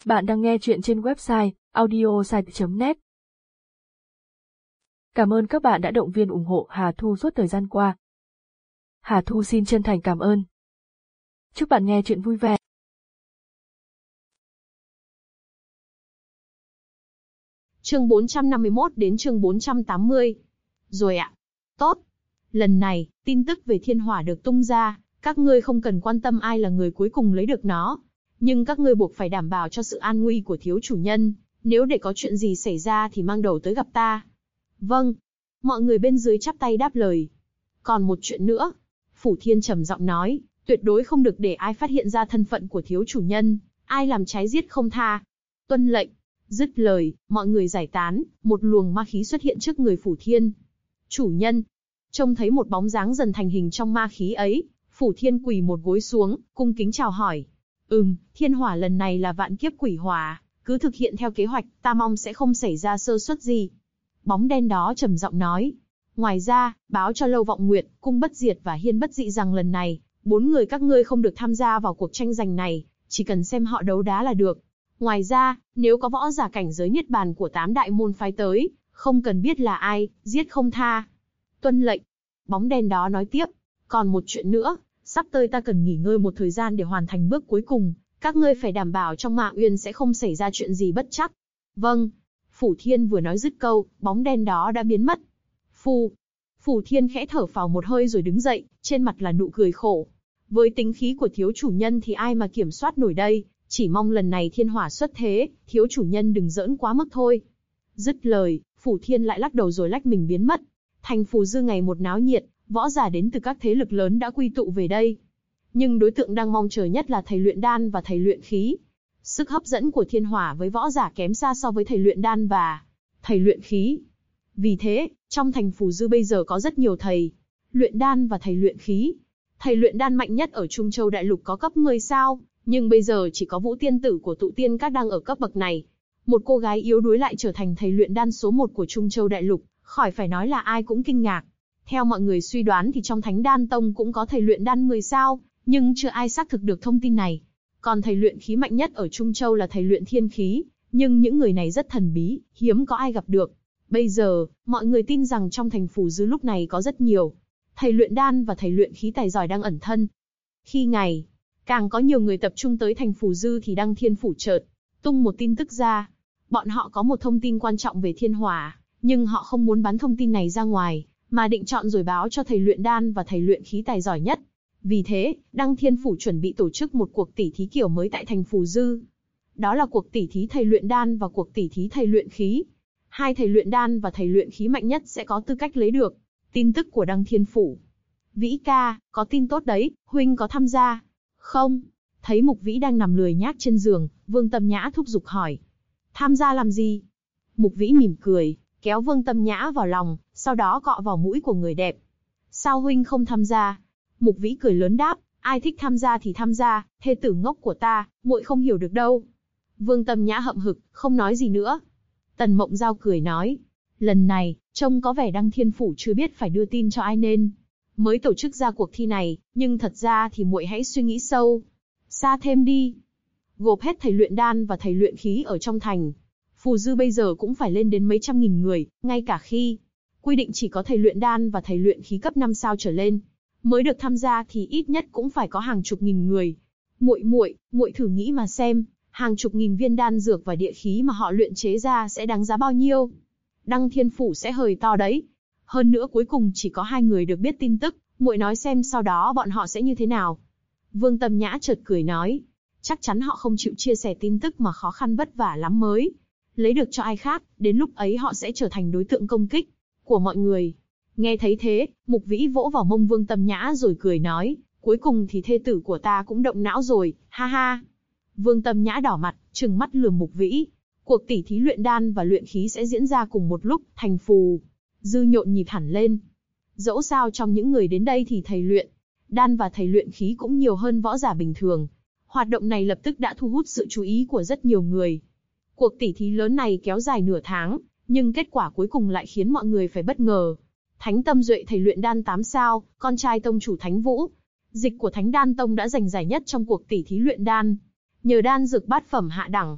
Bạn đang nghe chuyện trên website audiosite.net. Cảm ơn các bạn đã động viên ủng hộ Hà Thu suốt thời gian qua. Hà Thu xin chân thành cảm ơn. Chúc bạn nghe chuyện vui vẻ. Chương 451 đến chương 480. Rồi ạ. Tốt. Lần này, tin tức về thiên hỏa được tung ra, các ngươi không cần quan tâm ai là người cuối cùng lấy được nó. Nhưng các ngươi buộc phải đảm bảo cho sự an nguy của thiếu chủ nhân, nếu để có chuyện gì xảy ra thì mang đầu tới gặp ta. Vâng. Mọi người bên dưới chắp tay đáp lời. Còn một chuyện nữa. Phủ Thiên trầm giọng nói, tuyệt đối không được để ai phát hiện ra thân phận của thiếu chủ nhân, ai làm trái giết không tha. Tuân lệnh. Dứt lời, mọi người giải tán, một luồng ma khí xuất hiện trước người Phủ Thiên. Chủ nhân. Trông thấy một bóng dáng dần thành hình trong ma khí ấy, Phủ Thiên quỳ một gối xuống, cung kính chào hỏi. Thiên hỏa lần này là vạn kiếp quỷ hỏa, cứ thực hiện theo kế hoạch, ta mong sẽ không xảy ra sơ suất gì. Bóng đen đó trầm giọng nói. Ngoài ra, báo cho Lâu Vọng Nguyệt, Cung Bất Diệt và Hiên Bất Dị rằng lần này, 4 người các ngươi không được tham gia vào cuộc tranh giành này, chỉ cần xem họ đấu đá là được. Ngoài ra, nếu có võ giả cảnh giới niết bàn của 8 đại môn phái tới, không cần biết là ai, giết không tha. Tuân lệnh. Bóng đen đó nói tiếp. Còn một chuyện nữa, sắp tới ta cần nghỉ ngơi một thời gian để hoàn thành bước cuối cùng, các ngươi phải đảm bảo trong Mạ Uyên sẽ không xảy ra chuyện gì bất trắc. Vâng. Phủ Thiên vừa nói dứt câu, bóng đen đó đã biến mất. Phủ Thiên khẽ thở phào một hơi rồi đứng dậy, trên mặt là nụ cười khổ. Với tính khí của thiếu chủ nhân thì ai mà kiểm soát nổi đây, chỉ mong lần này thiên hỏa xuất thế, thiếu chủ nhân đừng giỡn quá mức thôi. Dứt lời, Phủ Thiên lại lắc đầu rồi lách mình biến mất. Thành Phù Dư ngày một náo nhiệt, võ giả đến từ các thế lực lớn đã quy tụ về đây. Nhưng đối tượng đang mong chờ nhất là thầy luyện đan và thầy luyện khí. Sức hấp dẫn của thiên hỏa với võ giả kém xa so với thầy luyện đan và thầy luyện khí. Vì thế, trong thành Phù Dư bây giờ có rất nhiều thầy luyện đan và thầy luyện khí. Thầy luyện đan mạnh nhất ở Trung Châu Đại Lục có cấp 10 sao, nhưng bây giờ chỉ có Vũ Tiên Tử của Tụ Tiên Các đang ở cấp bậc này. Một cô gái yếu đuối lại trở thành thầy luyện đan số 1 của Trung Châu Đại Lục, khỏi phải nói là ai cũng kinh ngạc. Theo mọi người suy đoán thì trong Thánh Đan Tông cũng có thầy luyện đan 10 sao, nhưng chưa ai xác thực được thông tin này. Còn thầy luyện khí mạnh nhất ở Trung Châu là thầy luyện thiên khí, nhưng những người này rất thần bí, hiếm có ai gặp được. Bây giờ, mọi người tin rằng trong thành Phù Dư lúc này có rất nhiều thầy luyện đan và thầy luyện khí tài giỏi đang ẩn thân. Khi ngày càng có nhiều người tập trung tới thành Phù Dư thì Đăng Thiên Phủ chợt tung một tin tức ra. Bọn họ có một thông tin quan trọng về thiên hỏa, nhưng họ không muốn bán thông tin này ra ngoài, mà định chọn rồi báo cho thầy luyện đan và thầy luyện khí tài giỏi nhất. Vì thế, Đăng Thiên Phủ chuẩn bị tổ chức một cuộc tỉ thí kiểu mới tại thành Phù Dư. Đó là cuộc tỉ thí thầy luyện đan và cuộc tỉ thí thầy luyện khí. Hai thầy luyện đan và thầy luyện khí mạnh nhất sẽ có tư cách lấy được tin tức của Đăng Thiên Phủ. Vĩ ca, có tin tốt đấy, huynh có tham gia không? Thấy Mục Vĩ đang nằm lười nhác trên giường, Vương Tâm Nhã thúc giục hỏi. Tham gia làm gì? Mục Vĩ mỉm cười, kéo Vương Tâm Nhã vào lòng, sau đó cọ vào mũi của người đẹp. Sao huynh không tham gia? Mục Vĩ cười lớn đáp, ai thích tham gia thì tham gia, thê tử ngốc của ta, muội không hiểu được đâu. Vương Tâm Nhã hậm hực, không nói gì nữa. Tần Mộng Giao cười nói, lần này, trông có vẻ Đăng Thiên Phủ chưa biết phải đưa tin cho ai nên mới tổ chức ra cuộc thi này, nhưng thật ra thì muội hãy suy nghĩ sâu xa thêm đi. Gộp hết thầy luyện đan và thầy luyện khí ở trong thành Phù Dư bây giờ cũng phải lên đến mấy trăm nghìn người, ngay cả khi quy định chỉ có thầy luyện đan và thầy luyện khí cấp 5 sao trở lên mới được tham gia thì ít nhất cũng phải có hàng chục nghìn người. Muội thử nghĩ mà xem, hàng chục nghìn viên đan dược và địa khí mà họ luyện chế ra sẽ đáng giá bao nhiêu? Đăng Thiên Phủ sẽ hời to đấy. Hơn nữa cuối cùng chỉ có 2 người được biết tin tức, muội nói xem sau đó bọn họ sẽ như thế nào? Vương Tâm Nhã chợt cười nói, chắc chắn họ không chịu chia sẻ tin tức mà khó khăn vất vả lắm mới lấy được cho ai khác, đến lúc ấy họ sẽ trở thành đối tượng công kích của mọi người. Nghe thấy thế, Mục Vĩ vỗ vào mông Vương Tâm Nhã rồi cười nói, cuối cùng thì thê tử của ta cũng động não rồi, ha ha. Vương Tâm Nhã đỏ mặt, trừng mắt lườm Mục Vĩ. Cuộc tỉ thí luyện đan và luyện khí sẽ diễn ra cùng một lúc, thành Phù Dư nhộn nhịp hẳn lên. Dẫu sao trong những người đến đây thì thầy luyện đan và thầy luyện khí cũng nhiều hơn võ giả bình thường. Hoạt động này lập tức đã thu hút sự chú ý của rất nhiều người. Cuộc tỉ thí lớn này kéo dài nửa tháng, nhưng kết quả cuối cùng lại khiến mọi người phải bất ngờ. Thánh Tâm Duệ thầy luyện đan 8 sao, con trai tông chủ Thánh Vũ, dịch của Thánh Đan Tông đã giành giải nhất trong cuộc tỉ thí luyện đan. Nhờ đan dược bát phẩm hạ đẳng,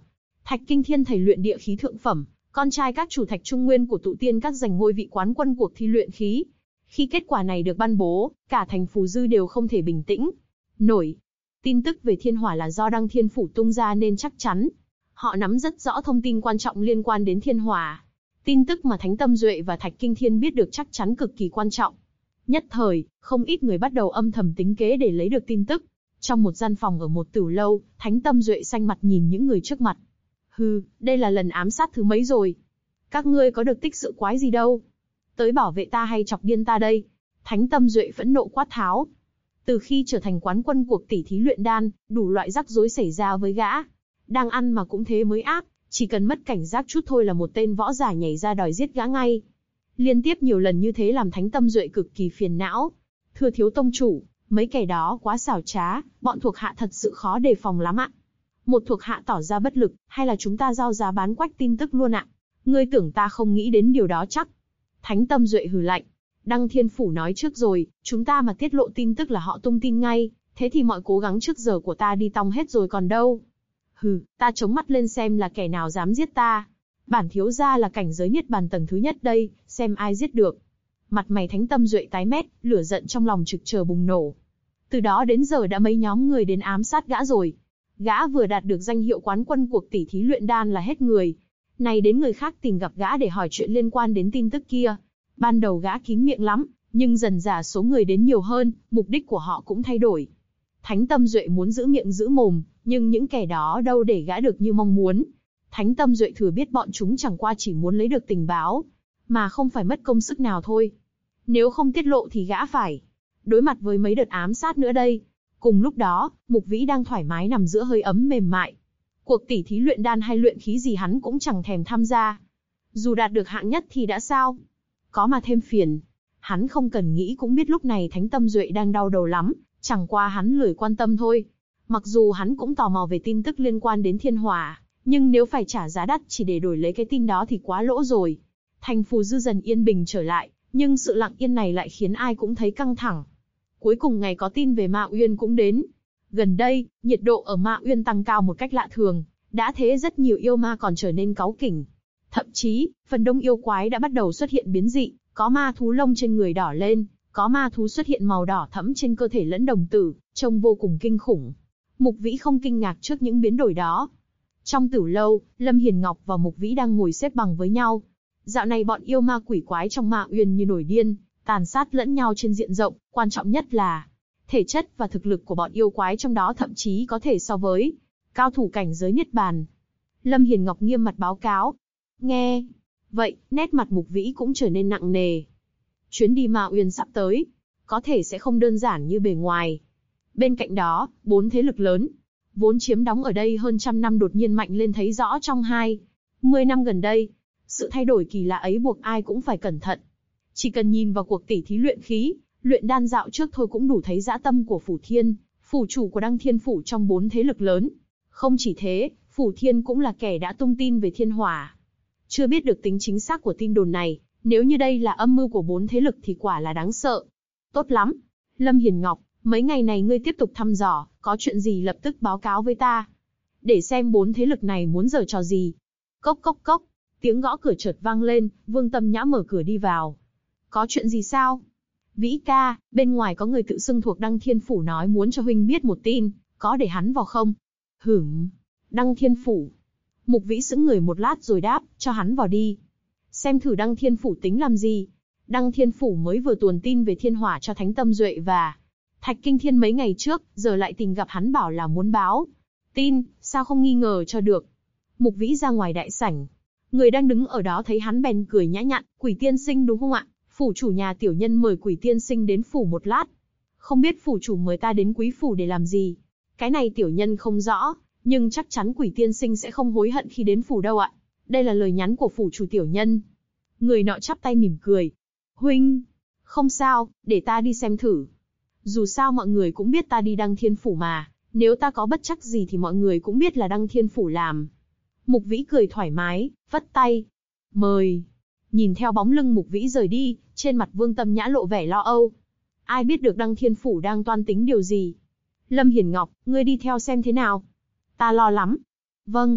Thạch Kinh Thiên thầy luyện địa khí thượng phẩm, con trai các chủ Thạch Trung Nguyên của tụ tiên các giành ngôi vị quán quân cuộc thi luyện khí. Khi kết quả này được ban bố, cả thành Phù Dư đều không thể bình tĩnh nổi. Tin tức về thiên hỏa là do Đăng Thiên Phủ tung ra nên chắc chắn. Họ nắm rất rõ thông tin quan trọng liên quan đến thiên hỏa. Tin tức mà Thánh Tâm Duệ và Thạch Kinh Thiên biết được chắc chắn cực kỳ quan trọng. Nhất thời, không ít người bắt đầu âm thầm tính kế để lấy được tin tức. Trong một gian phòng ở một tửu lâu, Thánh Tâm Duệ xanh mặt nhìn những người trước mặt. Hừ, đây là lần ám sát thứ mấy rồi? Các ngươi có được tích sự quái gì đâu? Tới bảo vệ ta hay chọc điên ta đây? Thánh Tâm Duệ phẫn nộ quát tháo. Từ khi trở thành quán quân cuộc tỷ thí luyện đan, đủ loại rắc rối xảy ra với gã. Đang ăn mà cũng thế mới ác, chỉ cần mất cảnh giác chút thôi là một tên võ giả nhảy ra đòi giết gã ngay. Liên tiếp nhiều lần như thế làm Thánh Tâm Duệ cực kỳ phiền não. Thưa thiếu tông chủ, mấy kẻ đó quá xảo trá, bọn thuộc hạ thật sự khó đề phòng lắm ạ. Một thuộc hạ tỏ ra bất lực, hay là chúng ta giao giá bán quách tin tức luôn ạ? Ngươi tưởng ta không nghĩ đến điều đó chắc? Thánh Tâm Duệ hừ lạnh. Đăng Thiên Phủ nói trước rồi, chúng ta mà tiết lộ tin tức là họ tung tin ngay, thế thì mọi cố gắng trước giờ của ta đi tong hết rồi còn đâu. Hừ, ta chống mắt lên xem là kẻ nào dám giết ta. Bản thiếu gia là cảnh giới niết bàn tầng thứ nhất đây, xem ai giết được. Mặt mày Thánh Tâm Duệ tái mét, lửa giận trong lòng trực chờ bùng nổ. Từ đó đến giờ đã mấy nhóm người đến ám sát gã rồi. Gã vừa đạt được danh hiệu quán quân cuộc tỷ thí luyện đan là hết người. Này đến người khác tìm gặp gã để hỏi chuyện liên quan đến tin tức kia. Ban đầu gã kín miệng lắm, nhưng dần dà số người đến nhiều hơn, mục đích của họ cũng thay đổi. Thánh Tâm Duệ muốn giữ miệng giữ mồm, nhưng những kẻ đó đâu để gã được như mong muốn. Thánh Tâm Duệ thừa biết bọn chúng chẳng qua chỉ muốn lấy được tình báo, mà không phải mất công sức nào thôi. Nếu không tiết lộ thì gã phải đối mặt với mấy đợt ám sát nữa đây. Cùng lúc đó, Mục Vĩ đang thoải mái nằm giữa hơi ấm mềm mại. Cuộc tỷ thí luyện đan hay luyện khí gì hắn cũng chẳng thèm tham gia. Dù đạt được hạng nhất thì đã sao? Có mà thêm phiền. Hắn không cần nghĩ cũng biết lúc này Thánh Tâm Duệ đang đau đầu lắm, chẳng qua hắn lười quan tâm thôi. Mặc dù hắn cũng tò mò về tin tức liên quan đến thiên hỏa, nhưng nếu phải trả giá đắt chỉ để đổi lấy cái tin đó thì quá lỗ rồi. Thành Phù Dư dần yên bình trở lại, nhưng sự lặng yên này lại khiến ai cũng thấy căng thẳng. Cuối cùng ngày có tin về Ma Uyên cũng đến. Gần đây, nhiệt độ ở Ma Uyên tăng cao một cách lạ thường, đã thế rất nhiều yêu ma còn trở nên cáu kỉnh. Thậm chí, phần đông yêu quái đã bắt đầu xuất hiện biến dị, có ma thú lông trên người đỏ lên, có ma thú xuất hiện màu đỏ thẫm trên cơ thể lẫn đồng tử, trông vô cùng kinh khủng. Mục Vĩ không kinh ngạc trước những biến đổi đó. Trong tửu lâu, Lâm Hiền Ngọc và Mục Vĩ đang ngồi xếp bằng với nhau. Dạo này bọn yêu ma quỷ quái trong Ma Uyên như nổi điên, tàn sát lẫn nhau trên diện rộng, quan trọng nhất là thể chất và thực lực của bọn yêu quái trong đó thậm chí có thể so với cao thủ cảnh giới niết bàn. Lâm Hiền Ngọc nghiêm mặt báo cáo. Nghe vậy, nét mặt Mục Vĩ cũng trở nên nặng nề. Chuyến đi Ma Uyên sắp tới, có thể sẽ không đơn giản như bề ngoài. Bên cạnh đó, 4 thế lực lớn, vốn chiếm đóng ở đây hơn trăm năm đột nhiên mạnh lên thấy rõ trong 20 năm gần đây. Sự thay đổi kỳ lạ ấy buộc ai cũng phải cẩn thận. Chỉ cần nhìn vào cuộc tỷ thí luyện khí, luyện đan dạo trước thôi cũng đủ thấy dã tâm của Phủ Thiên, phủ chủ của Đăng Thiên Phủ trong 4 thế lực lớn. Không chỉ thế, Phủ Thiên cũng là kẻ đã tung tin về thiên hỏa. Chưa biết được tính chính xác của tin đồn này, nếu như đây là âm mưu của 4 thế lực thì quả là đáng sợ. Tốt lắm. Lâm Hiền Ngọc, mấy ngày này ngươi tiếp tục thăm dò, có chuyện gì lập tức báo cáo với ta. Để xem 4 thế lực này muốn giở trò gì. Cốc cốc cốc, tiếng gõ cửa chợt vang lên, Vương Tâm Nhã mở cửa đi vào. Có chuyện gì sao? Vĩ ca, bên ngoài có người tự xưng thuộc Đăng Thiên Phủ nói muốn cho huynh biết một tin, có để hắn vào không? Đăng Thiên Phủ. Mục Vĩ sững người một lát rồi đáp, cho hắn vào đi. Xem thử Đăng Thiên Phủ tính làm gì. Đăng Thiên Phủ mới vừa tuồn tin về thiên hỏa cho Thánh Tâm Duệ và Thạch Kinh Thiên mấy ngày trước, giờ lại tìm gặp hắn bảo là muốn báo tin, sao không nghi ngờ cho được. Mục Vĩ ra ngoài đại sảnh. Người đang đứng ở đó thấy hắn bèn cười nhã nhặn, Quỷ tiên sinh đúng không ạ? Phủ chủ nhà tiểu nhân mời Quỷ tiên sinh đến phủ một lát. Không biết phủ chủ mời ta đến quý phủ để làm gì? Cái này tiểu nhân không rõ, nhưng chắc chắn Quỷ tiên sinh sẽ không hối hận khi đến phủ đâu ạ. Đây là lời nhắn của phủ chủ tiểu nhân. Người nọ chắp tay mỉm cười. Huynh, không sao, để ta đi xem thử. Dù sao mọi người cũng biết ta đi Đăng Thiên Phủ mà, nếu ta có bất trắc gì thì mọi người cũng biết là Đăng Thiên Phủ làm. Mục Vĩ cười thoải mái, vất tay. Mời. Nhìn theo bóng lưng Mục Vĩ rời đi, trên mặt Vương Tâm Nhã lộ vẻ lo âu. Ai biết được Đăng Thiên Phủ đang toan tính điều gì? Lâm Hiền Ngọc, ngươi đi theo xem thế nào. Ta lo lắm. Vâng.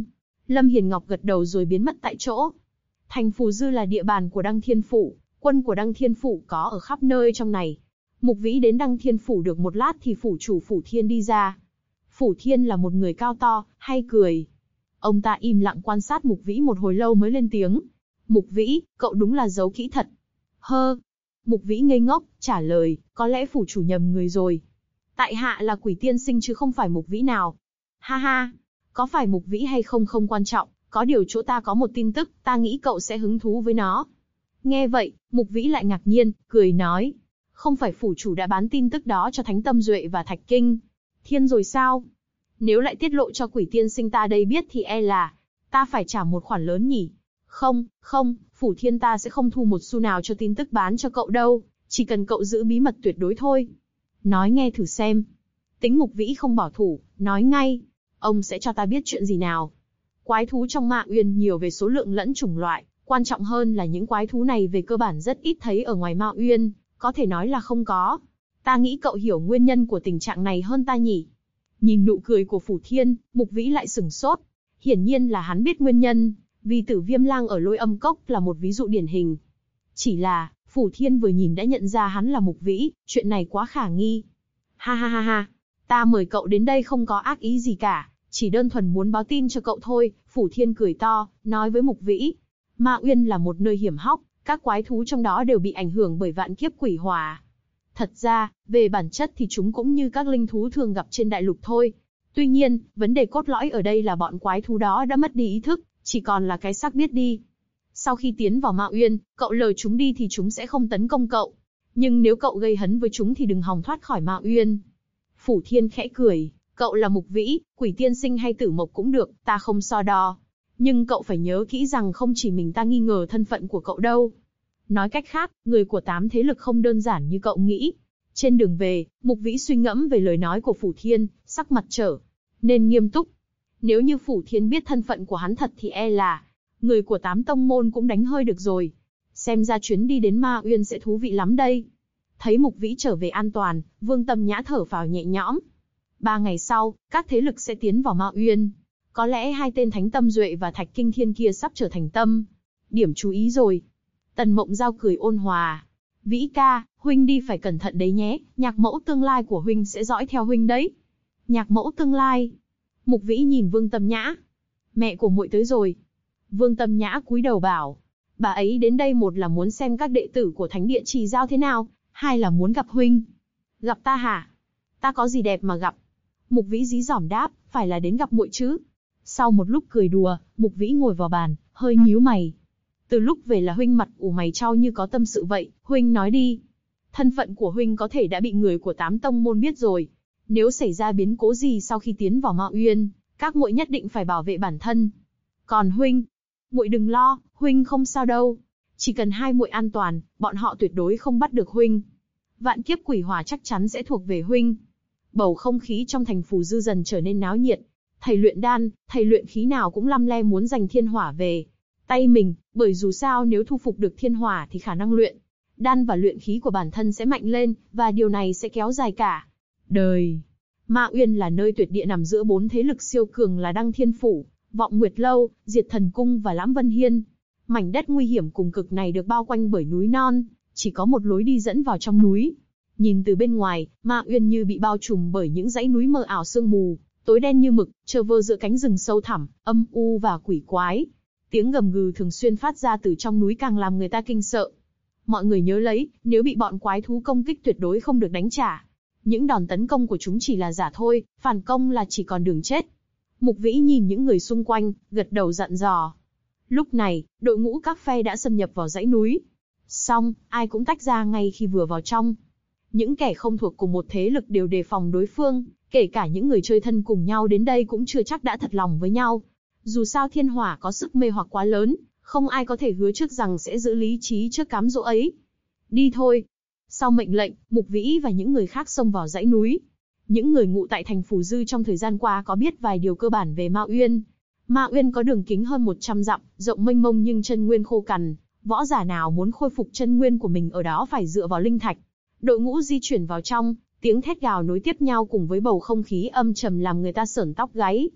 Lâm Hiền Ngọc gật đầu rồi biến mất tại chỗ. Thành Phù Dư là địa bàn của Đăng Thiên Phủ, quân của Đăng Thiên Phủ có ở khắp nơi trong này. Mục Vĩ đến Đăng Thiên Phủ được một lát thì phủ chủ Phủ Thiên đi ra. Phủ Thiên là một người cao to, hay cười. Ông ta im lặng quan sát Mục Vĩ một hồi lâu mới lên tiếng. Mục Vĩ, cậu đúng là giấu kỹ thật. Hơ. Mục Vĩ ngây ngốc, trả lời, có lẽ phủ chủ nhầm người rồi. Tại hạ là Quỷ tiên sinh chứ không phải Mục Vĩ nào. Ha ha, có phải Mục Vĩ hay không không quan trọng, có điều chỗ ta có một tin tức, ta nghĩ cậu sẽ hứng thú với nó. Nghe vậy, Mục Vĩ lại ngạc nhiên, cười nói. Không phải phủ chủ đã bán tin tức đó cho Thánh Tâm Duệ và Thạch Kinh Thiên rồi sao? Nếu lại tiết lộ cho Quỷ tiên sinh ta đây biết thì e là ta phải trả một khoản lớn nhỉ? Không, Phủ Thiên ta sẽ không thu một xu nào cho tin tức bán cho cậu đâu, chỉ cần cậu giữ bí mật tuyệt đối thôi. Nói nghe thử xem. Tính Mục Vĩ không bảo thủ, nói ngay. Ông sẽ cho ta biết chuyện gì nào? Quái thú trong Ma Uyên nhiều về số lượng lẫn chủng loại, quan trọng hơn là những quái thú này về cơ bản rất ít thấy ở ngoài Ma Uyên, có thể nói là không có. Ta nghĩ cậu hiểu nguyên nhân của tình trạng này hơn ta nhỉ? Nhìn nụ cười của Phủ Thiên, Mục Vĩ lại sửng sốt. Hiển nhiên là hắn biết nguyên nhân, vì Tử Viêm Lang ở Lôi Âm Cốc là một ví dụ điển hình. Chỉ là, Phủ Thiên vừa nhìn đã nhận ra hắn là Mục Vĩ, chuyện này quá khả nghi. Ha ha ha ha, ta mời cậu đến đây không có ác ý gì cả, chỉ đơn thuần muốn báo tin cho cậu thôi. Phủ Thiên cười to, nói với Mục Vĩ. Ma Uyên là một nơi hiểm hóc, các quái thú trong đó đều bị ảnh hưởng bởi vạn kiếp quỷ hỏa. Thật ra, về bản chất thì chúng cũng như các linh thú thường gặp trên đại lục thôi. Tuy nhiên, vấn đề cốt lõi ở đây là bọn quái thú đó đã mất đi ý thức, chỉ còn là cái xác biết đi. Sau khi tiến vào Ma Uyên, cậu lờ chúng đi thì chúng sẽ không tấn công cậu. Nhưng nếu cậu gây hấn với chúng thì đừng hòng thoát khỏi Ma Uyên. Phủ Thiên khẽ cười, cậu là Mục Vĩ, Quỷ tiên sinh hay Tử Mộc cũng được, ta không so đo. Nhưng cậu phải nhớ kỹ rằng không chỉ mình ta nghi ngờ thân phận của cậu đâu. Nói cách khác, người của 8 thế lực không đơn giản như cậu nghĩ. Trên đường về, Mục Vĩ suy ngẫm về lời nói của Phủ Thiên, sắc mặt trở nên nghiêm túc. Nếu như Phủ Thiên biết thân phận của hắn thật thì e là người của 8 tông môn cũng đánh hơi được rồi. Xem ra chuyến đi đến Ma Uyên sẽ thú vị lắm đây. Thấy Mục Vĩ trở về an toàn, Vương Tâm Nhã thở phào nhẹ nhõm. 3 ngày sau, các thế lực sẽ tiến vào Ma Uyên. Có lẽ hai tên Thánh Tâm Duệ và Thạch Kinh Thiên kia sắp trở thành tâm điểm chú ý rồi. Tần Mộng Giao cười ôn hòa. Vĩ ca, huynh đi phải cẩn thận đấy nhé, nhạc mẫu tương lai của huynh sẽ dõi theo huynh đấy. Nhạc mẫu tương lai? Mục Vĩ nhìn Vương Tâm Nhã. Mẹ của muội tới rồi. Vương Tâm Nhã cúi đầu bảo. Bà ấy đến đây một là muốn xem các đệ tử của Thánh Địa Trì Giao thế nào, hai là muốn gặp huynh. Gặp ta hả? Ta có gì đẹp mà gặp? Mục Vĩ dí dỏm đáp, phải là đến gặp muội chứ. Sau một lúc cười đùa, Mục Vĩ ngồi vào bàn, hơi nhíu mày. Từ lúc về là huynh mặt ủ mày chau như có tâm sự vậy, huynh nói đi. Thân phận của huynh có thể đã bị người của 8 tông môn biết rồi. Nếu xảy ra biến cố gì sau khi tiến vào Ma Uyên, các muội nhất định phải bảo vệ bản thân. Còn huynh, muội đừng lo, huynh không sao đâu. Chỉ cần hai muội an toàn, bọn họ tuyệt đối không bắt được huynh. Vạn kiếp quỷ hỏa chắc chắn sẽ thuộc về huynh. Bầu không khí trong thành Phù Dư dần trở nên náo nhiệt. Thầy luyện đan, thầy luyện khí nào cũng lăm le muốn giành thiên hỏa về tay mình, bởi dù sao nếu thu phục được thiên hỏa thì khả năng luyện đan và luyện khí của bản thân sẽ mạnh lên, và điều này sẽ kéo dài cả đời. Ma Uyên là nơi tuyệt địa nằm giữa 4 thế lực siêu cường là Đăng Thiên Phủ, Vọng Nguyệt Lâu, Diệt Thần Cung và Lãm Vân Hiên. Mảnh đất nguy hiểm cùng cực này được bao quanh bởi núi non, chỉ có một lối đi dẫn vào trong núi. Nhìn từ bên ngoài, Ma Uyên như bị bao trùm bởi những dãy núi mờ ảo sương mù, tối đen như mực, trơ vơ giữa cánh rừng sâu thẳm, âm u và quỷ quái. Tiếng gầm gừ thường xuyên phát ra từ trong núi càng làm người ta kinh sợ. Mọi người nhớ lấy, nếu bị bọn quái thú công kích tuyệt đối không được đánh trả. Những đòn tấn công của chúng chỉ là giả thôi, phản công là chỉ còn đường chết. Mục Vĩ nhìn những người xung quanh, gật đầu dặn dò. Lúc này, đội ngũ các phe đã xâm nhập vào dãy núi. Xong, ai cũng tách ra ngay khi vừa vào trong. Những kẻ không thuộc cùng một thế lực đều đề phòng đối phương, kể cả những người chơi thân cùng nhau đến đây cũng chưa chắc đã thật lòng với nhau. Dù sao thiên hỏa có sức mê hoặc quá lớn, không ai có thể hứa trước rằng sẽ giữ lý trí trước cám dỗ ấy. Đi thôi. Sau mệnh lệnh, Mục Vĩ và những người khác xông vào dãy núi. Những người ngụ tại thành Phù Dư trong thời gian qua có biết vài điều cơ bản về Ma Uyên. Ma Uyên có đường kính hơn 100 dặm, rộng mênh mông nhưng chân nguyên khô cằn. Võ giả nào muốn khôi phục chân nguyên của mình ở đó phải dựa vào linh thạch. Đội ngũ di chuyển vào trong, tiếng thét gào nối tiếp nhau cùng với bầu không khí âm trầm làm người ta sởn tóc gáy.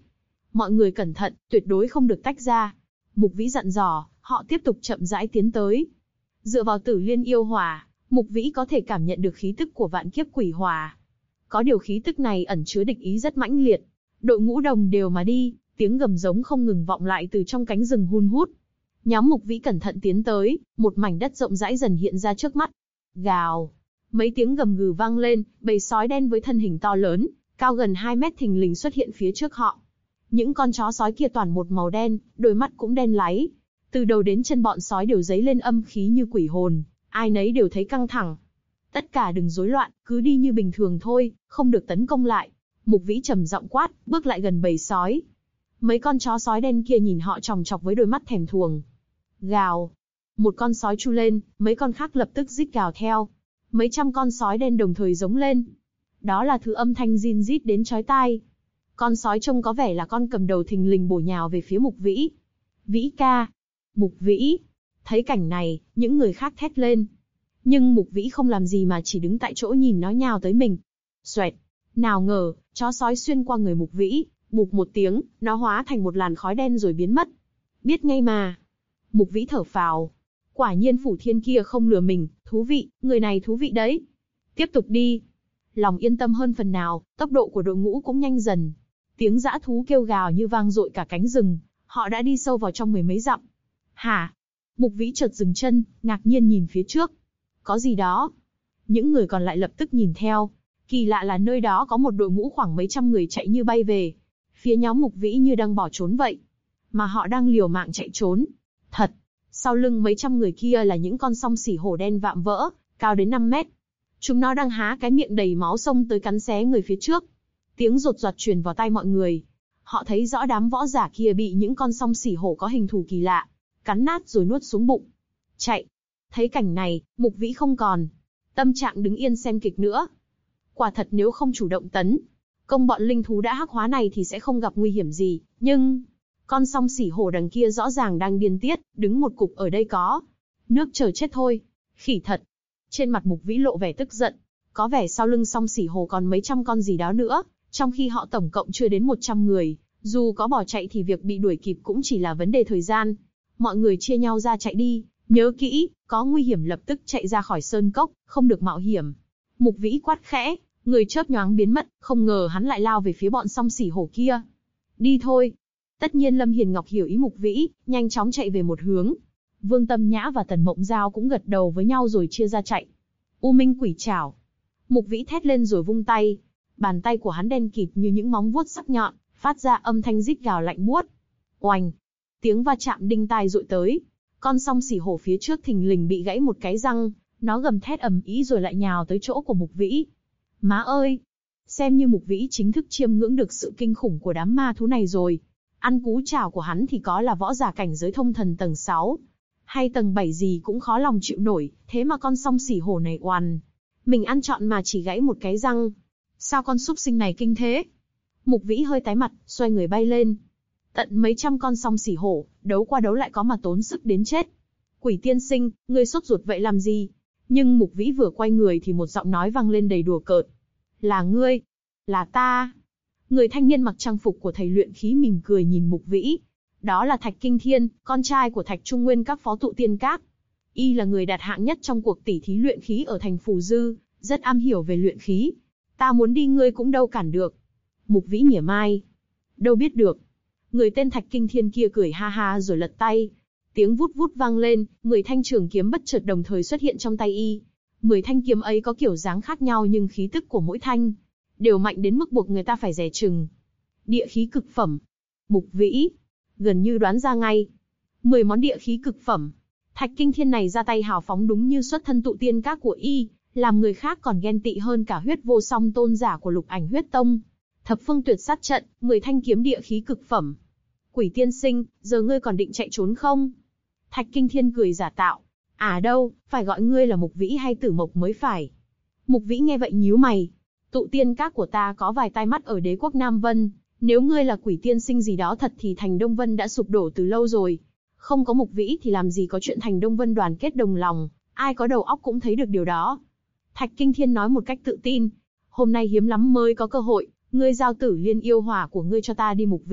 Mọi người cẩn thận, tuyệt đối không được tách ra. Mục Vĩ dặn dò, họ tiếp tục chậm rãi tiến tới. Dựa vào Tử Liên yêu hỏa, Mục Vĩ có thể cảm nhận được khí tức của vạn kiếp quỷ hỏa. Có điều khí tức này ẩn chứa địch ý rất mãnh liệt. Đội ngũ đồng đều mà đi, tiếng gầm giống không ngừng vọng lại từ trong cánh rừng hun hút. Nhóm Mục Vĩ cẩn thận tiến tới, một mảnh đất rộng rãi dần hiện ra trước mắt. Gào, mấy tiếng gầm gừ vang lên, bầy sói đen với thân hình to lớn, cao gần 2 mét thình lình xuất hiện phía trước họ. Những con chó sói kia toàn một màu đen, đôi mắt cũng đen láy. Từ đầu đến chân bọn sói đều dấy lên âm khí như quỷ hồn, ai nấy đều thấy căng thẳng. Tất cả đừng rối loạn, cứ đi như bình thường thôi, không được tấn công lại. Mục Vĩ trầm giọng quát, bước lại gần bầy sói. Mấy con chó sói đen kia nhìn họ chòng chọc với đôi mắt thèm thuồng. Gào. Một con sói chu lên, mấy con khác lập tức rít gào theo. Mấy trăm con sói đen đồng thời giống lên. Đó là thứ âm thanh rin rít đến chói tai. Con sói trông có vẻ là con cầm đầu thình lình bổ nhào về phía Mục Vĩ. Vĩ ca. Mục Vĩ. Thấy cảnh này, những người khác thét lên. Nhưng Mục Vĩ không làm gì mà chỉ đứng tại chỗ nhìn nó nhào tới mình. Xoẹt. Nào ngờ, chó sói xuyên qua người Mục Vĩ, bụp một tiếng, nó hóa thành một làn khói đen rồi biến mất. Biết ngay mà. Mục Vĩ thở phào. Quả nhiên Phủ Thiên kia không lừa mình, thú vị, người này thú vị đấy. Tiếp tục đi. Lòng yên tâm hơn phần nào, tốc độ của đội ngũ cũng nhanh dần. Tiếng dã thú kêu gào như vang dội cả cánh rừng, họ đã đi sâu vào trong 10 mấy dặm. Hả? Mục Vĩ chợt dừng chân, ngạc nhiên nhìn phía trước. Có gì đó? Những người còn lại lập tức nhìn theo. Kỳ lạ là nơi đó có một đội ngũ khoảng mấy trăm người chạy như bay về. Phía nhóm Mục Vĩ như đang bỏ trốn vậy. Mà họ đang liều mạng chạy trốn. Thật, sau lưng mấy trăm người kia là những con song xỉ hổ đen vạm vỡ, cao đến 5 mét. Chúng nó đang há cái miệng đầy máu xông tới cắn xé người phía trước. Tiếng rột rọt truyền vào tai mọi người. Họ thấy rõ đám võ giả kia bị những con song xỉ hổ có hình thù kỳ lạ cắn nát rồi nuốt xuống bụng. Chạy. Thấy cảnh này, Mục Vĩ không còn tâm trạng đứng yên xem kịch nữa. Quả thật nếu không chủ động tấn công bọn linh thú đã hắc hóa này thì sẽ không gặp nguy hiểm gì, nhưng con song xỉ hổ đằng kia rõ ràng đang điên tiết, đứng một cục ở đây có nước chờ chết thôi. Khỉ thật. Trên mặt Mục Vĩ lộ vẻ tức giận, có vẻ sau lưng song xỉ hổ còn mấy trăm con gì đó nữa, trong khi họ tổng cộng chưa đến 100 người, dù có bỏ chạy thì việc bị đuổi kịp cũng chỉ là vấn đề thời gian. Mọi người chia nhau ra chạy đi, nhớ kỹ, có nguy hiểm lập tức chạy ra khỏi sơn cốc, không được mạo hiểm. Mục Vĩ quát khẽ, người chớp nhoáng biến mất, không ngờ hắn lại lao về phía bọn song xỉ hổ kia. Đi thôi. Tất nhiên Lâm Hiền Ngọc hiểu ý Mục Vĩ, nhanh chóng chạy về một hướng. Vương Tâm Nhã và Tần Mộng Giao cũng gật đầu với nhau rồi chia ra chạy. U Minh Quỷ Trảo. Mục Vĩ thét lên rồi vung tay. Bàn tay của hắn đen kịt như những móng vuốt sắc nhọn, phát ra âm thanh rít gào lạnh buốt. Oành. Tiếng va chạm đinh tai dội tới. Con song xỉ hổ phía trước thình lình bị gãy một cái răng, nó gầm thét ầm ĩ rồi lại nhào tới chỗ của Mục Vĩ. Má ơi! Xem như Mục Vĩ chính thức chiêm ngưỡng được sự kinh khủng của đám ma thú này rồi. Ăn cú chảo của hắn thì có là võ giả cảnh giới thông thần tầng 6, hay tầng 7 gì cũng khó lòng chịu nổi, thế mà con song xỉ hổ này oằn. Mình ăn trọn mà chỉ gãy một cái răng. Sao con súc sinh này kinh thế? Mục Vĩ hơi tái mặt, xoay người bay lên. Tận mấy trăm con song xỉ hổ, đấu qua đấu lại có mà tốn sức đến chết. Quỷ tiên sinh, ngươi sốt ruột vậy làm gì? Nhưng Mục Vĩ vừa quay người thì một giọng nói vang lên đầy đùa cợt. Là ngươi? Là ta? Người thanh niên mặc trang phục của thầy luyện khí mỉm cười nhìn Mục Vĩ. Đó là Thạch Kinh Thiên, con trai của Thạch Trung Nguyên các phó tụ tiên các. Y là người đạt hạng nhất trong cuộc tỉ thí luyện khí ở thành Phù Dư, rất am hiểu về luyện khí. Ta muốn đi ngươi cũng đâu cản được. Mục Vĩ mỉa mai. Đâu biết được. Người tên Thạch Kinh Thiên kia cười ha ha rồi lật tay. Tiếng vút vút vang lên, 10 thanh trường kiếm bất chợt đồng thời xuất hiện trong tay y. 10 thanh kiếm ấy có kiểu dáng khác nhau nhưng khí tức của mỗi thanh đều mạnh đến mức buộc người ta phải dè chừng. Địa khí cực phẩm. Mục Vĩ gần như đoán ra ngay. 10 món địa khí cực phẩm. Thạch Kinh Thiên này ra tay hào phóng đúng như xuất thân tụ tiên các của y, làm người khác còn ghen tị hơn cả huyết vô song tôn giả của Lục Ảnh Huyết Tông. Thập phương tuyệt sát trận, 10 thanh kiếm địa khí cực phẩm. Quỷ tiên sinh, giờ ngươi còn định chạy trốn không? Thạch Kinh Thiên cười giả tạo. À đâu, phải gọi ngươi là Mục Vĩ hay Tử Mộc mới phải. Mục Vĩ nghe vậy nhíu mày. Tụ tiên các của ta có vài tai mắt ở đế quốc Nam Vân. Nếu ngươi là quỷ tiên sinh gì đó thật thì thành Đông Vân đã sụp đổ từ lâu rồi. Không có Mục Vĩ thì làm gì có chuyện thành Đông Vân đoàn kết đồng lòng. Ai có đầu óc cũng thấy được điều đó. Thạch Kinh Thiên nói một cách tự tin. Hôm nay hiếm lắm mới có cơ hội. Ngươi giao Tử Liên yêu hỏa của ngươi cho ta đi Mục Vĩ.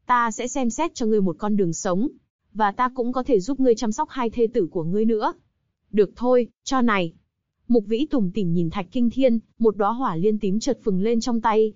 ta sẽ xem xét cho ngươi một con đường sống, và ta cũng có thể giúp ngươi chăm sóc hai thê tử của ngươi nữa. Được thôi, cho này. Mục Vĩ tủm tỉm nhìn Thạch Kinh Thiên, một đóa hỏa liên tím chợt phừng lên trong tay.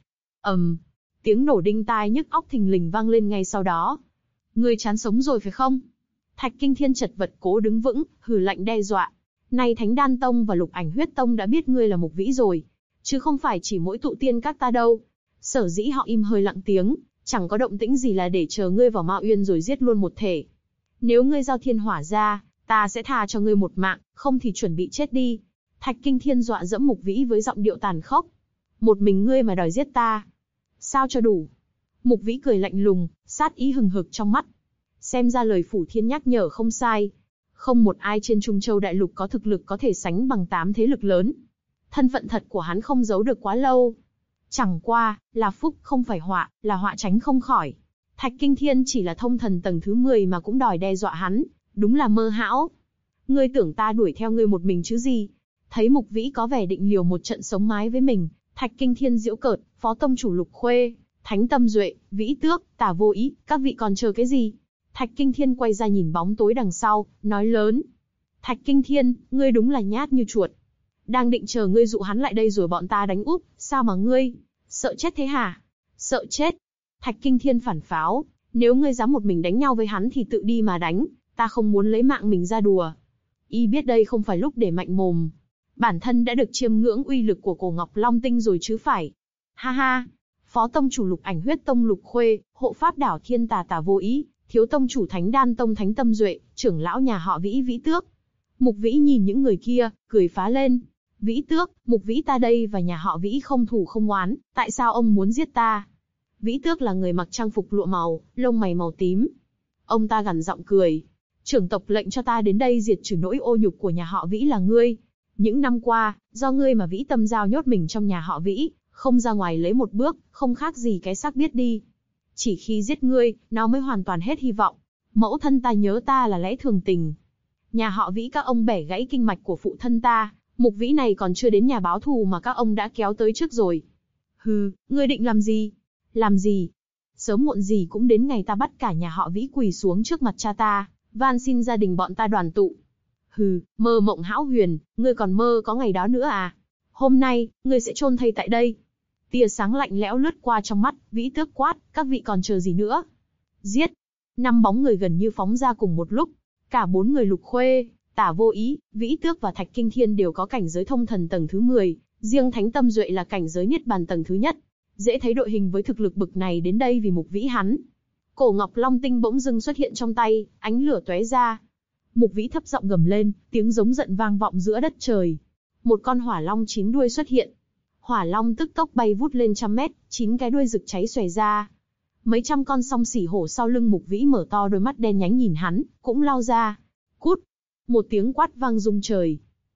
Tiếng nổ đinh tai nhức óc thình lình vang lên ngay sau đó. Ngươi chán sống rồi phải không? Thạch Kinh Thiên chật vật cố đứng vững, hừ lạnh đe dọa. Nay Thánh Đan Tông và Lục Ảnh Huyết Tông đã biết ngươi là Mục Vĩ rồi, chứ không phải chỉ mỗi tụ tiên các ta đâu. Sở dĩ họ im hơi lặng tiếng, chẳng có động tĩnh gì là để chờ ngươi vào Ma Uyên rồi giết luôn một thể. Nếu ngươi giao thiên hỏa ra, ta sẽ tha cho ngươi một mạng, không thì chuẩn bị chết đi. Thạch Kinh Thiên dọa dẫm Mục Vĩ với giọng điệu tàn khốc. Một mình ngươi mà đòi giết ta, sao cho đủ? Mục Vĩ cười lạnh lùng, sát ý hừng hực trong mắt. Xem ra lời Phủ Thiên nhắc nhở không sai. Không một ai trên Trung Châu Đại Lục có thực lực có thể sánh bằng 8 thế lực lớn. Thân phận thật của hắn không giấu được quá lâu. Chẳng qua, là phúc không phải họa, là họa tránh không khỏi. Thạch Kinh Thiên chỉ là thông thần tầng thứ 10 mà cũng đòi đe dọa hắn, đúng là mơ hão. Ngươi tưởng ta đuổi theo ngươi một mình chứ gì? Thấy Mục Vĩ có vẻ định liều một trận sống mái với mình, Thạch Kinh Thiên giễu cợt, Phó Tông chủ Lục Khuê, Thánh Tâm Duệ, Vĩ Tước, Tả Vô Ý, các vị còn chờ cái gì? Thạch Kinh Thiên quay ra nhìn bóng tối đằng sau, nói lớn. Thạch Kinh Thiên, ngươi đúng là nhát như chuột. Đang định chờ ngươi dụ hắn lại đây rồi bọn ta đánh úp, sao mà ngươi sợ chết thế hả? Sợ chết? Thạch Kinh Thiên phản pháo, nếu ngươi dám một mình đánh nhau với hắn thì tự đi mà đánh, ta không muốn lấy mạng mình ra đùa. Y biết đây không phải lúc để mạnh mồm. Bản thân đã được chiêm ngưỡng uy lực của Cổ Ngọc Long Tinh rồi chứ phải. Ha ha, Phó Tông chủ Lục Ảnh Huyết Tông Lục Khuê, hộ pháp đảo Thiên Tà Vô Ý, Thiếu Tông chủ Thánh Đan Tông Thánh Tâm Duệ, trưởng lão nhà họ Vĩ Vĩ Tước. Mục Vĩ nhìn những người kia, cười phá lên. Vĩ Tước, Mục Vĩ ta đây và nhà họ Vĩ không thù không oán, tại sao ông muốn giết ta? Vĩ Tước là người mặc trang phục lụa màu, lông mày màu tím. Ông ta gằn giọng cười. Trưởng tộc lệnh cho ta đến đây diệt trừ nỗi ô nhục của nhà họ Vĩ là ngươi. Những năm qua, do ngươi mà Vĩ Tâm Giao nhốt mình trong nhà họ Vĩ, không ra ngoài lấy một bước, không khác gì cái xác biết đi. Chỉ khi giết ngươi, nó mới hoàn toàn hết hy vọng. Mẫu thân ta nhớ ta là lẽ thường tình. Nhà họ Vĩ các ông bẻ gãy kinh mạch của phụ thân ta, Mục Vĩ này còn chưa đến nhà báo thù mà các ông đã kéo tới trước rồi. Hừ, ngươi định làm gì? Làm gì? Sớm muộn gì cũng đến ngày ta bắt cả nhà họ Vĩ quỳ xuống trước mặt cha ta, van xin gia đình bọn ta đoàn tụ. Hừ, mơ mộng hão huyền, ngươi còn mơ có ngày đó nữa à? Hôm nay, ngươi sẽ chôn thây tại đây. Tia sáng lạnh lẽo lướt qua trong mắt, Vĩ Tước quát, các vị còn chờ gì nữa? Giết! 5 bóng người gần như phóng ra cùng một lúc. Cả 4 người Lục Khuê, Tả Vô Ý, Vĩ Tước và Thạch Kinh Thiên đều có cảnh giới thông thần tầng thứ 10, riêng Thánh Tâm Duệ là cảnh giới niết bàn tầng thứ nhất. Dễ thấy đội hình với thực lực bực này đến đây vì Mục Vĩ hắn. Cổ Ngọc Long Tinh bỗng dưng xuất hiện trong tay, ánh lửa tóe ra. Mục Vĩ thấp giọng gầm lên, tiếng giống giận vang vọng giữa đất trời. Một con hỏa long 9 đuôi xuất hiện. Hỏa long tức tốc bay vút lên trăm mét, 9 cái đuôi rực cháy xòe ra. Mấy trăm con song xỉ hổ sau lưng Mục Vĩ mở to đôi mắt đen nhánh nhìn hắn, cũng lao ra. Cút! Một tiếng quát vang rung trời.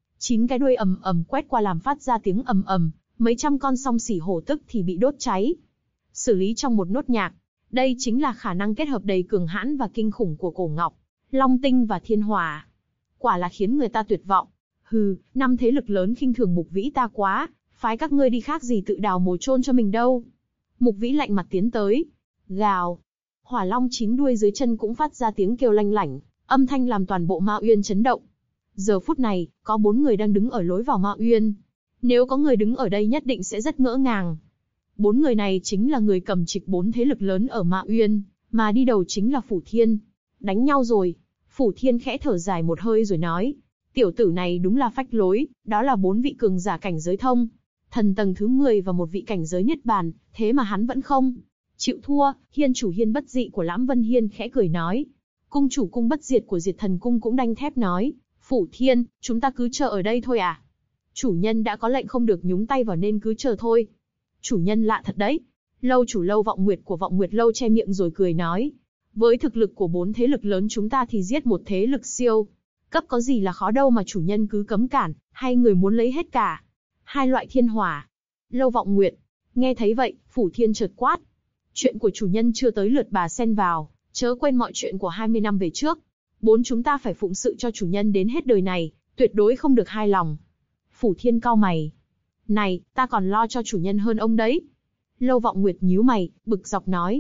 9 cái đuôi ầm ầm quét qua làm phát ra tiếng ầm ầm, mấy trăm con song xỉ hổ tức thì bị đốt cháy. Xử lý trong một nốt nhạc. Đây chính là khả năng kết hợp đầy cường hãn và kinh khủng của Cổ Ngọc, Long Tinh và Thiên Hỏa. Quả là khiến người ta tuyệt vọng. Hừ, 5 thế lực lớn khinh thường Mục Vĩ ta quá, phái các ngươi đi khác gì tự đào mồ chôn cho mình đâu. Mục Vĩ lạnh mặt tiến tới. Gào. Hỏa long 9 đuôi dưới chân cũng phát ra tiếng kêu lanh lảnh, âm thanh làm toàn bộ Ma Uyên chấn động. Giờ phút này, có 4 người đang đứng ở lối vào Ma Uyên. Nếu có người đứng ở đây nhất định sẽ rất ngỡ ngàng. 4 người này chính là người cầm trịch 4 thế lực lớn ở Ma Uyên, mà đi đầu chính là Phủ Thiên. Đánh nhau rồi. Phủ Thiên khẽ thở dài một hơi rồi nói. Tiểu tử này đúng là phách lối, đó là 4 vị cường giả cảnh giới thông thần tầng thứ 10 và một vị cảnh giới niết bàn, thế mà hắn vẫn không chịu thua. Hiên chủ Hiên Bất Dị của Lãm Vân Hiên khẽ cười nói. Cung chủ Cung Bất Diệt của Diệt Thần Cung cũng đanh thép nói. Phủ Thiên, chúng ta cứ chờ ở đây thôi à? Chủ nhân đã có lệnh không được nhúng tay vào nên cứ chờ thôi. Chủ nhân lạ thật đấy. Lâu chủ Lâu Vọng Nguyệt của Vọng Nguyệt Lâu che miệng rồi cười nói. Với thực lực của 4 thế lực lớn chúng ta thì giết một thế lực siêu cấp có gì là khó đâu mà chủ nhân cứ cấm cản, hay người muốn lấy hết cả 2 loại thiên hỏa. Lâu Vọng Nguyệt, nghe thấy vậy, Phủ Thiên chợt quát. Chuyện của chủ nhân chưa tới lượt bà xen vào, chớ quên mọi chuyện của 20 năm về trước. 4 chúng ta phải phụng sự cho chủ nhân đến hết đời này, tuyệt đối không được hai lòng. Phủ Thiên cau mày. Này, ta còn lo cho chủ nhân hơn ông đấy. Lâu Vọng Nguyệt nhíu mày, bực dọc nói.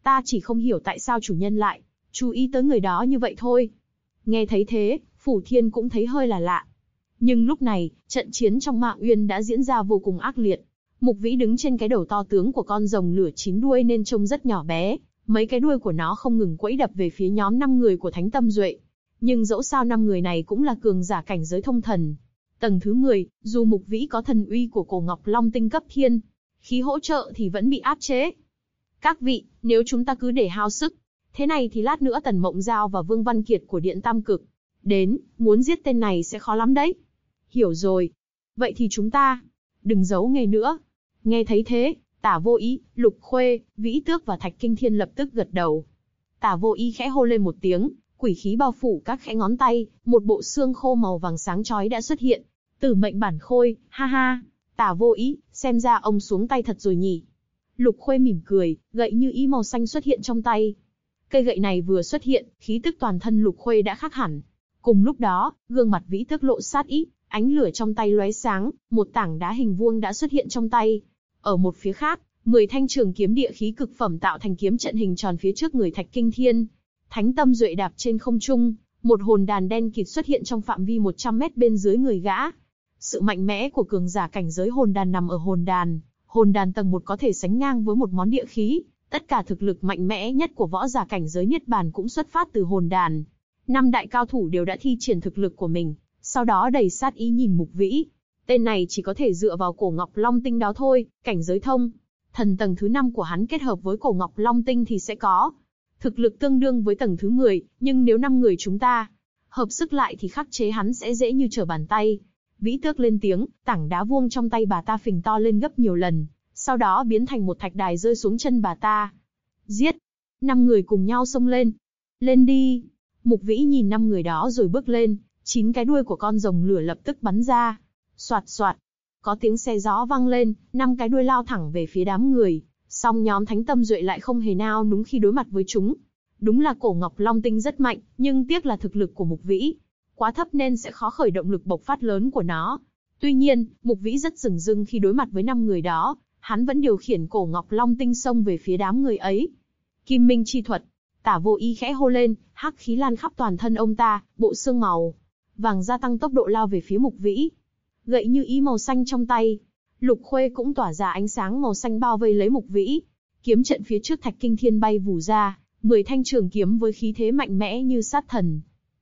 Ta chỉ không hiểu tại sao chủ nhân lại chú ý tới người đó như vậy thôi. Nghe thấy thế, Phủ Thiên cũng thấy hơi là lạ. Nhưng lúc này, trận chiến trong Ma Uyên đã diễn ra vô cùng ác liệt. Mục Vĩ đứng trên cái đầu to tướng của con rồng lửa 9 đuôi nên trông rất nhỏ bé, mấy cái đuôi của nó không ngừng quẫy đập về phía nhóm 5 người của Thánh Tâm Duệ. Nhưng dẫu sao 5 người này cũng là cường giả cảnh giới thông thần. Tầng thứ 10, dù Mục Vĩ có thần uy của Cổ Ngọc Long tinh cấp thiên, khí hỗ trợ thì vẫn bị áp chế. Các vị, nếu chúng ta cứ để hao sức, thế này thì lát nữa Tần Mộng Giao và Vương Văn Kiệt của Điện Tam Cực đến, muốn giết tên này sẽ khó lắm đấy. Hiểu rồi. Vậy thì chúng ta đừng giấu nghề nữa. Nghe thấy thế, Tả Vô Ý, Lục Khuê, Vĩ Tước và Thạch Kinh Thiên lập tức gật đầu. Tả Vô Ý khẽ hô lên một tiếng, quỷ khí bao phủ các khẽ ngón tay, một bộ xương khô màu vàng sáng chói đã xuất hiện. Tử mệnh bản khôi, ha ha. Tả Vô Ý, xem ra ông xuống tay thật rồi nhỉ. Lục Khuê mỉm cười, gậy như ý màu xanh xuất hiện trong tay. Cây gậy này vừa xuất hiện, khí tức toàn thân Lục Khuê đã khác hẳn. Cùng lúc đó, gương mặt Vĩ Tước lộ sát ý, ánh lửa trong tay lóe sáng, một tảng đá hình vuông đã xuất hiện trong tay. Ở một phía khác, 10 thanh trường kiếm địa khí cực phẩm tạo thành kiếm trận hình tròn phía trước người Thạch Kinh Thiên. Thánh Tâm Duệ đạp trên không trung, một hồn đàn đen kịt xuất hiện trong phạm vi 100 mét bên dưới người gã. Sự mạnh mẽ của cường giả cảnh giới hồn đàn nằm ở hồn đàn. Hồn đàn tầng 1 có thể sánh ngang với một món địa khí, tất cả thực lực mạnh mẽ nhất của võ giả cảnh giới Niết Bàn cũng xuất phát từ hồn đàn. 5 đại cao thủ đều đã thi triển thực lực của mình, sau đó đầy sát ý nhìn Mục Vĩ. Tên này chỉ có thể dựa vào Cổ Ngọc Long tinh đó thôi, cảnh giới thông thần tầng thứ 5 của hắn kết hợp với Cổ Ngọc Long tinh thì sẽ có thực lực tương đương với tầng thứ 10, nhưng nếu 5 người chúng ta hợp sức lại thì khắc chế hắn sẽ dễ như trở bàn tay. Vĩ Tước lên tiếng, tảng đá vuông trong tay bà ta phình to lên gấp nhiều lần, sau đó biến thành một thạch đài rơi xuống chân bà ta. Giết! 5 người cùng nhau xông lên. Lên đi! Mục Vĩ nhìn 5 người đó rồi bước lên, 9 cái đuôi của con rồng lửa lập tức bắn ra. Soạt soạt! Có tiếng xe gió vang lên, 5 cái đuôi lao thẳng về phía đám người. Song nhóm Thánh Tâm Duệ lại không hề nao núng khi đối mặt với chúng. Đúng là Cổ Ngọc Long tinh rất mạnh, nhưng tiếc là thực lực của Mục Vĩ quá thấp nên sẽ khó khởi động lực bộc phát lớn của nó. Tuy nhiên, Mục Vĩ rất dửng dưng khi đối mặt với 5 người đó, hắn vẫn điều khiển Cổ Ngọc Long tinh xông về phía đám người ấy. Kim Minh chi thuật, Tả Vô Ý khẽ hô lên, hắc khí lan khắp toàn thân ông ta, bộ xương màu vàng gia tăng tốc độ lao về phía Mục Vĩ. Gậy như ý màu xanh trong tay, Lục Khuê cũng tỏa ra ánh sáng màu xanh bao vây lấy Mục Vĩ. Kiếm trận phía trước Thạch Kinh Thiên bay vù ra, 10 thanh trường kiếm với khí thế mạnh mẽ như sát thần.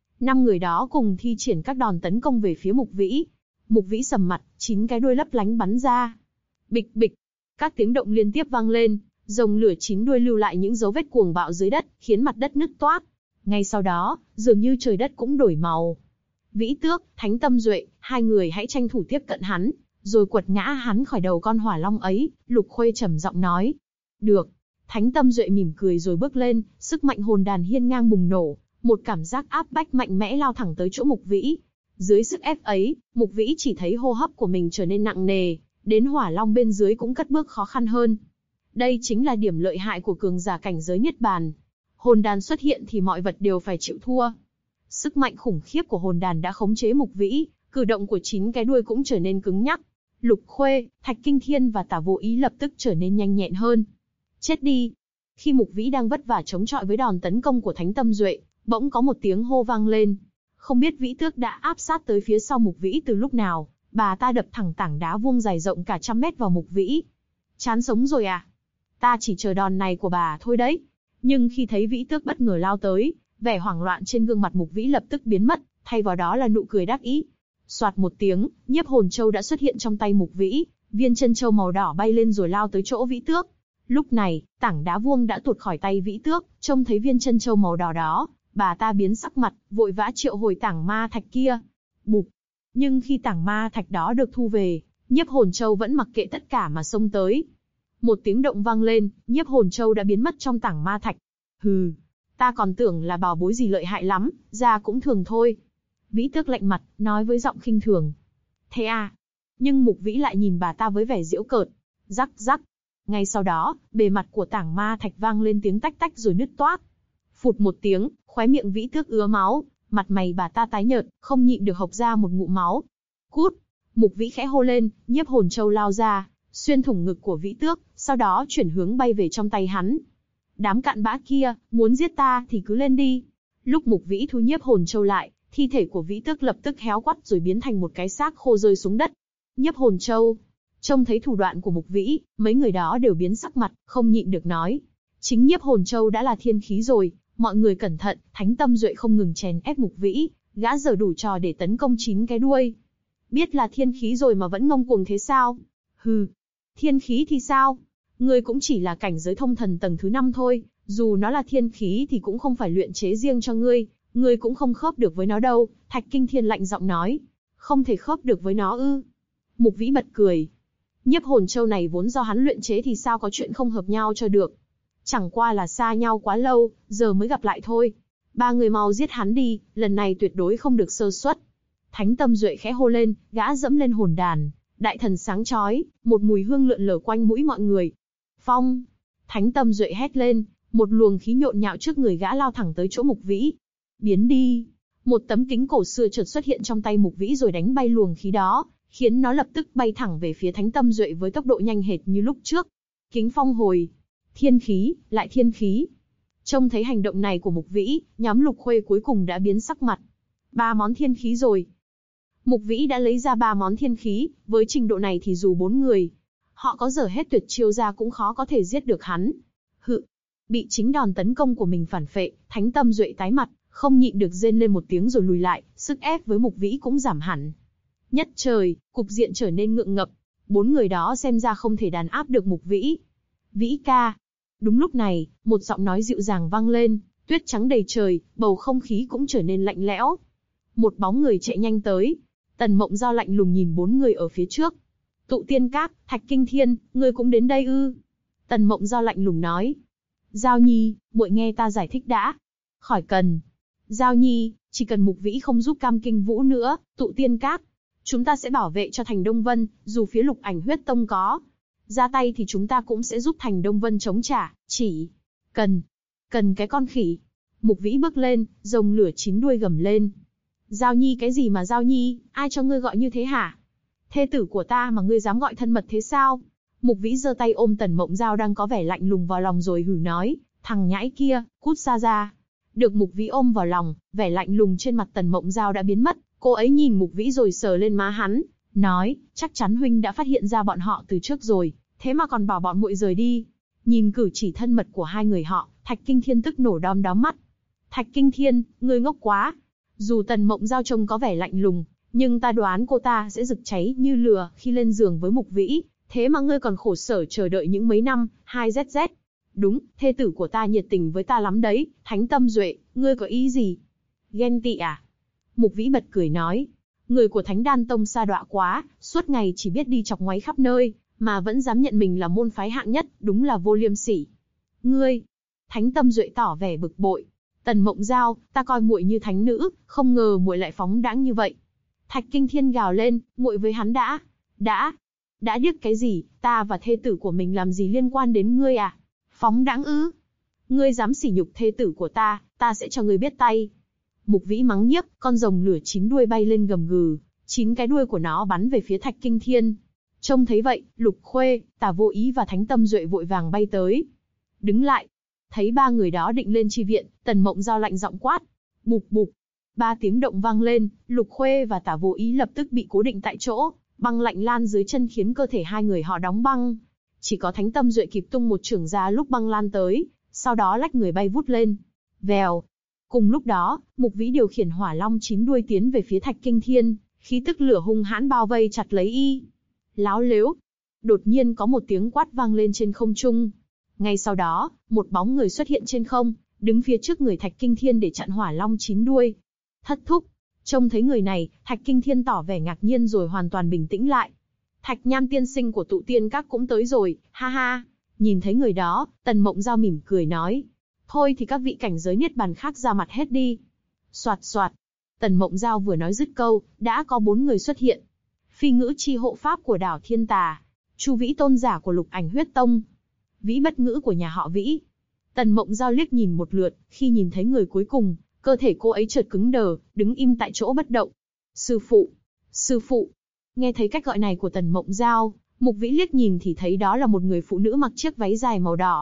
5 người đó cùng thi triển các đòn tấn công về phía Mục Vĩ. Mục Vĩ sầm mặt, 9 cái đuôi lấp lánh bắn ra. Bịch bịch, các tiếng động liên tiếp vang lên, rồng lửa 9 đuôi lưu lại những dấu vết cuồng bạo dưới đất, khiến mặt đất nứt toác. Ngay sau đó, dường như trời đất cũng đổi màu. Vĩ Tước, Thánh Tâm Duệ, hai người hãy tranh thủ tiếp cận hắn, rồi quật ngã hắn khỏi đầu con hỏa long ấy, Lục Khuê trầm giọng nói. Được. Thánh Tâm Duệ mỉm cười rồi bước lên, sức mạnh hồn đàn hiên ngang bùng nổ, một cảm giác áp bách mạnh mẽ lao thẳng tới chỗ Mục Vĩ. Dưới sức ép ấy, Mục Vĩ chỉ thấy hô hấp của mình trở nên nặng nề, đến hỏa long bên dưới cũng cất bước khó khăn hơn. Đây chính là điểm lợi hại của cường giả cảnh giới Niết Bàn. Hồn đàn xuất hiện thì mọi vật đều phải chịu thua. Sức mạnh khủng khiếp của hồn đàn đã khống chế Mục Vĩ, cử động của 9 cái đuôi cũng trở nên cứng nhắc. Lục Khuê, Thạch Kinh Thiên và Tả Vô Ý lập tức trở nên nhanh nhẹn hơn. Chết đi! Khi Mục Vĩ đang vất vả chống chọi với đòn tấn công của Thánh Tâm Duệ, bỗng có một tiếng hô vang lên. Không biết Vĩ Tước đã áp sát tới phía sau Mục Vĩ từ lúc nào, bà ta đập thẳng tảng đá vuông dài rộng cả 100 mét vào Mục Vĩ. Chán sống rồi à? Ta chỉ chờ đòn này của bà thôi đấy. Nhưng khi thấy Vĩ Tước bất ngờ lao tới, vẻ hoảng loạn trên gương mặt Mục Vĩ lập tức biến mất, thay vào đó là nụ cười đắc ý. Soạt một tiếng, nhiếp hồn châu đã xuất hiện trong tay Mục Vĩ, viên chân châu màu đỏ bay lên rồi lao tới chỗ Vĩ Tước. Lúc này, tảng đá vuông đã tuột khỏi tay Vĩ Tước, trông thấy viên chân châu màu đỏ đó, bà ta biến sắc mặt, vội vã triệu hồi tảng ma thạch kia. Bụp! Nhưng khi tảng ma thạch đó được thu về, nhiếp hồn châu vẫn mặc kệ tất cả mà xông tới. Một tiếng động vang lên, nhiếp hồn châu đã biến mất trong tảng ma thạch. Hừ! Ta còn tưởng là bảo bối gì lợi hại lắm, ra cũng thường thôi. Vĩ Tước lạnh mặt, nói với giọng khinh thường. Thế à? Nhưng Mục Vĩ lại nhìn bà ta với vẻ giễu cợt. Rắc rắc. Ngay sau đó, bề mặt của tảng ma thạch vang lên tiếng tách tách rồi nứt toác. Phụt một tiếng, khóe miệng Vĩ Tước ứa máu, mặt mày bà ta tái nhợt, không nhịn được hộc ra một ngụm máu. Cút! Mục Vĩ khẽ hô lên, nhiếp hồn châu lao ra, xuyên thủng ngực của Vĩ Tước, sau đó chuyển hướng bay về trong tay hắn. Đám cặn bã kia, muốn giết ta thì cứ lên đi. Lúc Mục Vĩ thu nhiếp hồn châu lại, thi thể của Vĩ Tước lập tức héo quắt rồi biến thành một cái xác khô rơi xuống đất. Nhiếp hồn châu. Trông thấy thủ đoạn của Mục Vĩ, mấy người đó đều biến sắc mặt, không nhịn được nói. Chính nhiếp hồn châu đã là thiên khí rồi, mọi người cẩn thận, Thánh Tâm Duệ không ngừng chèn ép Mục Vĩ, gã giở đủ trò để tấn công 9 cái đuôi. Biết là thiên khí rồi mà vẫn ngông cuồng thế sao? Hừ, thiên khí thì sao? Ngươi cũng chỉ là cảnh giới thông thần tầng thứ 5 thôi, dù nó là thiên khí thì cũng không phải luyện chế riêng cho ngươi cũng không khớp được với nó đâu, Thạch Kinh Thiên lạnh giọng nói. Không thể khớp được với nó ư? Mục Vĩ bật cười. Nhiếp hồn châu này vốn do hắn luyện chế thì sao có chuyện không hợp nhau cho được. Chẳng qua là xa nhau quá lâu, giờ mới gặp lại thôi. Ba người mau giết hắn đi, lần này tuyệt đối không được sơ suất. Thánh Tâm Duệ khẽ hô lên, gã dẫm lên hồn đàn, đại thần sáng chói, một mùi hương lượn lờ quanh mũi mọi người. Phong! Thánh Tâm Duệ hét lên, một luồng khí nhộn nhạo trước người gã lao thẳng tới chỗ Mục Vĩ. Biến đi! Một tấm kính cổ xưa chợt xuất hiện trong tay Mục Vĩ rồi đánh bay luồng khí đó, khiến nó lập tức bay thẳng về phía Thánh Tâm Duệ với tốc độ nhanh hệt như lúc trước. Kính phong hồi! Thiên khí, lại thiên khí! Trông thấy hành động này của Mục Vĩ, nhóm Lục Khuê cuối cùng đã biến sắc mặt. 3 món thiên khí rồi. Mục Vĩ đã lấy ra 3 món thiên khí, với trình độ này thì dù 4 người, họ có dở hết tuyệt chiêu ra cũng khó có thể giết được hắn. Hự! Bị chính đòn tấn công của mình phản phệ, Thánh Tâm Duệ tái mặt, không nhịn được rên lên một tiếng rồi lùi lại, sức ép với Mục Vĩ cũng giảm hẳn. Nhất trời, cục diện trở nên ngượng ngập, 4 người đó xem ra không thể đàn áp được Mục Vĩ. Vĩ ca! Đúng lúc này, một giọng nói dịu dàng vang lên, tuyết trắng đầy trời, bầu không khí cũng trở nên lạnh lẽo. Một bóng người chạy nhanh tới. Tần Mộng Giao lạnh lùng nhìn 4 người ở phía trước. Tụ Tiên Các, Thạch Kinh Thiên, ngươi cũng đến đây ư? Tần Mộng Giao lạnh lùng nói. Giao Nhi, muội nghe ta giải thích đã. Khỏi cần. Giao Nhi, chỉ cần Mục Vĩ không giúp Cam Kinh Vũ nữa, Tụ Tiên Các, chúng ta sẽ bảo vệ cho Thành Đông Vân, dù phía Lục Ảnh Huyết Tông có ra tay thì chúng ta cũng sẽ giúp Thành Đông Vân chống trả, chỉ cần cái con khỉ. Mục Vĩ bước lên, rồng lửa 9 đuôi gầm lên. Giao Nhi cái gì mà Giao Nhi, ai cho ngươi gọi như thế hả? Thê tử của ta mà ngươi dám gọi thân mật thế sao? Mục Vĩ giơ tay ôm Tần Mộng Giao đang có vẻ lạnh lùng vào lòng rồi hừ nói, thằng nhãi kia, cút xa ra. Được Mục Vĩ ôm vào lòng, vẻ lạnh lùng trên mặt Tần Mộng Giao đã biến mất, cô ấy nhìn Mục Vĩ rồi sờ lên má hắn, nói, chắc chắn huynh đã phát hiện ra bọn họ từ trước rồi, thế mà còn bảo bọn muội rời đi. Nhìn cử chỉ thân mật của hai người họ, Thạch Kinh Thiên tức nổ đom đóm mắt. Thạch Kinh Thiên, ngươi ngốc quá. Dù Tần Mộng Giao trông có vẻ lạnh lùng, nhưng ta đoán cô ta sẽ rực cháy như lửa khi lên giường với Mục Vĩ, thế mà ngươi còn khổ sở chờ đợi những mấy năm, 2ZZ. Đúng, thê tử của ta nhiệt tình với ta lắm đấy, Thánh Tâm Duệ, ngươi có ý gì? Ghen tị à? Mục Vĩ bật cười nói, người của Thánh Đan Tông sa đọa quá, suốt ngày chỉ biết đi chọc ngoáy khắp nơi, mà vẫn dám nhận mình là môn phái hạng nhất, đúng là vô liêm sỉ. Ngươi! Thánh Tâm Duệ tỏ vẻ bực bội. Tần Mộng Giao, ta coi muội như thánh nữ, không ngờ muội lại phóng đãng như vậy. Thạch Kinh Thiên gào lên, muội với hắn đã điếc cái gì, ta và thê tử của mình làm gì liên quan đến ngươi à? Phóng đãng ư? Ngươi dám sỉ nhục thê tử của ta sẽ cho ngươi biết tay. Mục Vĩ mắng nhiếc, con rồng lửa 9 đuôi bay lên gầm gừ, 9 cái đuôi của nó bắn về phía Thạch Kinh Thiên. Trông thấy vậy, Lục Khuê, Tả Vô Ý và Thánh Tâm Duệ vội vàng bay tới. Đứng lại. Thấy 3 người đó định lên chi viện, Tần Mộng Giao lạnh giọng quát. Bụp bụp. 3 tiếng động vang lên, Lục Khuê và Tả Vô Ý lập tức bị cố định tại chỗ, băng lạnh lan dưới chân khiến cơ thể hai người họ đóng băng. Chỉ có Thánh Tâm Duệ kịp tung một chưởng ra lúc băng lan tới, sau đó lách người bay vút lên. Vèo. Cùng lúc đó, Mục Vĩ điều khiển hỏa long 9 đuôi tiến về phía Thạch Kinh Thiên, khí tức lửa hung hãn bao vây chặt lấy y. Láo lếu. Đột nhiên có một tiếng quát vang lên trên không trung. Ngay sau đó, một bóng người xuất hiện trên không, đứng phía trước người Thạch Kinh Thiên để chặn hỏa long 9 đuôi. Thất thúc. Trông thấy người này, Thạch Kinh Thiên tỏ vẻ ngạc nhiên rồi hoàn toàn bình tĩnh lại. Thạch Nham tiên sinh của Tụ Tiên Các cũng tới rồi, ha ha. Nhìn thấy người đó, Tần Mộng Giao mỉm cười nói. Thôi thì các vị cảnh giới niết bàn khác ra mặt hết đi. Soạt soạt. Tần Mộng Giao vừa nói dứt câu, đã có 4 người xuất hiện. Phi ngữ chi hộ pháp của đảo Thiên Tà, Chu Vĩ tôn giả của Lục Ảnh Huyết Tông, Vĩ bất ngữ của nhà họ Vĩ. Tần Mộng Giao liếc nhìn một lượt, khi nhìn thấy người cuối cùng, cơ thể cô ấy chợt cứng đờ, đứng im tại chỗ bất động. Sư phụ, sư phụ. Nghe thấy cách gọi này của Tần Mộng Giao, Mục Vĩ liếc nhìn thì thấy đó là một người phụ nữ mặc chiếc váy dài màu đỏ.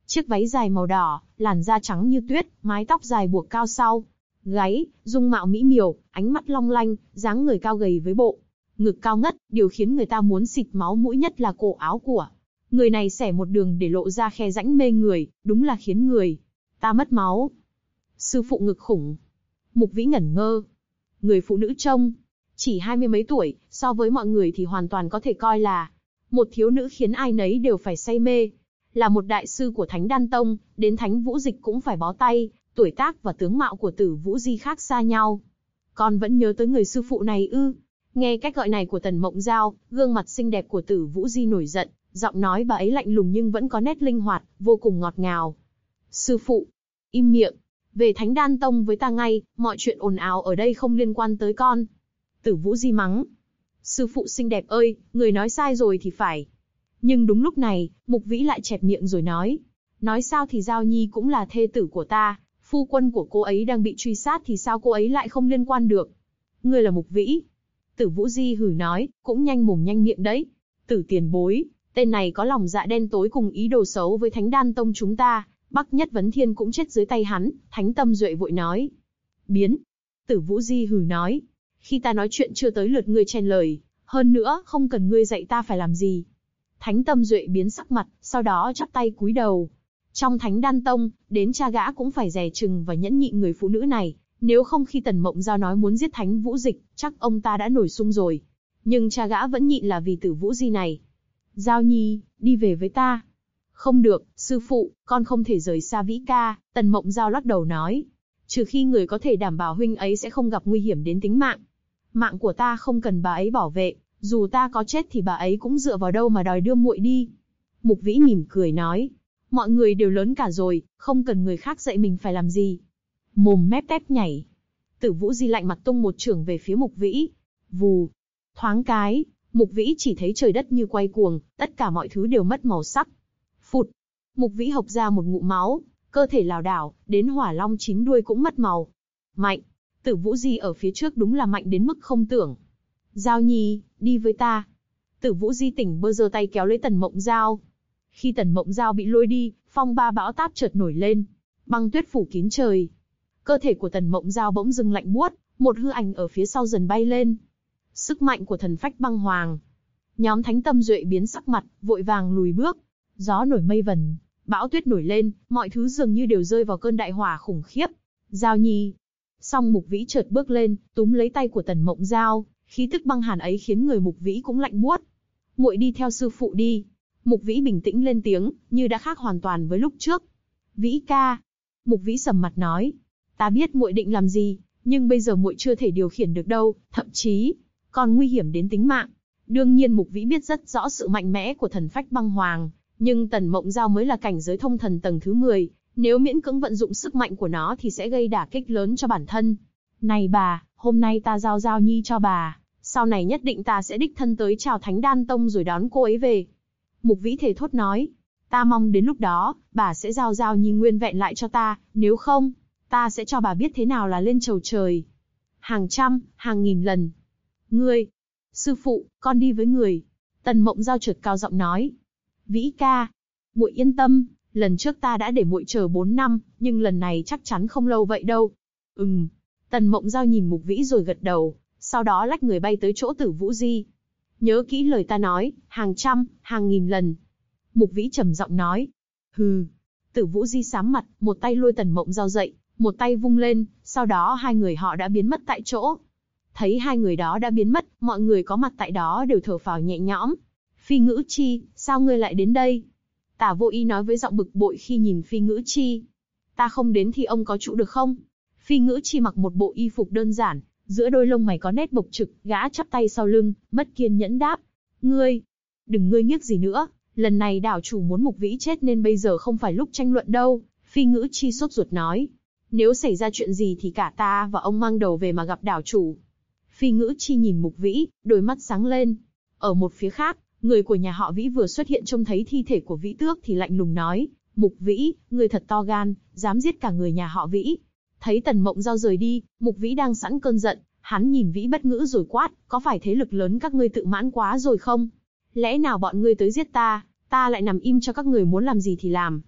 Chiếc váy dài màu đỏ, làn da trắng như tuyết, mái tóc dài buộc cao sau gáy, dung mạo mỹ miều, ánh mắt long lanh, dáng người cao gầy với bộ ngực cao ngất, điều khiến người ta muốn xịt máu mũi nhất là cổ áo của người này xẻ một đường để lộ ra khe rãnh mê người, đúng là khiến người ta mất máu. Sư phụ ngực khủng. Mục Vĩ ngẩn ngơ. Người phụ nữ trông chỉ 20 mấy tuổi, so với mọi người thì hoàn toàn có thể coi là một thiếu nữ khiến ai nấy đều phải say mê. Là một đại sư của Thánh Đan Tông, đến Thánh Vũ Dịch cũng phải bó tay, tuổi tác và tướng mạo của Tử Vũ Di khác xa nhau. Con vẫn nhớ tới người sư phụ này ư? Nghe cách gọi này của Tần Mộng Giao, gương mặt xinh đẹp của Tử Vũ Di nổi giận, giọng nói bà ấy lạnh lùng nhưng vẫn có nét linh hoạt, vô cùng ngọt ngào. Sư phụ, im miệng, về Thánh Đan Tông với ta ngay, mọi chuyện ồn ào ở đây không liên quan tới con. Tử Vũ Di mắng. Sư phụ xinh đẹp ơi, người nói sai rồi thì phải. Nhưng đúng lúc này, Mục Vĩ lại chẹp miệng rồi nói. Nói sao thì Giao Nhi cũng là thê tử của ta, phu quân của cô ấy đang bị truy sát thì sao cô ấy lại không liên quan được. Ngươi là Mục Vĩ. Tử Vũ Di hử nói, cũng nhanh mồm nhanh miệng đấy. Tử tiền bối, tên này có lòng dạ đen tối cùng ý đồ xấu với Thánh Đan Tông chúng ta, Bắc Nhất Vấn Thiên cũng chết dưới tay hắn. Thánh Tâm Duệ vội nói. Biến. Tử Vũ Di hử nói. Khi ta nói chuyện chưa tới lượt ngươi chen lời, hơn nữa không cần ngươi dạy ta phải làm gì. Thánh Tâm Duệ biến sắc mặt, sau đó chắp tay cúi đầu. Trong Thánh Đan Tông, đến cha gã cũng phải dè chừng và nhẫn nhịn người phụ nữ này, nếu không khi Tần Mộng Giao nói muốn giết Thánh Vũ Dịch, chắc ông ta đã nổi xung rồi. Nhưng cha gã vẫn nhịn là vì Tử Vũ Di này. Giao Nhi, đi về với ta. Không được, sư phụ, con không thể rời xa Vĩ ca, Tần Mộng Giao lắc đầu nói. Trừ khi người có thể đảm bảo huynh ấy sẽ không gặp nguy hiểm đến tính mạng. Mạng của ta không cần bà ấy bảo vệ, dù ta có chết thì bà ấy cũng dựa vào đâu mà đòi đưa muội đi. Mục Vĩ mỉm cười nói. Mọi người đều lớn cả rồi, không cần người khác dạy mình phải làm gì. Mồm mép tép nhảy. Tử Vũ Di lạnh mặt tung một chưởng về phía Mục Vĩ. Vù. Thoáng cái, Mục Vĩ chỉ thấy trời đất như quay cuồng, tất cả mọi thứ đều mất màu sắc. Phụt. Mục Vĩ hộc ra một ngụm máu, cơ thể lảo đảo, đến Hỏa Long 9 đuôi cũng mất màu. Mạnh. Tử Vũ Di ở phía trước đúng là mạnh đến mức không tưởng. Giao Nhi, đi với ta. Tử Vũ Di tỉnh bơ giơ tay kéo lấy Tần Mộng Giao. Khi Tần Mộng Giao bị lôi đi, phong ba bão táp chợt nổi lên, băng tuyết phủ kín trời. Cơ thể của Tần Mộng Giao bỗng dưng lạnh buốt, một hư ảnh ở phía sau dần bay lên. Sức mạnh của thần phách băng hoàng. Nhóm Thánh Tâm Duệ biến sắc mặt, vội vàng lùi bước. Gió nổi mây vần, bão tuyết nổi lên, mọi thứ dường như đều rơi vào cơn đại hỏa khủng khiếp. Giao Nhi. Song Mục Vĩ chợt bước lên, túm lấy tay của Tần Mộng Giao, khí tức băng hàn ấy khiến người Mục Vĩ cũng lạnh buốt. Muội đi theo sư phụ đi. Mục Vĩ bình tĩnh lên tiếng, như đã khác hoàn toàn với lúc trước. Vĩ ca. Mục Vĩ sầm mặt nói. Ta biết muội định làm gì, nhưng bây giờ muội chưa thể điều khiển được đâu, thậm chí còn nguy hiểm đến tính mạng. Đương nhiên Mục Vĩ biết rất rõ sự mạnh mẽ của thần phách băng hoàng, nhưng Tần Mộng Giao mới là cảnh giới thông thần tầng thứ 10, nếu miễn cưỡng vận dụng sức mạnh của nó thì sẽ gây đả kích lớn cho bản thân. Này bà, hôm nay ta giao Giao Nhi cho bà, sau này nhất định ta sẽ đích thân tới chào Thánh Đan Tông rồi đón cô ấy về. Mục Vĩ thề thốt nói, ta mong đến lúc đó, bà sẽ giao Giao Nhi nguyên vẹn lại cho ta, nếu không, ta sẽ cho bà biết thế nào là lên chầu trời. Hàng trăm, hàng nghìn lần. Ngươi, sư phụ, con đi với người. Tần Mộng Giao chợt cao giọng nói. Vĩ ca, muội yên tâm, lần trước ta đã để muội chờ 4 năm, nhưng lần này chắc chắn không lâu vậy đâu. Tần Mộng Giao nhìn Mục Vĩ rồi gật đầu, sau đó lách người bay tới chỗ Tử Vũ Di. Nhớ kỹ lời ta nói, hàng trăm, hàng nghìn lần. Mục Vĩ trầm giọng nói. Hừ. Tử Vũ Di sám mặt, một tay lôi Tần Mộng Giao dậy, một tay vung lên, sau đó hai người họ đã biến mất tại chỗ. Thấy hai người đó đã biến mất, mọi người có mặt tại đó đều thở phào nhẹ nhõm. Phi Ngữ Chi, sao ngươi lại đến đây? Tả Vô Ý nói với giọng bực bội khi nhìn Phi Ngữ Chi. Ta không đến thì ông có trụ được không? Phi Ngữ Chi mặc một bộ y phục đơn giản, giữa đôi lông mày có nét bộc trực, gã chắp tay sau lưng, mất kiên nhẫn đáp. Ngươi, đừng ngươi nhiếc gì nữa, lần này đảo chủ muốn Mục Vĩ chết nên bây giờ không phải lúc tranh luận đâu. Phi Ngữ Chi sốt ruột nói. Nếu xảy ra chuyện gì thì cả ta và ông mang đầu về mà gặp đảo chủ. Phi Ngữ Chi nhìn Mục Vĩ, đôi mắt sáng lên. Ở một phía khác, người của nhà họ Vĩ vừa xuất hiện trông thấy thi thể của Vĩ Tước thì lạnh lùng nói. Mục Vĩ, ngươi thật to gan, dám giết cả người nhà họ Vĩ. Thấy Tần Mộng Giao rời đi, Mục Vĩ đang sẵn cơn giận, hắn nhìn Vĩ bất ngữ rồi quát, có phải thế lực lớn các ngươi tự mãn quá rồi không? Lẽ nào bọn ngươi tới giết ta, ta lại nằm im cho các người muốn làm gì thì làm?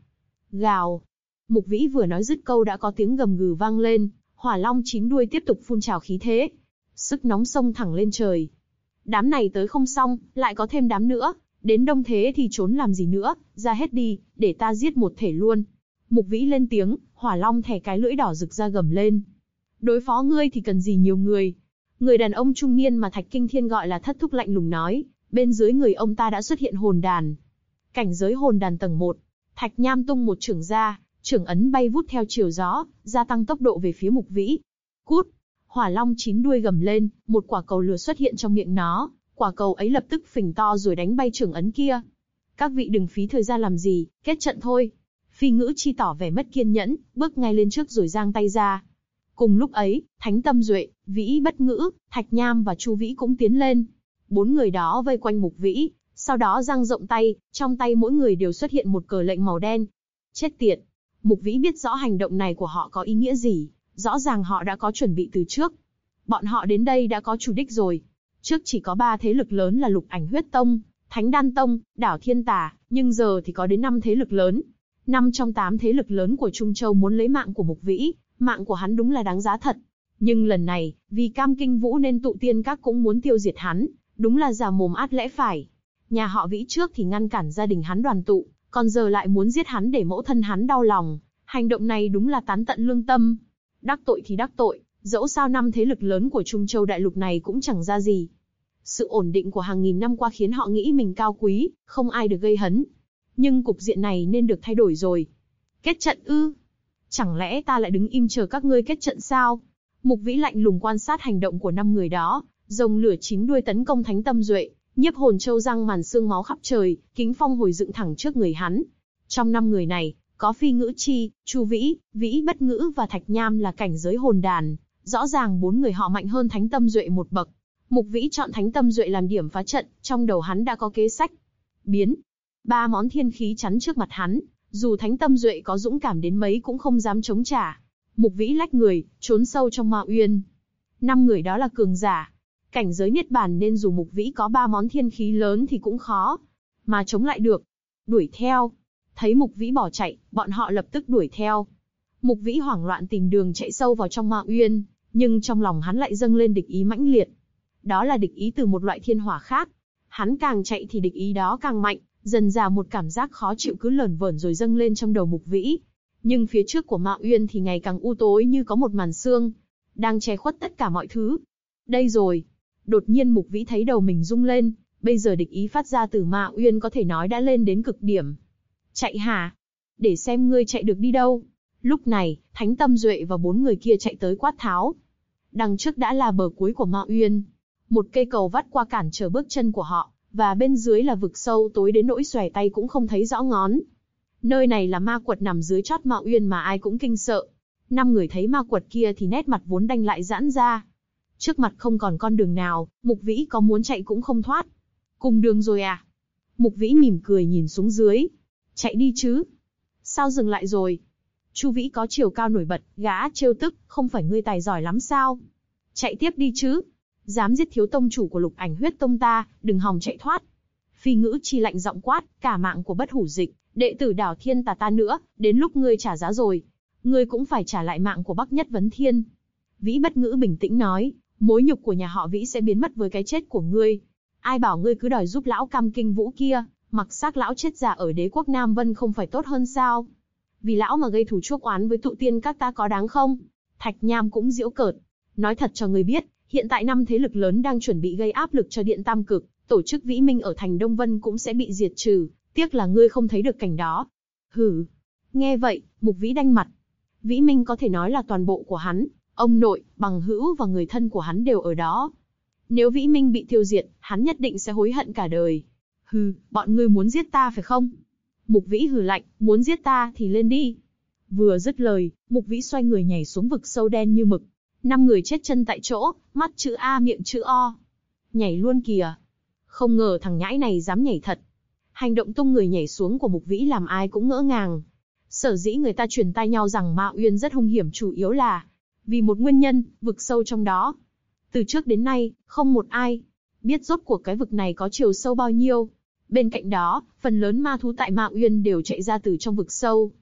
Gào. Mục Vĩ vừa nói dứt câu đã có tiếng gầm gừ vang lên, hỏa long 9 đuôi tiếp tục phun trào khí thế. Sức nóng xông thẳng lên trời. Đám này tới không xong, lại có thêm đám nữa, đến đông thế thì trốn làm gì nữa, ra hết đi, để ta giết một thể luôn. Mục Vĩ lên tiếng, hỏa long thè cái lưỡi đỏ rực ra gầm lên. Đối phó ngươi thì cần gì nhiều người. Người đàn ông trung niên mà Thạch Kinh Thiên gọi là Thất Thúc lạnh lùng nói, bên dưới người ông ta đã xuất hiện hồn đàn. Cảnh giới hồn đàn tầng 1, Thạch Nham tung một chưởng ra, chưởng ấn bay vút theo chiều gió, gia tăng tốc độ về phía Mục Vĩ. Cút! Hỏa long 9 đuôi gầm lên, một quả cầu lửa xuất hiện trong miệng nó, quả cầu ấy lập tức phình to rồi đánh bay chưởng ấn kia. Các vị đừng phí thời gian làm gì, kết trận thôi. Phi Ngữ Chi tỏ vẻ mất kiên nhẫn, bước ngay lên trước rồi giang tay ra. Cùng lúc ấy, Thánh Tâm Duệ, Vĩ Bất Ngữ, Thạch Nham và Chu Vĩ cũng tiến lên. 4 người đó vây quanh Mục Vĩ, sau đó dang rộng tay, trong tay mỗi người đều xuất hiện một cờ lệnh màu đen. Chết tiệt! Mục Vĩ biết rõ hành động này của họ có ý nghĩa gì, rõ ràng họ đã có chuẩn bị từ trước. Bọn họ đến đây đã có chủ đích rồi. Trước chỉ có 3 thế lực lớn là Lục Ảnh Huyết Tông, Thánh Đan Tông, Đảo Thiên Tà, nhưng giờ thì có đến 5 thế lực lớn. 5 trong 8 thế lực lớn của Trung Châu muốn lấy mạng của Mục Vĩ, mạng của hắn đúng là đáng giá thật. Nhưng lần này, vì Cam Kinh Vũ nên tụ tiên các cũng muốn tiêu diệt hắn, đúng là già mồm át lẽ phải. Nhà họ Vĩ trước thì ngăn cản gia đình hắn đoàn tụ, còn giờ lại muốn giết hắn để mẫu thân hắn đau lòng. Hành động này đúng là tán tận lương tâm. Đắc tội thì đắc tội, dẫu sao 5 thế lực lớn của Trung Châu đại lục này cũng chẳng ra gì. Sự ổn định của hàng nghìn năm qua khiến họ nghĩ mình cao quý, không ai được gây hấn. Nhưng cục diện này nên được thay đổi rồi. Kết trận ư? Chẳng lẽ ta lại đứng im chờ các ngươi kết trận sao? Mục Vĩ lạnh lùng quan sát hành động của 5 người đó, rồng lửa 9 đuôi tấn công Thánh Tâm Duệ, nhiếp hồn châu răng màn xương máu khắp trời, kính phong hồi dựng thẳng trước người hắn. Trong 5 người này, có Phi Ngữ Chi, Chu Vĩ, Vĩ Bất Ngữ và Thạch Nham là cảnh giới hồn đàn, rõ ràng 4 người họ mạnh hơn Thánh Tâm Duệ một bậc. Mục Vĩ chọn Thánh Tâm Duệ làm điểm phá trận, trong đầu hắn đã có kế sách. Biến 3 món thiên khí chắn trước mặt hắn, dù Thánh Tâm Duệ có dũng cảm đến mấy cũng không dám chống trả. Mục Vĩ lách người, trốn sâu trong ma uyên. 5 người đó là cường giả, cảnh giới niết bàn nên dù Mục Vĩ có 3 món thiên khí lớn thì cũng khó mà chống lại được. Đuổi theo. Thấy Mục Vĩ bỏ chạy, bọn họ lập tức đuổi theo. Mục Vĩ hoảng loạn tìm đường chạy sâu vào trong ma uyên, nhưng trong lòng hắn lại dâng lên địch ý mãnh liệt. Đó là địch ý từ một loại thiên hỏa khác. Hắn càng chạy thì địch ý đó càng mạnh, dần dà một cảm giác khó chịu cứ lởn vởn rồi dâng lên trong đầu Mục Vĩ. Nhưng phía trước của ma uyên thì ngày càng u tối như có một màn sương, đang che khuất tất cả mọi thứ. Đây rồi. Đột nhiên Mục Vĩ thấy đầu mình rung lên, bây giờ địch ý phát ra từ ma uyên có thể nói đã lên đến cực điểm. Chạy hả? Để xem ngươi chạy được đi đâu. Lúc này, Thánh Tâm Duệ và 4 người kia chạy tới quát tháo. Đằng trước đã là bờ cuối của ma uyên. Một cây cầu vắt qua cản trở bước chân của họ, và bên dưới là vực sâu tối đến nỗi xòe tay cũng không thấy rõ ngón. Nơi này là ma quật nằm dưới chót ma uyên mà ai cũng kinh sợ. 5 người thấy ma quật kia thì nét mặt vốn đanh lại giãn ra. Trước mặt không còn con đường nào, Mục Vĩ có muốn chạy cũng không thoát. Cùng đường rồi à? Mục Vĩ mỉm cười nhìn xuống dưới. Chạy đi chứ. Sao dừng lại rồi? Chu Vĩ có chiều cao nổi bật, gã trêu tức, không phải ngươi tài giỏi lắm sao? Chạy tiếp đi chứ. Dám giết thiếu tông chủ của Lục Ảnh Huyết Tông ta, đừng hòng chạy thoát. Phi Ngữ Chi lạnh giọng quát, cả mạng của Bất Hủ Dịch, đệ tử Đảo Thiên Tà ta nữa, đến lúc ngươi trả giá rồi. Ngươi cũng phải trả lại mạng của Bắc Nhất Vấn Thiên. Vĩ Bất Ngữ bình tĩnh nói, mối nhục của nhà họ Vĩ sẽ biến mất với cái chết của ngươi. Ai bảo ngươi cứ đòi giúp lão Cam Kinh Vũ kia, mặc xác lão chết già ở đế quốc Nam Vân không phải tốt hơn sao? Vì lão mà gây thù chuốc oán với tụ tiên các ta có đáng không? Thạch Nham cũng giễu cợt. Nói thật cho ngươi biết, hiện tại 5 thế lực lớn đang chuẩn bị gây áp lực cho Điện Tam Cực, tổ chức Vĩ Minh ở thành Đông Vân cũng sẽ bị diệt trừ, tiếc là ngươi không thấy được cảnh đó. Hừ. Nghe vậy, Mục Vĩ đanh mặt. Vĩ Minh có thể nói là toàn bộ của hắn, ông nội, bằng hữu và người thân của hắn đều ở đó. Nếu Vĩ Minh bị tiêu diệt, hắn nhất định sẽ hối hận cả đời. Hừ, bọn ngươi muốn giết ta phải không? Mục Vĩ hừ lạnh, muốn giết ta thì lên đi. Vừa dứt lời, Mục Vĩ xoay người nhảy xuống vực sâu đen như mực. 5 người chết chân tại chỗ, mắt chữ A miệng chữ O. Nhảy luôn kìa. Không ngờ thằng nhãi này dám nhảy thật. Hành động tung người nhảy xuống của Mục Vĩ làm ai cũng ngỡ ngàng. Sở dĩ người ta truyền tai nhau rằng Ma Uyên rất hung hiểm chủ yếu là vì một nguyên nhân, vực sâu trong đó. Từ trước đến nay, không một ai biết rốt cuộc cái vực này có chiều sâu bao nhiêu. Bên cạnh đó, phần lớn ma thú tại Ma Uyên đều chạy ra từ trong vực sâu.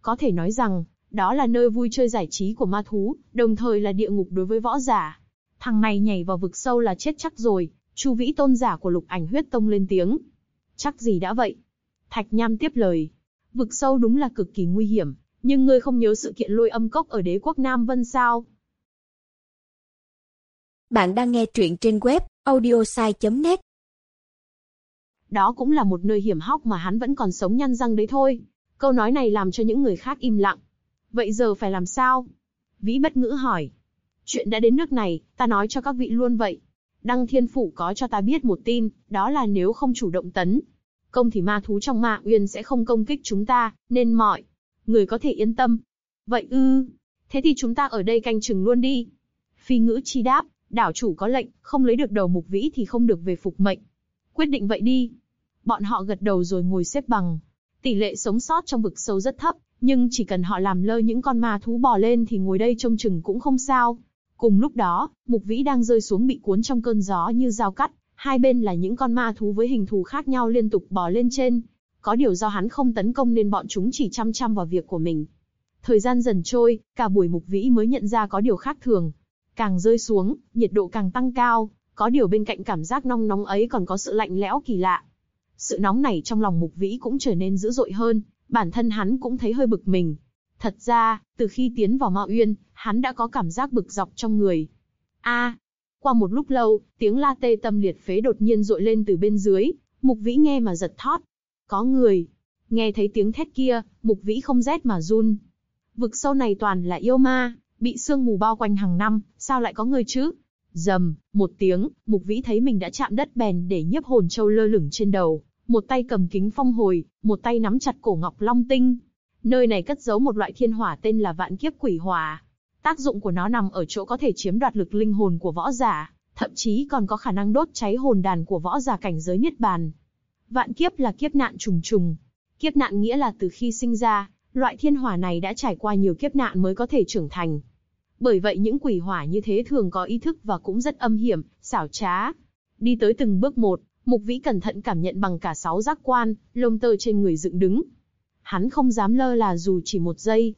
Có thể nói rằng, đó là nơi vui chơi giải trí của ma thú, đồng thời là địa ngục đối với võ giả. Thằng này nhảy vào vực sâu là chết chắc rồi, Chu Vĩ tôn giả của Lục Ảnh Huyết Tông lên tiếng. Chắc gì đã vậy? Thạch Nham tiếp lời. Vực sâu đúng là cực kỳ nguy hiểm, nhưng ngươi không nhớ sự kiện Lôi Âm Cốc ở đế quốc Nam Vân sao? Bạn đang nghe truyện trên web audiosai.net. Đó cũng là một nơi hiểm hóc mà hắn vẫn còn sống nhăn răng đấy thôi. Câu nói này làm cho những người khác im lặng. Vậy giờ phải làm sao? Vĩ bất ngữ hỏi. Chuyện đã đến nước này, ta nói cho các vị luôn vậy. Đăng Thiên Phủ có cho ta biết một tin, đó là nếu không chủ động tấn công thì ma thú trong Ma Uyên sẽ không công kích chúng ta, nên mọi người có thể yên tâm. Vậy ư? Thế thì chúng ta ở đây canh chừng luôn đi. Phi Ngữ Chi đáp, đảo chủ có lệnh, không lấy được đầu Mục Vĩ thì không được về phục mệnh. Quyết định vậy đi. Bọn họ gật đầu rồi ngồi xếp bằng. Tỷ lệ sống sót trong vực sâu rất thấp, nhưng chỉ cần họ làm lơ những con ma thú bò lên thì ngồi đây trông chừng cũng không sao. Cùng lúc đó, Mục Vĩ đang rơi xuống bị cuốn trong cơn gió như dao cắt, hai bên là những con ma thú với hình thù khác nhau liên tục bò lên trên. Có điều do hắn không tấn công nên bọn chúng chỉ chăm chăm vào việc của mình. Thời gian dần trôi, cả buổi Mục Vĩ mới nhận ra có điều khác thường. Càng rơi xuống, nhiệt độ càng tăng cao, có điều bên cạnh cảm giác nóng nóng ấy còn có sự lạnh lẽo kỳ lạ. Sự nóng này trong lòng Mục Vĩ cũng trở nên dữ dội hơn, bản thân hắn cũng thấy hơi bực mình. Thật ra, từ khi tiến vào Ma Uyên, hắn đã có cảm giác bực dọc trong người. Qua một lúc lâu, tiếng la tê tâm liệt phế đột nhiên dội lên từ bên dưới, Mục Vĩ nghe mà giật thót. Có người. Nghe thấy tiếng thét kia, Mục Vĩ không rét mà run. Vực sâu này toàn là yêu ma, bị sương mù bao quanh hàng năm, sao lại có người chứ? Rầm, một tiếng, Mục Vĩ thấy mình đã chạm đất bèn để nhiếp hồn châu lơ lửng trên đầu, một tay cầm kính phong hồi, một tay nắm chặt cổ ngọc long tinh. Nơi này cất giấu một loại thiên hỏa tên là Vạn Kiếp Quỷ Hỏa. Tác dụng của nó nằm ở chỗ có thể chiếm đoạt lực linh hồn của võ giả, thậm chí còn có khả năng đốt cháy hồn đàn của võ giả cảnh giới niết bàn. Vạn kiếp là kiếp nạn trùng trùng. Kiếp nạn nghĩa là từ khi sinh ra, loại thiên hỏa này đã trải qua nhiều kiếp nạn mới có thể trưởng thành. Bởi vậy những quỷ hỏa như thế thường có ý thức và cũng rất âm hiểm, xảo trá. Đi tới từng bước một, Mục Vĩ cẩn thận cảm nhận bằng cả 6 giác quan, lông tơ trên người dựng đứng. Hắn không dám lơ là dù chỉ một giây.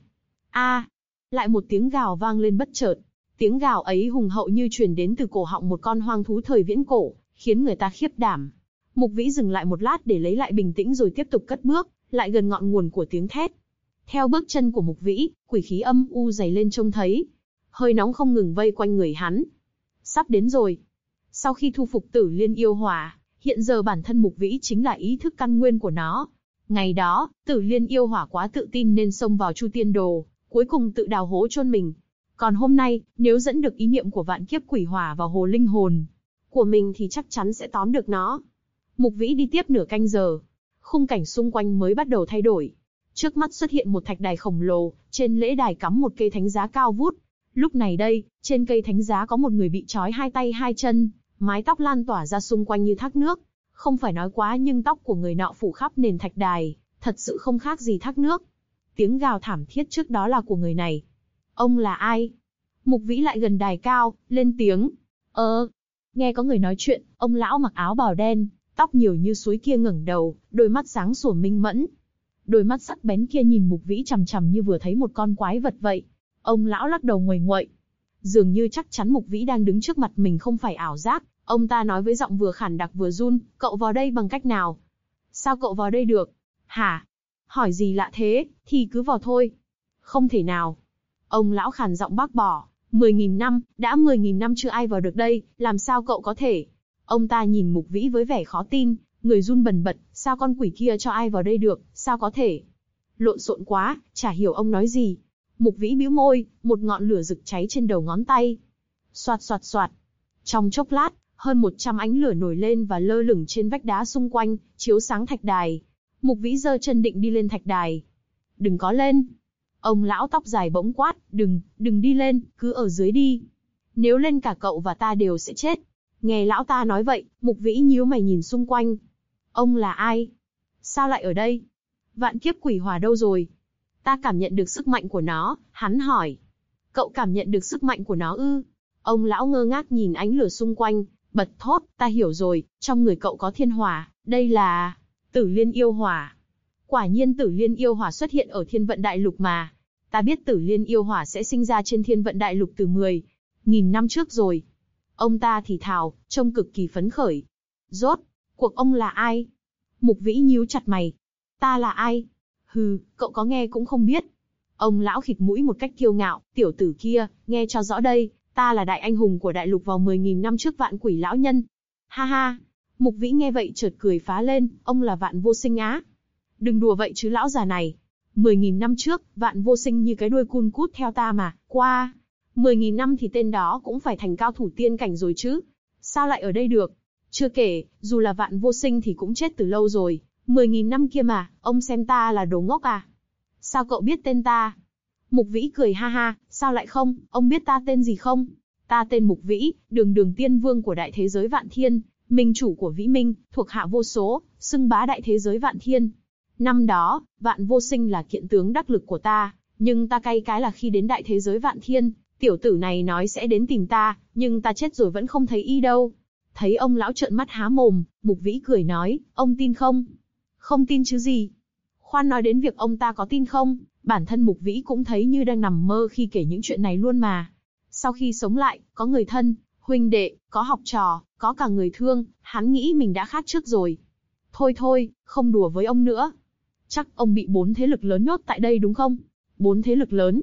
Lại một tiếng gào vang lên bất chợt. Tiếng gào ấy hùng hậu như truyền đến từ cổ họng một con hoang thú thời viễn cổ, khiến người ta khiếp đảm. Mục Vĩ dừng lại một lát để lấy lại bình tĩnh rồi tiếp tục cất bước, lại gần ngọn nguồn của tiếng thét. Theo bước chân của Mục Vĩ, quỷ khí âm u dày lên trông thấy. Hơi nóng không ngừng vây quanh người hắn. Sắp đến rồi. Sau khi thu phục Tử Liên yêu hỏa, hiện giờ bản thân Mục Vĩ chính là ý thức căn nguyên của nó. Ngày đó, Tử Liên yêu hỏa quá tự tin nên xông vào Chu Tiên Đồ, cuối cùng tự đào hố chôn mình. Còn hôm nay, nếu dẫn được ý niệm của Vạn Kiếp Quỷ Hỏa vào hồ linh hồn của mình thì chắc chắn sẽ tóm được nó. Mục Vĩ đi tiếp nửa canh giờ. Khung cảnh xung quanh mới bắt đầu thay đổi. Trước mắt xuất hiện một thạch đài khổng lồ, trên lễ đài cắm một cây thánh giá cao vút. Lúc này đây, trên cây thánh giá có một người bị trói hai tay hai chân, mái tóc lan tỏa ra xung quanh như thác nước. Không phải nói quá nhưng tóc của người nọ phủ khắp nền thạch đài, thật sự không khác gì thác nước. Tiếng gào thảm thiết trước đó là của người này. Ông là ai? Mục Vĩ lại gần đài cao, lên tiếng. Nghe có người nói chuyện, ông lão mặc áo bào đen, tóc nhiều như suối kia ngẩng đầu, đôi mắt sáng sủa minh mẫn. Đôi mắt sắc bén kia nhìn Mục Vĩ chằm chằm như vừa thấy một con quái vật vậy. Ông lão lắc đầu nguầy nguậy. Dường như chắc chắn Mục Vĩ đang đứng trước mặt mình không phải ảo giác. Ông ta nói với giọng vừa khản đặc vừa run, cậu vào đây bằng cách nào? Sao cậu vào đây được? Hả? Hỏi gì lạ thế, thì cứ vào thôi. Không thể nào. Ông lão khàn giọng bác bỏ. 10.000 năm, đã 10.000 năm chưa ai vào được đây, làm sao cậu có thể? Ông ta nhìn Mục Vĩ với vẻ khó tin, người run bần bật, sao con quỷ kia cho ai vào đây được, sao có thể? Lộn xộn quá, chả hiểu ông nói gì. Mục Vĩ bĩu môi, một ngọn lửa rực cháy trên đầu ngón tay. Soạt soạt soạt. Trong chốc lát, hơn 100 ánh lửa nổi lên và lơ lửng trên vách đá xung quanh, chiếu sáng thạch đài. Mục Vĩ giơ chân định đi lên thạch đài. Đừng có lên. Ông lão tóc dài bỗng quát, đừng đi lên, cứ ở dưới đi. Nếu lên cả cậu và ta đều sẽ chết. Nghe lão ta nói vậy, Mục Vĩ nhíu mày nhìn xung quanh. Ông là ai? Sao lại ở đây? Vạn Kiếp Quỷ Hỏa đâu rồi? Ta cảm nhận được sức mạnh của nó, hắn hỏi. Cậu cảm nhận được sức mạnh của nó ư? Ông lão ngơ ngác nhìn ánh lửa xung quanh, bật thốt, ta hiểu rồi, trong người cậu có thiên hỏa, đây là Tử Liên yêu hỏa. Quả nhiên Tử Liên yêu hỏa xuất hiện ở Thiên Vận Đại Lục mà. Ta biết Tử Liên yêu hỏa sẽ sinh ra trên Thiên Vận Đại Lục từ 10.000 năm trước rồi. Ông ta thì thào, trông cực kỳ phấn khởi. Rốt cuộc ông là ai? Mục Vĩ nhíu chặt mày. Ta là ai? Hừ, cậu có nghe cũng không biết. Ông lão khịt mũi một cách kiêu ngạo, tiểu tử kia, nghe cho rõ đây, ta là đại anh hùng của đại lục vào 10.000 năm trước Vạn Quỷ lão nhân. Ha ha. Mục Vĩ nghe vậy chợt cười phá lên, ông là Vạn Vô Sinh á? Đừng đùa vậy chứ lão già này. 10.000 năm trước, Vạn Vô Sinh như cái đuôi cun cút theo ta mà, qua 10.000 năm thì tên đó cũng phải thành cao thủ tiên cảnh rồi chứ. Sao lại ở đây được? Chưa kể, dù là Vạn Vô Sinh thì cũng chết từ lâu rồi. 10.000 năm kia mà, ông xem ta là đồ ngốc à? Sao cậu biết tên ta? Mục Vĩ cười ha ha, sao lại không, ông biết ta tên gì không? Ta tên Mục Vĩ, đường tiên vương của đại thế giới Vạn Thiên, minh chủ của Vĩ Minh, thuộc hạ vô số, xưng bá đại thế giới Vạn Thiên. Năm đó, Vạn Vô Sinh là kiện tướng đắc lực của ta, nhưng ta cay cái là khi đến đại thế giới Vạn Thiên, tiểu tử này nói sẽ đến tìm ta, nhưng ta chết rồi vẫn không thấy y đâu. Thấy ông lão trợn mắt há mồm, Mục Vĩ cười nói, ông tin không? Không tin chứ gì? Khoan nói đến việc ông ta có tin không, bản thân Mục Vĩ cũng thấy như đang nằm mơ khi kể những chuyện này luôn mà. Sau khi sống lại, có người thân, huynh đệ, có học trò, có cả người thương, hắn nghĩ mình đã khác trước rồi. Thôi, không đùa với ông nữa. Chắc ông bị 4 thế lực lớn nhốt tại đây đúng không? 4 thế lực lớn?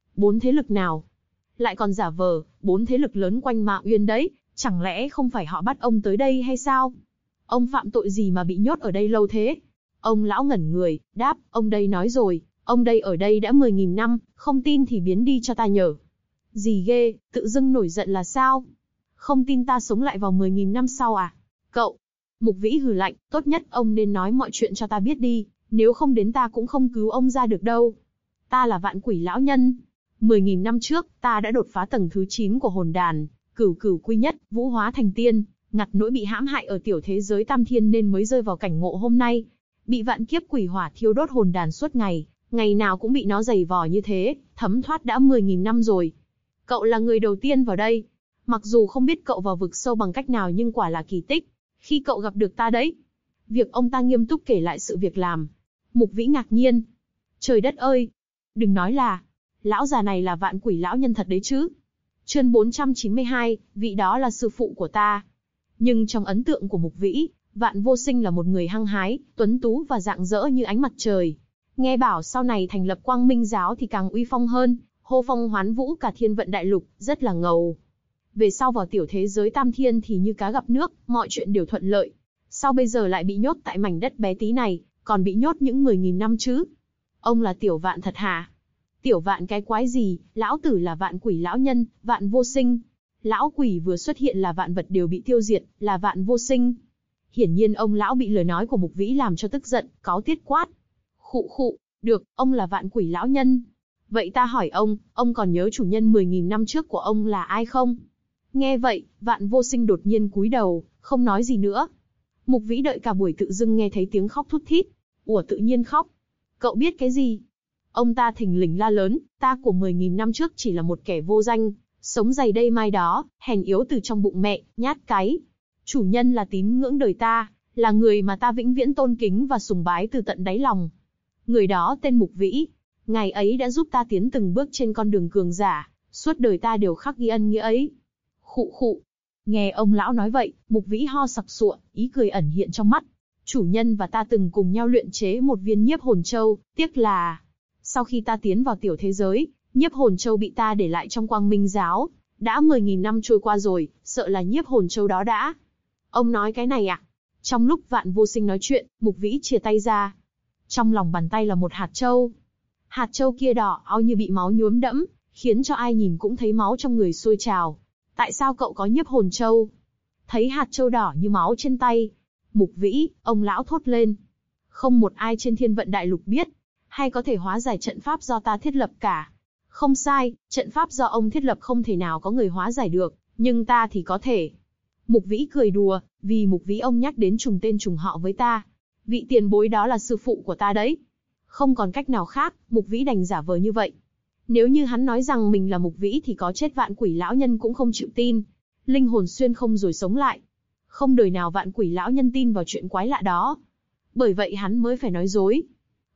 4 thế lực nào? Lại còn giả vờ, 4 thế lực lớn quanh Ma Uyên đấy, chẳng lẽ không phải họ bắt ông tới đây hay sao? Ông phạm tội gì mà bị nhốt ở đây lâu thế? Ông lão ngẩn người, đáp, ông đây nói rồi, ông đây ở đây đã 10.000 năm, không tin thì biến đi cho ta nhờ. Gì ghê, tự dưng nổi giận là sao? Không tin ta sống lại vào 10.000 năm sau à? Cậu! Mục Vĩ hừ lạnh, tốt nhất ông nên nói mọi chuyện cho ta biết đi, nếu không đến ta cũng không cứu ông ra được đâu. Ta là Vạn Quỷ lão nhân. 10.000 năm trước, ta đã đột phá tầng thứ 9 của hồn đàn, cửu quy nhất, vũ hóa thành tiên, ngặt nỗi bị hãm hại ở tiểu thế giới Tam Thiên nên mới rơi vào cảnh ngộ hôm nay. Bị vạn kiếp quỷ hỏa thiêu đốt hồn đàn suốt ngày, ngày nào cũng bị nó giày vò như thế, thấm thoát đã 10.000 năm rồi. Cậu là người đầu tiên vào đây. Mặc dù không biết cậu vào vực sâu bằng cách nào nhưng quả là kỳ tích, khi cậu gặp được ta đấy. Việc ông ta nghiêm túc kể lại sự việc làm. Mục Vĩ ngạc nhiên. Trời đất ơi! Đừng nói là, lão già này là Vạn Quỷ lão nhân thật đấy chứ. Chương 492, vị đó là sư phụ của ta. Nhưng trong ấn tượng của Mục Vĩ, Vạn Vô Sinh là một người hăng hái, tuấn tú và rạng rỡ như ánh mặt trời. Nghe bảo sau này thành lập Quang Minh giáo thì càng uy phong hơn, hô phong hoán vũ cả Thiên Vận Đại Lục, rất là ngầu. Về sau vào tiểu thế giới Tam Thiên thì như cá gặp nước, mọi chuyện đều thuận lợi. Sao bây giờ lại bị nhốt tại mảnh đất bé tí này, còn bị nhốt những 10.000 năm chứ? Ông là Tiểu Vạn thật hả? Tiểu Vạn cái quái gì, lão tử là Vạn Quỷ lão nhân, Vạn Vô Sinh. Lão quỷ vừa xuất hiện là vạn vật đều bị tiêu diệt, là Vạn Vô Sinh. Hiển nhiên ông lão bị lời nói của Mục Vĩ làm cho tức giận, cáu tiết quát. Khụ, được, ông là Vạn Quỷ lão nhân. Vậy ta hỏi ông còn nhớ chủ nhân 10.000 năm trước của ông là ai không? Nghe vậy, Vạn Vô Sinh đột nhiên cúi đầu, không nói gì nữa. Mục Vĩ đợi cả buổi tự dưng nghe thấy tiếng khóc thút thít. Ủa tự nhiên khóc? Cậu biết cái gì? Ông ta thình lình la lớn, ta của 10.000 năm trước chỉ là một kẻ vô danh, sống dày đây mai đó, hèn yếu từ trong bụng mẹ, nhát cái. Chủ nhân là tín ngưỡng đời ta, là người mà ta vĩnh viễn tôn kính và sùng bái từ tận đáy lòng. Người đó tên Mục Vĩ, ngài ấy đã giúp ta tiến từng bước trên con đường cường giả, suốt đời ta đều khắc ghi ân nghĩa ấy. Khụ. Nghe ông lão nói vậy, Mục Vĩ ho sặc sụa, ý cười ẩn hiện trong mắt. Chủ nhân và ta từng cùng nhau luyện chế một viên nhiếp hồn châu, tiếc là sau khi ta tiến vào tiểu thế giới, nhiếp hồn châu bị ta để lại trong Quang Minh giáo. Đã 10.000 năm trôi qua rồi, sợ là nhiếp hồn châu đó đã. Ông nói cái này à? Trong lúc Vạn Vô Sinh nói chuyện, Mục Vĩ chìa tay ra. Trong lòng bàn tay là một hạt châu. Hạt châu kia đỏ au như bị máu nhuốm đẫm, khiến cho ai nhìn cũng thấy máu trong người sôi trào. Tại sao cậu có nhiếp hồn châu? Thấy hạt châu đỏ như máu trên tay, Mục Vĩ, ông lão thốt lên. Không một ai trên Thiên Vận Đại Lục biết, hay có thể hóa giải trận pháp do ta thiết lập cả. Không sai, trận pháp do ông thiết lập không thể nào có người hóa giải được, nhưng ta thì có thể. Mục Vĩ cười đùa, vì Mục Vĩ ông nhắc đến trùng tên trùng họ với ta. Vị tiền bối đó là sư phụ của ta đấy. Không còn cách nào khác, Mục Vĩ đành giả vờ như vậy. Nếu như hắn nói rằng mình là Mục Vĩ thì có chết Vạn Quỷ lão nhân cũng không chịu tin. Linh hồn xuyên không rồi sống lại. Không đời nào Vạn Quỷ lão nhân tin vào chuyện quái lạ đó. Bởi vậy hắn mới phải nói dối.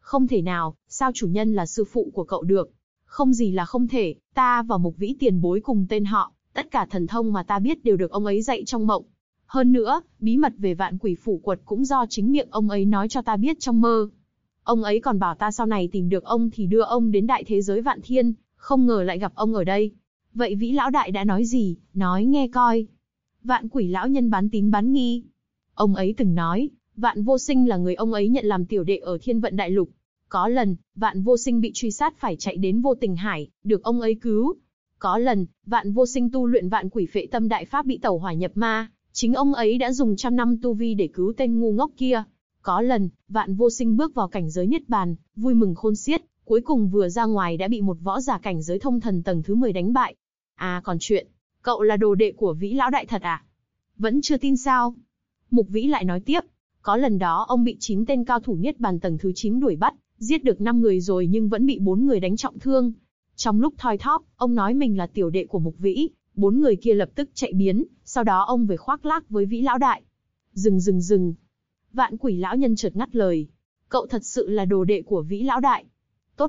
Không thể nào, sao chủ nhân là sư phụ của cậu được? Không gì là không thể, ta và Mục Vĩ tiền bối cùng tên họ, tất cả thần thông mà ta biết đều được ông ấy dạy trong mộng. Hơn nữa, bí mật về Vạn Quỷ Phủ Quật cũng do chính miệng ông ấy nói cho ta biết trong mơ. Ông ấy còn bảo ta sau này tìm được ông thì đưa ông đến đại thế giới Vạn Thiên, không ngờ lại gặp ông ở đây. Vậy Vĩ lão đại đã nói gì, nói nghe coi. Vạn Quỷ lão nhân bán tín bán nghi. Ông ấy từng nói, Vạn Vô Sinh là người ông ấy nhận làm tiểu đệ ở Thiên Vận Đại Lục. Có lần, Vạn Vô Sinh bị truy sát phải chạy đến Vô Tình Hải, được ông ấy cứu. Có lần, Vạn Vô Sinh tu luyện Vạn Quỷ Phệ Tâm Đại Pháp bị tẩu hỏa nhập ma, chính ông ấy đã dùng 100 năm tu vi để cứu tên ngu ngốc kia. Có lần, Vạn Vô Sinh bước vào cảnh giới Niết Bàn, vui mừng khôn xiết, cuối cùng vừa ra ngoài đã bị một võ giả cảnh giới thông thần tầng thứ 10 đánh bại. À còn chuyện, cậu là đồ đệ của Vĩ lão đại thật à? Vẫn chưa tin sao? Mục Vĩ lại nói tiếp, có lần đó ông bị 9 tên cao thủ Niết Bàn tầng thứ 9 đuổi bắt, giết được 5 người rồi nhưng vẫn bị 4 người đánh trọng thương. Trong lúc thoi thóp, ông nói mình là tiểu đệ của Mục Vĩ, 4 người kia lập tức chạy biến, sau đó ông về khoác lác với Vĩ lão đại. Dừng. Vạn Quỷ lão nhân chợt ngắt lời. Cậu thật sự là đồ đệ của Vĩ lão đại. Tốt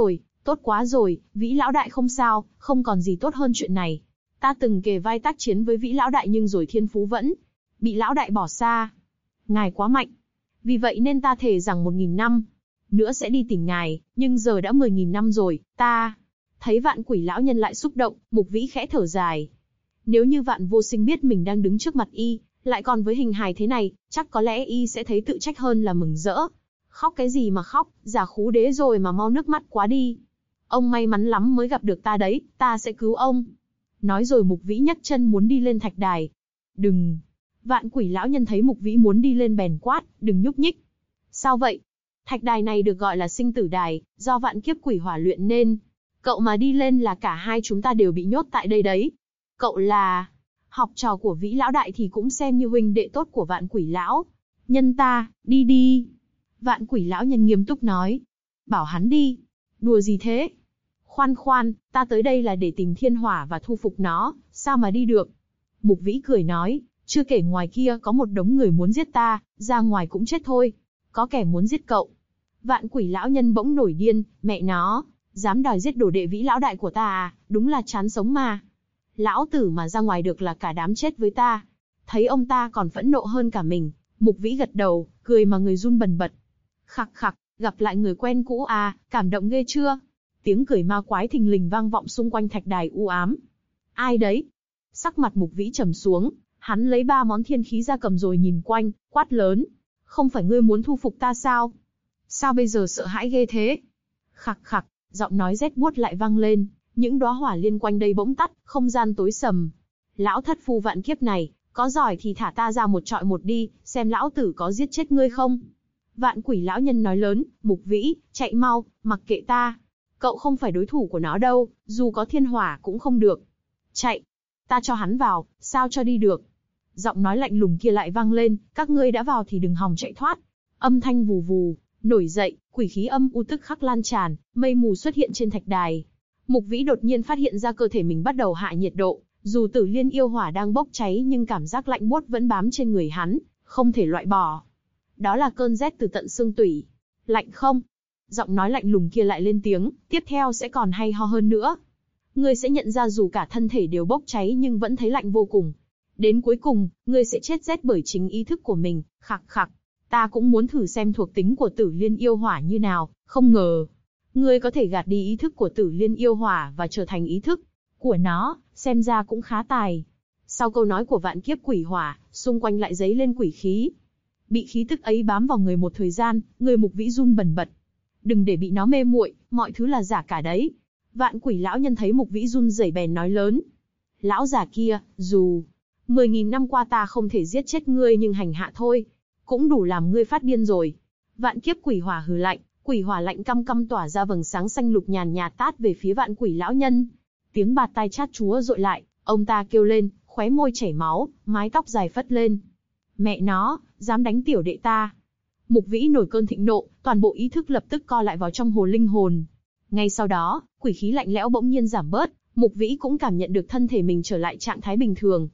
quá rồi, Vĩ lão đại không sao, không còn gì tốt hơn chuyện này. Ta từng kề vai tác chiến với Vĩ lão đại nhưng rồi thiên phú vẫn bị lão đại bỏ xa. Ngài quá mạnh. Vì vậy nên ta thề rằng 1000 năm nữa sẽ đi tìm ngài, nhưng giờ đã 10.000 năm rồi, ta... Thấy Vạn Quỷ lão nhân lại xúc động, Mục Vĩ khẽ thở dài. Nếu như Vạn Vô Sinh biết mình đang đứng trước mặt y, lại còn với hình hài thế này, chắc có lẽ y sẽ thấy tự trách hơn là mừng rỡ. Khóc cái gì mà khóc, già khú đế rồi mà mau nước mắt quá đi. Ông may mắn lắm mới gặp được ta đấy, ta sẽ cứu ông. Nói rồi Mục Vĩ nhấc chân muốn đi lên thạch đài. Đừng! Vạn Quỷ lão nhân thấy Mục Vĩ muốn đi lên bèn quát, đừng nhúc nhích. Sao vậy? Thạch đài này được gọi là sinh tử đài, do vạn kiếp quỷ hỏa luyện nên. Cậu mà đi lên là cả hai chúng ta đều bị nhốt tại đây đấy. Cậu là... học trò của Vĩ lão đại thì cũng xem như huynh đệ tốt của Vạn Quỷ lão nhân ta, đi. Vạn Quỷ lão nhân nghiêm túc nói. Bảo hắn đi. Đùa gì thế? Khoan, ta tới đây là để tìm thiên hỏa và thu phục nó, sao mà đi được? Mục Vĩ cười nói, chưa kể ngoài kia có một đống người muốn giết ta, ra ngoài cũng chết thôi. Có kẻ muốn giết cậu. Vạn Quỷ lão nhân bỗng nổi điên, mẹ nó, dám đòi giết đồ đệ Vĩ lão đại của ta à, đúng là chán sống mà. Lão tử mà ra ngoài được là cả đám chết với ta. Thấy ông ta còn phẫn nộ hơn cả mình, Mục Vĩ gật đầu, cười mà người run bần bật. Khặc, gặp lại người quen cũ à, cảm động ghê chưa? Tiếng cười ma quái thình lình vang vọng xung quanh thạch đài u ám. Ai đấy? Sắc mặt Mục Vĩ trầm xuống, hắn lấy 3 món thiên khí ra cầm rồi nhìn quanh, quát lớn. Không phải ngươi muốn thu phục ta sao? Sao bây giờ sợ hãi ghê thế? Khặc, giọng nói rét buốt lại vang lên, những đóa hỏa liên quanh đây bỗng tắt, không gian tối sầm. Lão thất phu vạn kiếp này, có giỏi thì thả ta ra một trọi một đi, xem lão tử có giết chết ngươi không? Vạn Quỷ lão nhân nói lớn, Mục Vĩ, chạy mau, mặc kệ ta. Cậu không phải đối thủ của nó đâu, dù có thiên hỏa cũng không được. Chạy, ta cho hắn vào, sao cho đi được? Giọng nói lạnh lùng kia lại vang lên, các ngươi đã vào thì đừng hòng chạy thoát. Âm thanh vù vù, nổi dậy, quỷ khí âm u tức khắc lan tràn, mây mù xuất hiện trên thạch đài. Mục Vĩ đột nhiên phát hiện ra cơ thể mình bắt đầu hạ nhiệt độ, dù Tử Liên yêu hỏa đang bốc cháy nhưng cảm giác lạnh buốt vẫn bám trên người hắn, không thể loại bỏ. Đó là cơn rét từ tận xương tủy. Lạnh không? Giọng nói lạnh lùng kia lại lên tiếng, tiếp theo sẽ còn hay ho hơn nữa. Ngươi sẽ nhận ra dù cả thân thể đều bốc cháy nhưng vẫn thấy lạnh vô cùng. Đến cuối cùng, ngươi sẽ chết rét bởi chính ý thức của mình. Khặc, ta cũng muốn thử xem thuộc tính của Tử Liên yêu hỏa như nào, không ngờ ngươi có thể gạt đi ý thức của Tử Liên yêu hỏa và trở thành ý thức của nó, xem ra cũng khá tài. Sau câu nói của vạn kiếp quỷ hỏa, xung quanh lại dấy lên quỷ khí. Bị khí tức ấy bám vào người một thời gian, người Mục Vĩ run bần bật. Đừng để bị nó mê muội, mọi thứ là giả cả đấy. Vạn Quỷ lão nhân thấy Mục Vĩ run rẩy bèn nói lớn. Lão già kia, dù 10.000 năm qua ta không thể giết chết ngươi nhưng hành hạ thôi, cũng đủ làm ngươi phát điên rồi. Vạn kiếp quỷ hỏa hừ lạnh, quỷ hỏa lạnh căm căm tỏa ra vầng sáng xanh lục nhàn nhạt tát về phía Vạn Quỷ lão nhân. Tiếng bạt tai chát chúa dội lại, ông ta kêu lên, khóe môi chảy máu, mái tóc dài phất lên. Mẹ nó, dám đánh tiểu đệ ta. Mục Vĩ nổi cơn thịnh nộ, toàn bộ ý thức lập tức co lại vào trong hồ linh hồn. Ngay sau đó, quỷ khí lạnh lẽo bỗng nhiên giảm bớt, Mục Vĩ cũng cảm nhận được thân thể mình trở lại trạng thái bình thường.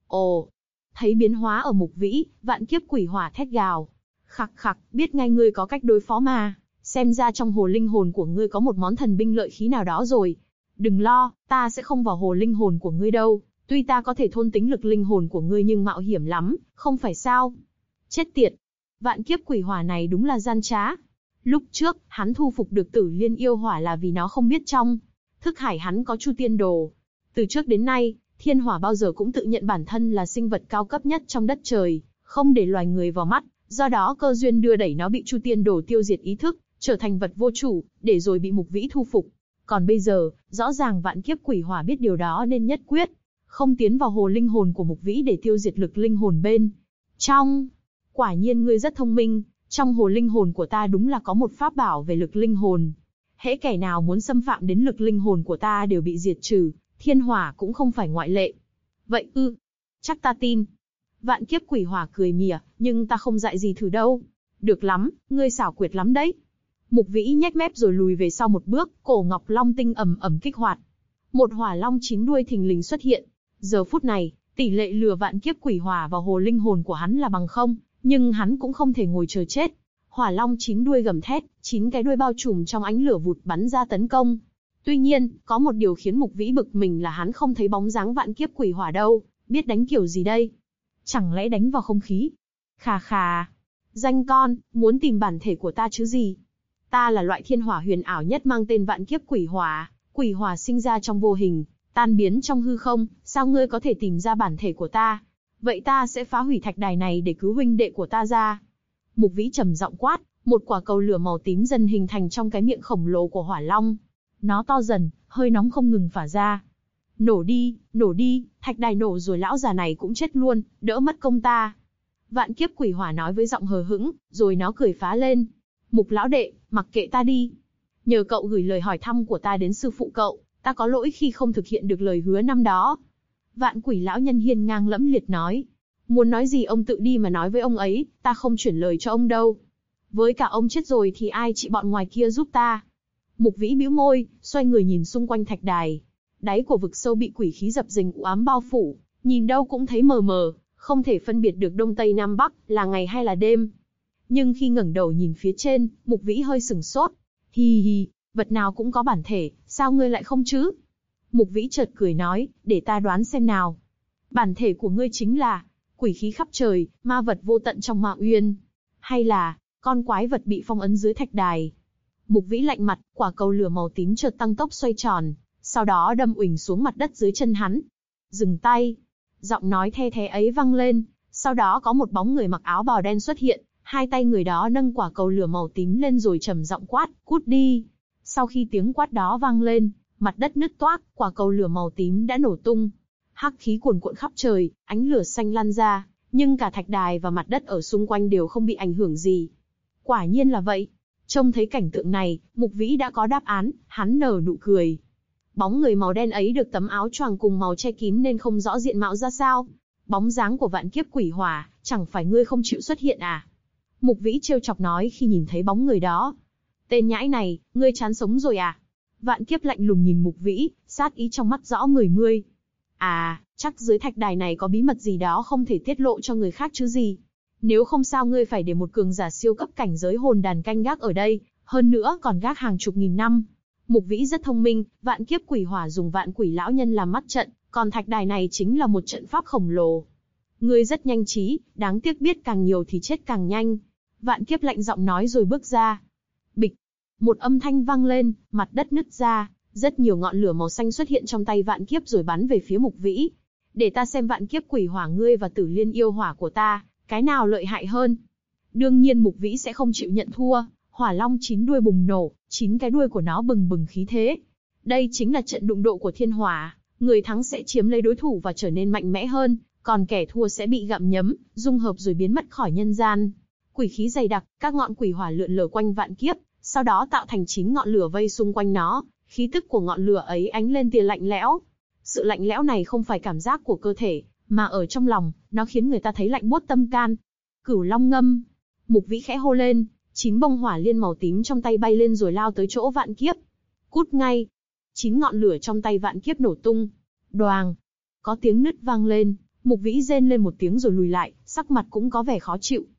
Ồ, thấy biến hóa ở Mục Vĩ, vạn kiếp quỷ hỏa thét gào. Khặc, biết ngay ngươi có cách đối phó mà, xem ra trong hồ linh hồn của ngươi có một món thần binh lợi khí nào đó rồi. Đừng lo, ta sẽ không vào hồ linh hồn của ngươi đâu, tuy ta có thể thôn tính lực linh hồn của ngươi nhưng mạo hiểm lắm, không phải sao? Chết tiệt! Vạn kiếp quỷ hỏa này đúng là gian trá. Lúc trước, hắn thu phục được Tử Liên yêu hỏa là vì nó không biết trong thức hải hắn có Chu Tiên Đồ. Từ trước đến nay, thiên hỏa bao giờ cũng tự nhận bản thân là sinh vật cao cấp nhất trong đất trời, không để loài người vào mắt, do đó cơ duyên đưa đẩy nó bị Chu Tiên Đồ tiêu diệt ý thức, trở thành vật vô chủ, để rồi bị Mục Vĩ thu phục. Còn bây giờ, rõ ràng vạn kiếp quỷ hỏa biết điều đó nên nhất quyết không tiến vào hồ linh hồn của Mục Vĩ để tiêu diệt lực linh hồn bên trong. Quả nhiên ngươi rất thông minh, trong hồ linh hồn của ta đúng là có một pháp bảo về lực linh hồn. Hễ kẻ nào muốn xâm phạm đến lực linh hồn của ta đều bị diệt trừ, thiên hỏa cũng không phải ngoại lệ. Vậy ư? Chắc ta tin. Vạn kiếp quỷ hỏa cười mỉa, nhưng ta không dạy gì thử đâu. Được lắm, ngươi xảo quyệt lắm đấy. Mục Vĩ nhếch mép rồi lùi về sau một bước, cổ ngọc long tinh ầm ầm kích hoạt. Một hỏa long 9 đuôi thình lình xuất hiện. Giờ phút này, tỷ lệ lừa vạn kiếp quỷ hỏa vào hồ linh hồn của hắn là bằng không, nhưng hắn cũng không thể ngồi chờ chết. Hỏa long 9 đuôi gầm thét, 9 cái đuôi bao trùm trong ánh lửa vụt bắn ra tấn công. Tuy nhiên, có một điều khiến Mục Vĩ bực mình là hắn không thấy bóng dáng vạn kiếp quỷ hỏa đâu, biết đánh kiểu gì đây? Chẳng lẽ đánh vào không khí? Khà khà. Danh con, muốn tìm bản thể của ta chứ gì? Ta là loại thiên hỏa huyền ảo nhất mang tên vạn kiếp quỷ hỏa sinh ra trong vô hình, tan biến trong hư không, sao ngươi có thể tìm ra bản thể của ta? Vậy ta sẽ phá hủy thạch đài này để cứu huynh đệ của ta ra. Mục Vĩ trầm giọng quát, một quả cầu lửa màu tím dần hình thành trong cái miệng khổng lồ của hỏa long. Nó to dần, hơi nóng không ngừng phả ra. Nổ đi, thạch đài nổ rồi lão già này cũng chết luôn, đỡ mất công ta. Vạn kiếp quỷ hỏa nói với giọng hờ hững, rồi nó cười phá lên. Mục lão đệ, mặc kệ ta đi. Nhờ cậu gửi lời hỏi thăm của ta đến sư phụ cậu, ta có lỗi khi không thực hiện được lời hứa năm đó. Vạn quỷ lão nhân hiên ngang lẫm liệt nói. Muốn nói gì ông tự đi mà nói với ông ấy, ta không chuyển lời cho ông đâu. Với cả ông chết rồi thì ai trị bọn ngoài kia giúp ta. Mục Vĩ bĩu môi, xoay người nhìn xung quanh thạch đài. Đáy của vực sâu bị quỷ khí dập dềnh u ám bao phủ, nhìn đâu cũng thấy mờ mờ, không thể phân biệt được đông tây nam bắc, là ngày hay là đêm. Nhưng khi ngẩng đầu nhìn phía trên, Mục Vĩ hơi sửng sốt. Hi hi, vật nào cũng có bản thể, sao ngươi lại không chứ? Mục Vĩ chợt cười nói, để ta đoán xem nào. Bản thể của ngươi chính là quỷ khí khắp trời, ma vật vô tận trong Ma Uyên, hay là con quái vật bị phong ấn dưới thạch đài? Mục Vĩ lạnh mặt, quả cầu lửa màu tím chợt tăng tốc xoay tròn, sau đó đâm uỳnh xuống mặt đất dưới chân hắn. Dừng tay! Giọng nói the thé ấy vang lên, sau đó có một bóng người mặc áo bào đen xuất hiện, hai tay người đó nâng quả cầu lửa màu tím lên rồi trầm giọng quát, cút đi! Sau khi tiếng quát đó vang lên, mặt đất nứt toác, quả cầu lửa màu tím đã nổ tung. Hắc khí cuồn cuộn khắp trời, ánh lửa xanh lan ra, nhưng cả thạch đài và mặt đất ở xung quanh đều không bị ảnh hưởng gì. Quả nhiên là vậy. Trông thấy cảnh tượng này, Mục Vĩ đã có đáp án, hắn nở nụ cười. Bóng người màu đen ấy được tấm áo choàng cùng màu che kín nên không rõ diện mạo ra sao. Bóng dáng của vạn kiếp quỷ hỏa, chẳng phải ngươi không chịu xuất hiện à? Mục Vĩ trêu chọc nói khi nhìn thấy bóng người đó. Tên nhãi này, ngươi chán sống rồi à? Vạn kiếp lạnh lùng nhìn Mục Vĩ, sát ý trong mắt rõ mười mươi. À, chắc dưới thạch đài này có bí mật gì đó không thể tiết lộ cho người khác chứ gì. Nếu không sao ngươi phải để một cường giả siêu cấp cảnh giới hồn đàn canh gác ở đây, hơn nữa còn gác hàng chục nghìn năm. Mục Vĩ rất thông minh, vạn kiếp quỷ hỏa dùng vạn quỷ lão nhân làm mắt trận, còn thạch đài này chính là một trận pháp khổng lồ. Ngươi rất nhanh trí, đáng tiếc biết càng nhiều thì chết càng nhanh. Vạn kiếp lạnh giọng nói rồi bước ra. Bịch! Một âm thanh vang lên, mặt đất nứt ra, rất nhiều ngọn lửa màu xanh xuất hiện trong tay vạn kiếp rồi bắn về phía Mục Vĩ. Để ta xem vạn kiếp quỷ hỏa ngươi và Tử Liên yêu hỏa của ta, cái nào lợi hại hơn? Đương nhiên Mục Vĩ sẽ không chịu nhận thua. Hỏa long 9 đuôi bùng nổ, 9 cái đuôi của nó bừng bừng khí thế. Đây chính là trận đụng độ của thiên hỏa, người thắng sẽ chiếm lấy đối thủ và trở nên mạnh mẽ hơn, còn kẻ thua sẽ bị gặm nhấm, dung hợp rồi biến mất khỏi nhân gian. Quỷ khí dày đặc, các ngọn quỷ hỏa lượn lờ quanh vạn kiếp, sau đó tạo thành 9 ngọn lửa vây xung quanh nó, khí tức của ngọn lửa ấy ánh lên tia lạnh lẽo. Sự lạnh lẽo này không phải cảm giác của cơ thể, mà ở trong lòng, nó khiến người ta thấy lạnh buốt tâm can. Cửu Long ngâm, Mục Vĩ khẽ hô lên. 9 bông hỏa liên màu tím trong tay bay lên rồi lao tới chỗ vạn kiếp. Cút ngay! 9 ngọn lửa trong tay vạn kiếp nổ tung. Đoàng! Có tiếng nứt vang lên, Mục Vĩ rên lên một tiếng rồi lùi lại, sắc mặt cũng có vẻ khó chịu.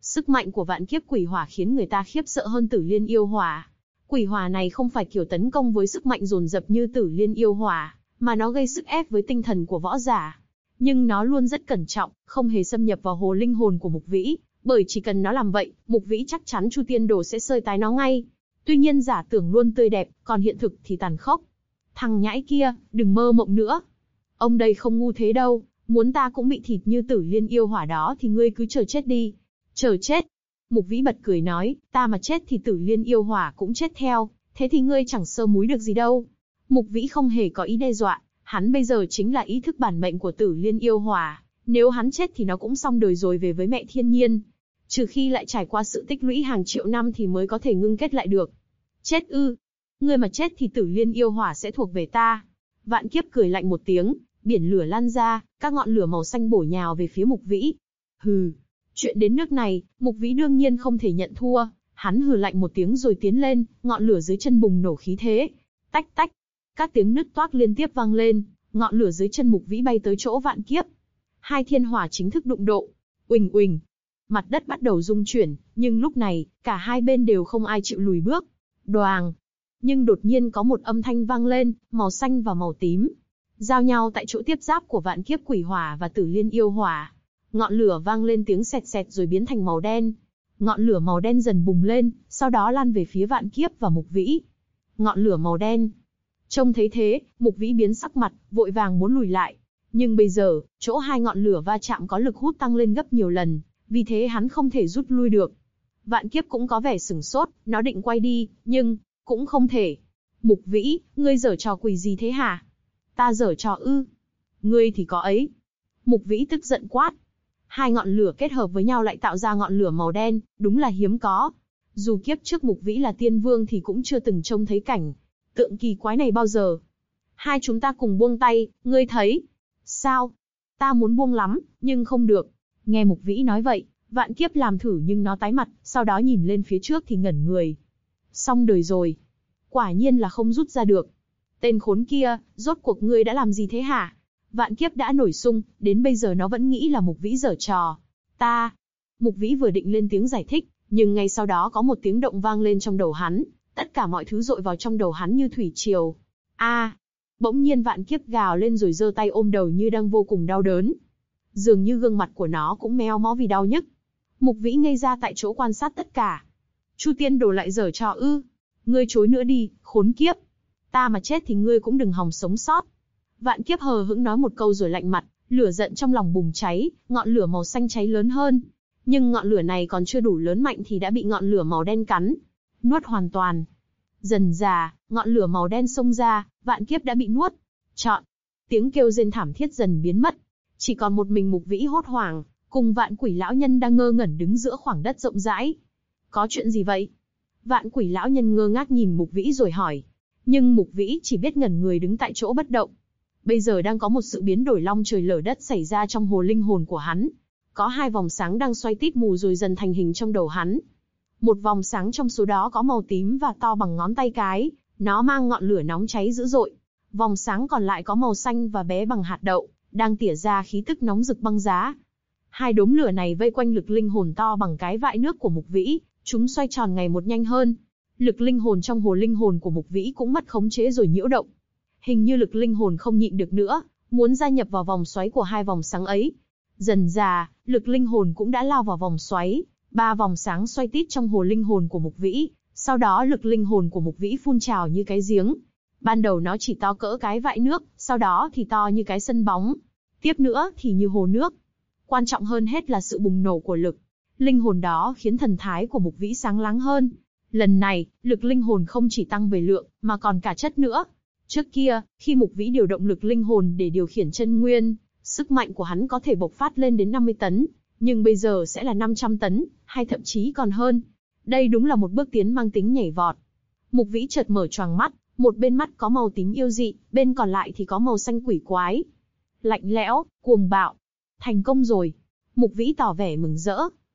Sức mạnh của vạn kiếp quỷ hỏa khiến người ta khiếp sợ hơn Tử Liên yêu hỏa. Quỷ hỏa này không phải kiểu tấn công với sức mạnh dồn dập như Tử Liên yêu hỏa, mà nó gây sức ép với tinh thần của võ giả. Nhưng nó luôn rất cẩn trọng, không hề xâm nhập vào hồ linh hồn của Mục Vĩ, bởi chỉ cần nó làm vậy, Mục Vĩ chắc chắn Chu Tiên Đồ sẽ sơi tái nó ngay. Tuy nhiên giả tưởng luôn tươi đẹp, còn hiện thực thì tàn khốc. Thằng nhãi kia, đừng mơ mộng nữa. Ông đây không ngu thế đâu, muốn ta cũng bị thịt như Tử Liên yêu hỏa đó thì ngươi cứ chờ chết đi. Chờ chết. Mục Vĩ bật cười nói, ta mà chết thì Tử Liên yêu hỏa cũng chết theo, thế thì ngươi chẳng sơ múi được gì đâu. Mục Vĩ không hề có ý đe dọa, hắn bây giờ chính là ý thức bản mệnh của Tử Liên yêu hỏa, nếu hắn chết thì nó cũng xong đời rồi về với mẹ thiên nhiên. Trừ khi lại trải qua sự tích lũy hàng triệu năm thì mới có thể ngưng kết lại được. Chết ư? Ngươi mà chết thì Tử Liên yêu hỏa sẽ thuộc về ta. Vạn Kiếp cười lạnh một tiếng, biển lửa lan ra, các ngọn lửa màu xanh bổ nhào về phía Mục Vĩ. Hừ, chuyện đến nước này, Mục Vĩ đương nhiên không thể nhận thua, hắn hừ lạnh một tiếng rồi tiến lên, ngọn lửa dưới chân bùng nổ khí thế. Tách tách, các tiếng nứt toác liên tiếp vang lên, ngọn lửa dưới chân Mục Vĩ bay tới chỗ Vạn Kiếp. Hai thiên hỏa chính thức đụng độ. Uỳnh uỳnh, mặt đất bắt đầu rung chuyển, nhưng lúc này, cả hai bên đều không ai chịu lùi bước. Đoàng. Nhưng đột nhiên có một âm thanh vang lên, màu xanh và màu tím. Giao nhau tại chỗ tiếp giáp của Vạn Kiếp quỷ hỏa và Tử Liên yêu hỏa. Ngọn lửa vang lên tiếng sẹt sẹt rồi biến thành màu đen. Ngọn lửa màu đen dần bùng lên, sau đó lan về phía Vạn Kiếp và Mục Vĩ. Ngọn lửa màu đen. Trông thấy thế, Mục Vĩ biến sắc mặt, vội vàng muốn lùi lại. Nhưng bây giờ, chỗ hai ngọn lửa va chạm có lực hút tăng lên gấp nhiều lần, vì thế hắn không thể rút lui được. Vạn Kiếp cũng có vẻ sửng sốt, nó định quay đi, nhưng cũng không thể. Mục Vĩ, ngươi giở trò quỷ gì thế hả? Ta giở trò ư? Ngươi thì có ấy. Mục Vĩ tức giận quát. Hai ngọn lửa kết hợp với nhau lại tạo ra ngọn lửa màu đen, đúng là hiếm có. Dù kiếp trước Mục Vĩ là tiên vương thì cũng chưa từng trông thấy cảnh tượng kỳ quái này bao giờ. Hai chúng ta cùng buông tay, ngươi thấy? Sao? Ta muốn buông lắm, nhưng không được. Nghe Mục Vĩ nói vậy, Vạn Kiếp làm thử nhưng nó tái mặt, sau đó nhìn lên phía trước thì ngẩn người. Xong đời rồi. Quả nhiên là không rút ra được. Tên khốn kia, rốt cuộc ngươi đã làm gì thế hả? Vạn Kiếp đã nổi sung, đến bây giờ nó vẫn nghĩ là Mục Vĩ giở trò. Ta. Mục Vĩ vừa định lên tiếng giải thích, nhưng ngay sau đó có một tiếng động vang lên trong đầu hắn. Tất cả mọi thứ dội vào trong đầu hắn như thủy triều. A! Bỗng nhiên Vạn Kiếp gào lên rồi giơ tay ôm đầu như đang vô cùng đau đớn. Dường như gương mặt của nó cũng méo mó vì đau nhức. Mục Vĩ ngây ra tại chỗ quan sát tất cả. Chu Tiên Đồ lại giở trò ư? Ngươi chối nữa đi, khốn kiếp. Ta mà chết thì ngươi cũng đừng hòng sống sót. Vạn Kiếp hờ hững nói một câu rồi lạnh mặt, lửa giận trong lòng bùng cháy, ngọn lửa màu xanh cháy lớn hơn. Nhưng ngọn lửa này còn chưa đủ lớn mạnh thì đã bị ngọn lửa màu đen cắn, nuốt hoàn toàn. Dần dà, ngọn lửa màu đen xông ra, Vạn Kiếp đã bị nuốt. Trọn. Tiếng kêu rên thảm thiết dần biến mất. Chỉ còn một mình Mục Vĩ hốt hoảng, cùng Vạn Quỷ lão nhân đang ngơ ngẩn đứng giữa khoảng đất rộng rãi. Có chuyện gì vậy? Vạn Quỷ lão nhân ngơ ngác nhìn Mục Vĩ rồi hỏi. Nhưng Mục Vĩ chỉ biết ngẩn người đứng tại chỗ bất động. Bây giờ đang có một sự biến đổi long trời lở đất xảy ra trong hồ linh hồn của hắn. Có hai vòng sáng đang xoay tít mù rồi dần thành hình trong đầu hắn. Một vòng sáng trong số đó có màu tím và to bằng ngón tay cái, nó mang ngọn lửa nóng cháy dữ dội. Vòng sáng còn lại có màu xanh và bé bằng hạt đậu, đang tỉa ra khí tức nóng rực băng giá. Hai đốm lửa này vây quanh lực linh hồn to bằng cái vại nước của Mục Vĩ, chúng xoay tròn ngày một nhanh hơn. Lực linh hồn trong hồ linh hồn của Mục Vĩ cũng mất khống chế rồi nhiễu động. Hình như lực linh hồn không nhịn được nữa, muốn gia nhập vào vòng xoáy của hai vòng sáng ấy. Dần dà, lực linh hồn cũng đã lao vào vòng xoáy, ba vòng sáng xoay tít trong hồ linh hồn của Mục Vĩ, sau đó lực linh hồn của Mục Vĩ phun trào như cái giếng. Ban đầu nó chỉ to cỡ cái vại nước, sau đó thì to như cái sân bóng, tiếp nữa thì như hồ nước. Quan trọng hơn hết là sự bùng nổ của lực linh hồn đó khiến thần thái của Mục Vĩ sáng láng hơn. Lần này, lực linh hồn không chỉ tăng về lượng, mà còn cả chất nữa. Trước kia, khi Mục Vĩ điều động lực linh hồn để điều khiển chân nguyên, sức mạnh của hắn có thể bộc phát lên đến 50 tấn, nhưng bây giờ sẽ là 500 tấn, hay thậm chí còn hơn. Đây đúng là một bước tiến mang tính nhảy vọt. Mục Vĩ chợt mở choàng mắt, một bên mắt có màu tím yêu dị, bên còn lại thì có màu xanh quỷ quái. Lạnh lẽo, cuồng bạo. Thành công rồi. Mục Vĩ tỏ vẻ mừng rỡ.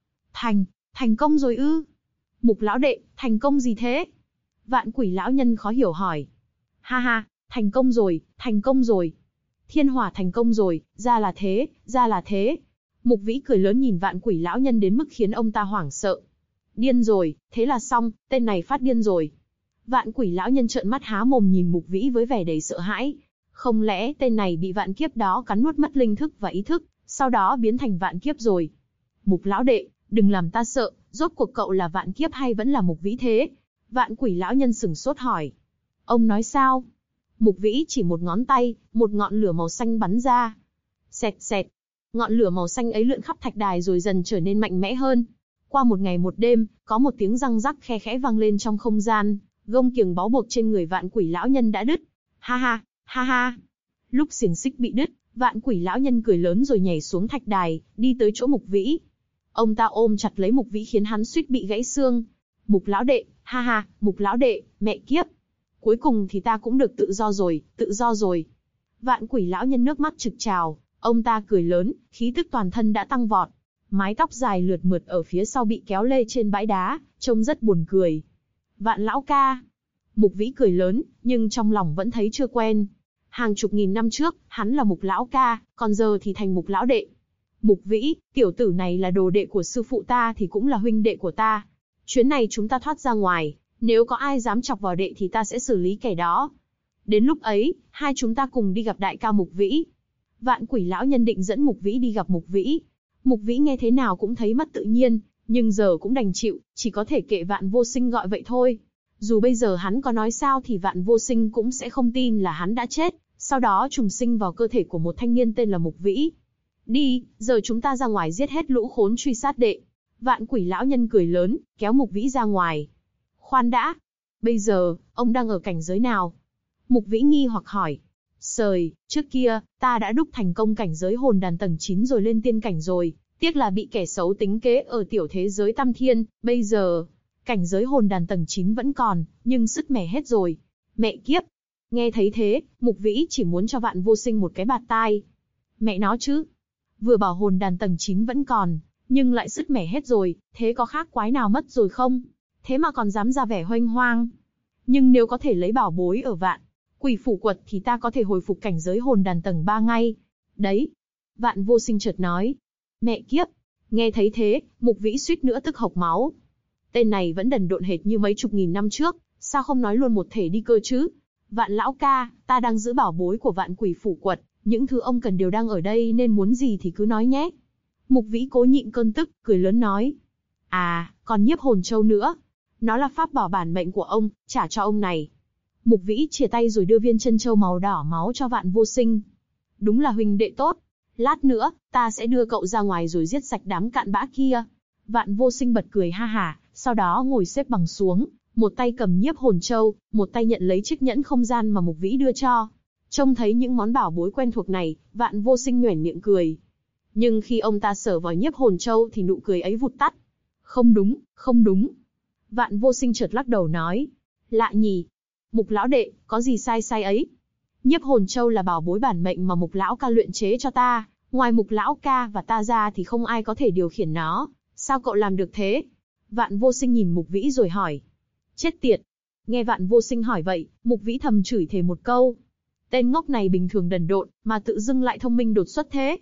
Thành công rồi ư? Mục lão đệ, thành công gì thế? Vạn Quỷ lão nhân khó hiểu hỏi. Ha ha, thành công rồi. Thiên hỏa thành công rồi, ra là thế. Mục Vĩ cười lớn nhìn Vạn Quỷ lão nhân đến mức khiến ông ta hoảng sợ. Điên rồi, thế là xong, tên này phát điên rồi. Vạn Quỷ lão nhân trợn mắt há mồm nhìn Mục Vĩ với vẻ đầy sợ hãi. Không lẽ tên này bị vạn kiếp đó cắn nuốt mất linh thức và ý thức, sau đó biến thành vạn kiếp rồi? Mục lão đệ, đừng làm ta sợ, rốt cuộc cậu là vạn kiếp hay vẫn là Mục Vĩ thế? Vạn Quỷ lão nhân sửng sốt hỏi. Ông nói sao? Mục Vĩ chỉ một ngón tay, một ngọn lửa màu xanh bắn ra. Xẹt xẹt. Ngọn lửa màu xanh ấy lượn khắp thạch đài rồi dần trở nên mạnh mẽ hơn. Qua một ngày một đêm, có một tiếng răng rắc khe khẽ vang lên trong không gian, gông kiềng báu buộc trên người Vạn Quỷ lão nhân đã đứt. Ha ha, ha ha. Lúc xiềng xích bị đứt, Vạn Quỷ lão nhân cười lớn rồi nhảy xuống thạch đài, đi tới chỗ Mục Vĩ. Ông ta ôm chặt lấy Mục Vĩ khiến hắn suýt bị gãy xương. Mục lão đệ, ha ha, Mục lão đệ, mẹ kiếp. Cuối cùng thì ta cũng được tự do rồi, tự do rồi. Vạn Quỷ lão nhân nước mắt trực trào, ông ta cười lớn, khí tức toàn thân đã tăng vọt. Mái tóc dài lượt mượt ở phía sau bị kéo lê trên bãi đá, trông rất buồn cười. Vạn lão ca. Mục Vĩ cười lớn, nhưng trong lòng vẫn thấy chưa quen. Hàng chục nghìn năm trước, hắn là Mục lão ca, còn giờ thì thành Mục lão đệ. Mục Vĩ, tiểu tử này là đồ đệ của sư phụ ta thì cũng là huynh đệ của ta. Chuyến này chúng ta thoát ra ngoài, nếu có ai dám chọc vào đệ thì ta sẽ xử lý kẻ đó. Đến lúc ấy, hai chúng ta cùng đi gặp đại ca Mục Vĩ. Vạn Quỷ lão nhân định dẫn Mục Vĩ đi gặp Mục Vĩ. Mục Vĩ nghe thế nào cũng thấy mất tự nhiên, nhưng giờ cũng đành chịu, chỉ có thể kệ Vạn Vô Sinh gọi vậy thôi. Dù bây giờ hắn có nói sao thì Vạn Vô Sinh cũng sẽ không tin là hắn đã chết, sau đó trùng sinh vào cơ thể của một thanh niên tên là Mục Vĩ. Đi, giờ chúng ta ra ngoài giết hết lũ khốn truy sát đệ. Vạn Quỷ lão nhân cười lớn, kéo Mục Vĩ ra ngoài. Khoan đã, bây giờ, ông đang ở cảnh giới nào? Mục Vĩ nghi hoặc hỏi. Sời, trước kia, ta đã đúc thành công cảnh giới hồn đàn tầng 9 rồi lên tiên cảnh rồi, tiếc là bị kẻ xấu tính kế ở tiểu thế giới Tam Thiên, bây giờ, cảnh giới hồn đàn tầng 9 vẫn còn, nhưng sứt mẻ hết rồi. Mẹ kiếp! Nghe thấy thế, Mục Vĩ chỉ muốn cho Vạn Vô Sinh một cái bạt tai. Mẹ nó chứ! Vừa bảo hồn đàn tầng 9 vẫn còn, nhưng lại sứt mẻ hết rồi, thế có khác quái nào mất rồi không? Thế mà còn dám ra vẻ hoanh hoang. Nhưng nếu có thể lấy bảo bối ở Vạn Quỷ phủ quật thì ta có thể hồi phục cảnh giới hồn đàn tầng 3 ngay. Đấy! Vạn Vô Sinh chợt nói. Mẹ kiếp! Nghe thấy thế, Mục Vĩ suýt nữa tức hộc máu. Tên này vẫn đần độn hệt như mấy chục nghìn năm trước, sao không nói luôn một thể đi cơ chứ? Vạn lão ca, ta đang giữ bảo bối của Vạn Quỷ phủ quật, những thứ ông cần đều đang ở đây nên muốn gì thì cứ nói nhé. Mục Vĩ cố nhịn cơn tức, cười lớn nói. À, còn nhiếp hồn châu nữa. Nó là pháp bảo bản mệnh của ông, trả cho ông này. Mục Vĩ chìa tay rồi đưa viên chân châu màu đỏ máu cho Vạn Vô Sinh. Đúng là huynh đệ tốt. Lát nữa, ta sẽ đưa cậu ra ngoài rồi giết sạch đám cặn bã kia. Vạn Vô Sinh bật cười ha hả, sau đó ngồi xếp bằng xuống, một tay cầm nhiếp hồn châu, một tay nhận lấy chiếc nhẫn không gian mà Mục Vĩ đưa cho. Trông thấy những món bảo bối quen thuộc này, Vạn Vô Sinh nhoẻn miệng cười. Nhưng khi ông ta sờ vào nhiếp hồn châu thì nụ cười ấy vụt tắt. Không đúng, không đúng. Vạn Vô Sinh chợt lắc đầu nói. Lạ nhỉ. Mục lão đệ, có gì sai sai ấy? Nhiếp hồn châu là bảo bối bản mệnh mà Mục lão ca luyện chế cho ta. Ngoài Mục lão ca và ta ra thì không ai có thể điều khiển nó. Sao cậu làm được thế? Vạn Vô Sinh nhìn Mục Vĩ rồi hỏi. Chết tiệt. Nghe Vạn Vô Sinh hỏi vậy, Mục Vĩ thầm chửi thề một câu. Tên ngốc này bình thường đần độn, mà tự dưng lại thông minh đột xuất thế.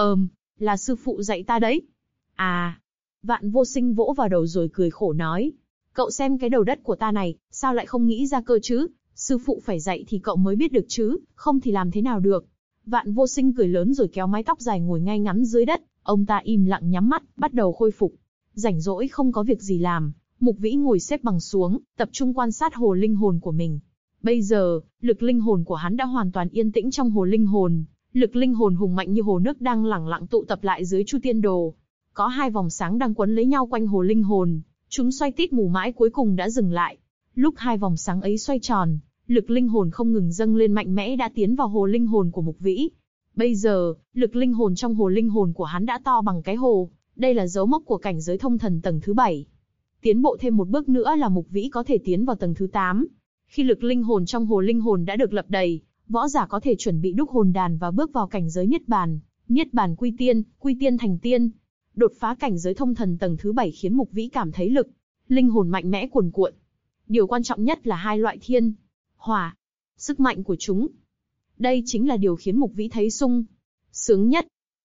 Là sư phụ dạy ta đấy. À. Vạn Vô Sinh vỗ vào đầu rồi cười khổ nói. Cậu xem cái đầu đất của ta này, sao lại không nghĩ ra cơ chứ? Sư phụ phải dạy thì cậu mới biết được chứ, không thì làm thế nào được? Vạn Vô Sinh cười lớn rồi kéo mái tóc dài ngồi ngay ngắn dưới đất, ông ta im lặng nhắm mắt, bắt đầu khôi phục. Rảnh rỗi không có việc gì làm, Mục Vĩ ngồi xếp bằng xuống, tập trung quan sát hồ linh hồn của mình. Bây giờ, lực linh hồn của hắn đã hoàn toàn yên tĩnh trong hồ linh hồn, lực linh hồn hùng mạnh như hồ nước đang lẳng lặng tụ tập lại dưới Chu Tiên Đồ. Có hai vòng sáng đang quấn lấy nhau quanh hồ linh hồn, chúng xoay tít mù mãi cuối cùng đã dừng lại. Lúc hai vòng sáng ấy xoay tròn, lực linh hồn không ngừng dâng lên mạnh mẽ đã tiến vào hồ linh hồn của Mục Vĩ. Bây giờ, lực linh hồn trong hồ linh hồn của hắn đã to bằng cái hồ, đây là dấu mốc của cảnh giới thông thần tầng thứ 7. Tiến bộ thêm một bước nữa là Mục Vĩ có thể tiến vào tầng thứ 8. Khi lực linh hồn trong hồ linh hồn đã được lập đầy, võ giả có thể chuẩn bị đúc hồn đàn và bước vào cảnh giới Niết bàn quy tiên thành tiên. Đột phá cảnh giới thông thần tầng thứ 7 khiến Mục Vĩ cảm thấy lực linh hồn mạnh mẽ cuồn cuộn. Điều quan trọng nhất là hai loại thiên, hỏa, sức mạnh của chúng. Đây chính là điều khiến Mục Vĩ thấy sung sướng nhất.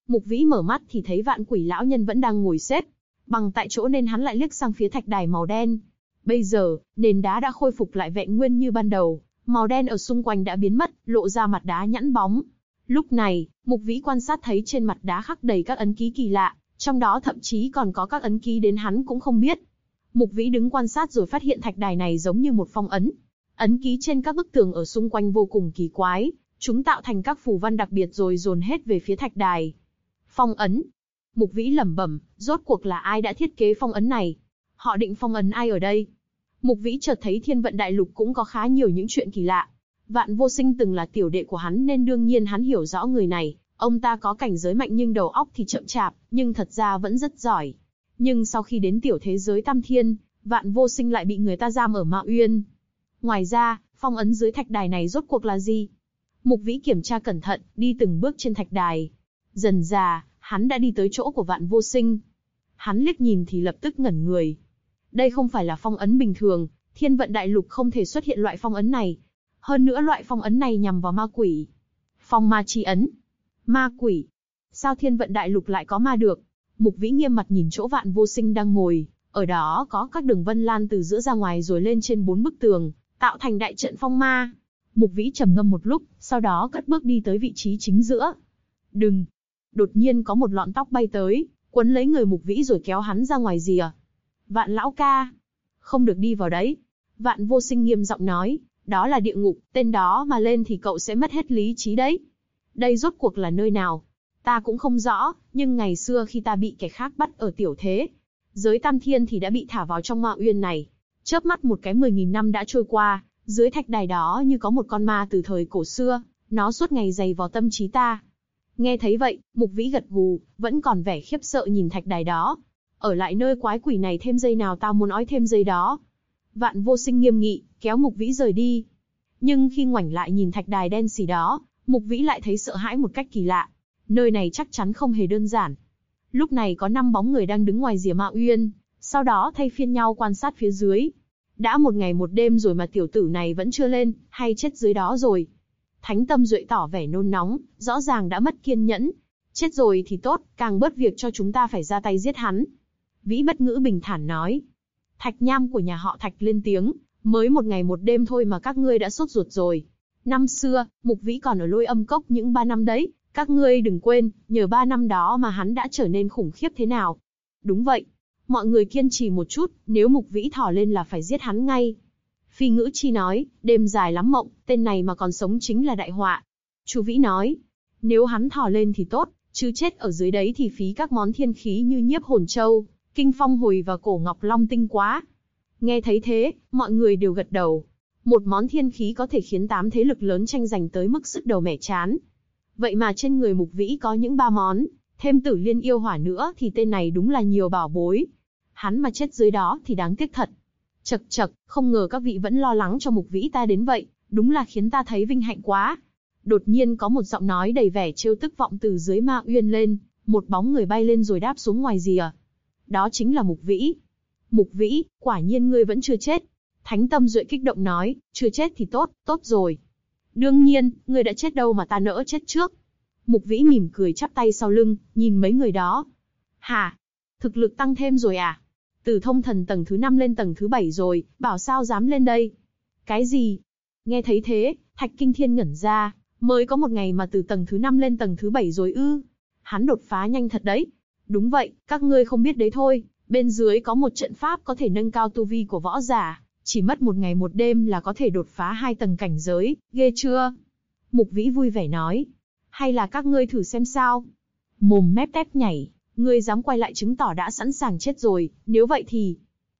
Mục Vĩ mở mắt thì thấy Vạn Quỷ lão nhân vẫn đang ngồi xếp bằng tại chỗ, nên hắn lại liếc sang phía thạch đài màu đen. Bây giờ, nền đá đã khôi phục lại vẹn nguyên như ban đầu, màu đen ở xung quanh đã biến mất, lộ ra mặt đá nhẵn bóng. Lúc này, Mục Vĩ quan sát thấy trên mặt đá khắc đầy các ấn ký kỳ lạ, trong đó thậm chí còn có các ấn ký đến hắn cũng không biết. Mục Vĩ đứng quan sát rồi phát hiện thạch đài này giống như một phong ấn. Ấn ký trên các bức tường ở xung quanh vô cùng kỳ quái, chúng tạo thành các phù văn đặc biệt rồi dồn hết về phía thạch đài. Phong ấn. Mục Vĩ lẩm bẩm, rốt cuộc là ai đã thiết kế phong ấn này? Họ định phong ấn ai ở đây? Mục Vĩ chợt thấy Thiên Vận Đại Lục cũng có khá nhiều những chuyện kỳ lạ. Vạn Vô Sinh từng là tiểu đệ của hắn nên đương nhiên hắn hiểu rõ người này. Ông ta có cảnh giới mạnh nhưng đầu óc thì chậm chạp, nhưng thật ra vẫn rất giỏi. Nhưng sau khi đến tiểu thế giới Tam Thiên, Vạn Vô Sinh lại bị người ta giam ở Ma Uyên. Ngoài ra, phong ấn dưới thạch đài này rốt cuộc là gì? Mục Vĩ kiểm tra cẩn thận, đi từng bước trên thạch đài. Dần dà, hắn đã đi tới chỗ của Vạn Vô Sinh. Hắn liếc nhìn thì lập tức ngẩn người. Đây không phải là phong ấn bình thường, Thiên Vận Đại Lục không thể xuất hiện loại phong ấn này. Hơn nữa loại phong ấn này nhằm vào ma quỷ. Phong ma chi ấn. Ma quỷ. Sao Thiên Vận Đại Lục lại có ma được? Mục Vĩ nghiêm mặt nhìn chỗ Vạn Vô Sinh đang ngồi. Ở đó có các đường vân lan từ giữa ra ngoài rồi lên trên 4 bức tường, tạo thành đại trận phong ma. Mục Vĩ trầm ngâm một lúc, sau đó cất bước đi tới vị trí chính giữa. Đừng! Đột nhiên có một lọn tóc bay tới, quấn lấy người Mục Vĩ rồi kéo hắn ra ngoài rìa. Vạn lão ca! Không được đi vào đấy. Vạn Vô Sinh nghiêm giọng nói, đó là địa ngục, tên đó mà lên thì cậu sẽ mất hết lý trí đấy. Đây rốt cuộc là nơi nào? Ta cũng không rõ, nhưng ngày xưa khi ta bị kẻ khác bắt ở tiểu thế giới Tam Thiên thì đã bị thả vào trong Ma Uyên này. Chớp mắt một cái 10.000 năm đã trôi qua, dưới thạch đài đó như có một con ma từ thời cổ xưa, nó suốt ngày giày vò tâm trí ta. Nghe thấy vậy, Mục Vĩ gật gù, vẫn còn vẻ khiếp sợ nhìn thạch đài đó. Ở lại nơi quái quỷ này thêm giây nào tao muốn ói thêm giây đó. Vạn Vô Sinh nghiêm nghị, kéo Mục Vĩ rời đi. Nhưng khi ngoảnh lại nhìn thạch đài đen xì đó, Mục Vĩ lại thấy sợ hãi một cách kỳ lạ. Nơi này chắc chắn không hề đơn giản. Lúc này có 5 bóng người đang đứng ngoài rìa Ma Uyên, sau đó thay phiên nhau quan sát phía dưới. Đã một ngày một đêm rồi mà tiểu tử này vẫn chưa lên, hay chết dưới đó rồi. Thánh Tâm Duệ tỏ vẻ nôn nóng, rõ ràng đã mất kiên nhẫn. Chết rồi thì tốt, càng bớt việc cho chúng ta phải ra tay giết hắn. Vĩ Bất Ngữ bình thản nói. Thạch Nham của nhà họ Thạch lên tiếng, mới một ngày một đêm thôi mà các ngươi đã sốt ruột rồi. Năm xưa, Mục Vĩ còn ở Lôi Âm Cốc những 3 năm đấy, các ngươi đừng quên, nhờ 3 năm đó mà hắn đã trở nên khủng khiếp thế nào. Đúng vậy. Mọi người kiên trì một chút, nếu Mục Vĩ thò lên là phải giết hắn ngay. Phi Ngữ Chi nói, đêm dài lắm mộng, tên này mà còn sống chính là đại họa. Chu Vĩ nói, nếu hắn thò lên thì tốt, chứ chết ở dưới đấy thì phí các món thiên khí như nhiếp hồn châu, kinh phong hồi và cổ ngọc long tinh quá. Nghe thấy thế, mọi người đều gật đầu. Một món thiên khí có thể khiến 8 thế lực lớn tranh giành tới mức sứt đầu mẻ chán. Vậy mà trên người Mục Vĩ có những 3 món, thêm Tử Liên yêu hỏa nữa thì tên này đúng là nhiều bảo bối. Hắn mà chết dưới đó thì đáng tiếc thật. Chậc chậc, không ngờ các vị vẫn lo lắng cho Mục Vĩ ta đến vậy, đúng là khiến ta thấy vinh hạnh quá. Đột nhiên có một giọng nói đầy vẻ trêu tức vọng từ dưới Ma Uyên lên, một bóng người bay lên rồi đáp xuống ngoài rìa. Đó chính là Mục Vĩ. Mục Vĩ, quả nhiên ngươi vẫn chưa chết. Thánh Tâm Duệ kích động nói, chưa chết thì tốt, tốt rồi. Đương nhiên, ngươi đã chết đâu mà ta nỡ chết trước. Mục Vĩ mỉm cười chắp tay sau lưng, nhìn mấy người đó. Hả? Thực lực tăng thêm rồi à? Từ thông thần tầng thứ 5 lên tầng thứ 7 rồi, bảo sao dám lên đây? Cái gì? Nghe thấy thế, Thạch Kinh Thiên ngẩn ra, mới có một ngày mà từ tầng thứ 5 lên tầng thứ 7 rồi ư? Hắn đột phá nhanh thật đấy. Đúng vậy, các ngươi không biết đấy thôi, bên dưới có một trận pháp có thể nâng cao tu vi của võ giả, chỉ mất một ngày một đêm là có thể đột phá 2 tầng cảnh giới, ghê chưa? Mục Vĩ vui vẻ nói, hay là các ngươi thử xem sao? Mồm mép tép nhảy, ngươi dám quay lại chứng tỏ đã sẵn sàng chết rồi, nếu vậy thì...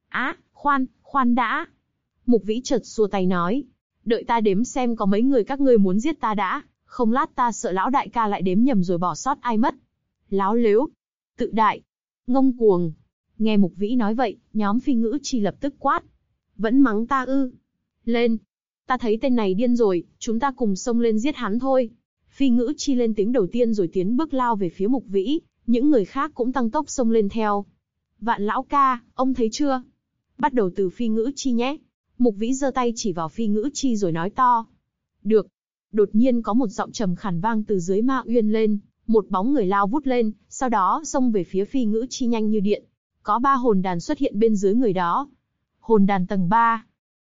khoan đã. Mục Vĩ chợt xua tay nói, đợi ta đếm xem có mấy người các ngươi muốn giết ta đã, không lát ta sợ lão đại ca lại đếm nhầm rồi bỏ sót ai mất. Láo lếu, tự đại, ngông cuồng. Nghe Mục Vĩ nói vậy, nhóm Phi Ngữ Chi lập tức quát. Vẫn mắng ta ư? Lên! Ta thấy tên này điên rồi, chúng ta cùng xông lên giết hắn thôi. Phi Ngữ Chi lên tiếng đầu tiên rồi tiến bước lao về phía Mục Vĩ, những người khác cũng tăng tốc xông lên theo. Vạn lão ca, ông thấy chưa? Bắt đầu từ Phi Ngữ Chi nhé. Mục Vĩ giơ tay chỉ vào Phi Ngữ Chi rồi nói to. Được. Đột nhiên có một giọng trầm khàn vang từ dưới Ma Uyên lên, Một bóng người lao vút lên, sau đó xông về phía Phi Ngữ Chi nhanh như điện. Có 3 hồn đàn xuất hiện bên dưới người đó. Hồn đàn tầng 3.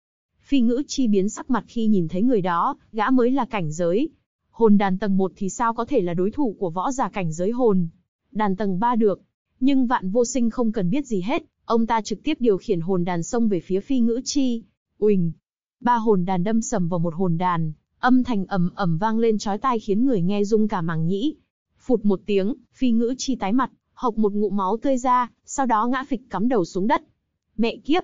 Phi Ngữ Chi biến sắc mặt khi nhìn thấy người đó, gã mới là cảnh giới. Hồn đàn tầng 1 thì sao có thể là đối thủ của võ giả cảnh giới hồn đàn tầng 3 được. Nhưng Vạn Vô Sinh không cần biết gì hết, ông ta trực tiếp điều khiển hồn đàn xông về phía Phi Ngữ Chi. Uỳnh! 3 hồn đàn đâm sầm vào một hồn đàn, âm thanh ầm ầm vang lên chói tai khiến người nghe rung cả màng nhĩ. Phụt một tiếng, Phi Ngữ Chi tái mặt, hộc một ngụm máu tươi ra, sau đó ngã phịch cắm đầu xuống đất. Mẹ kiếp!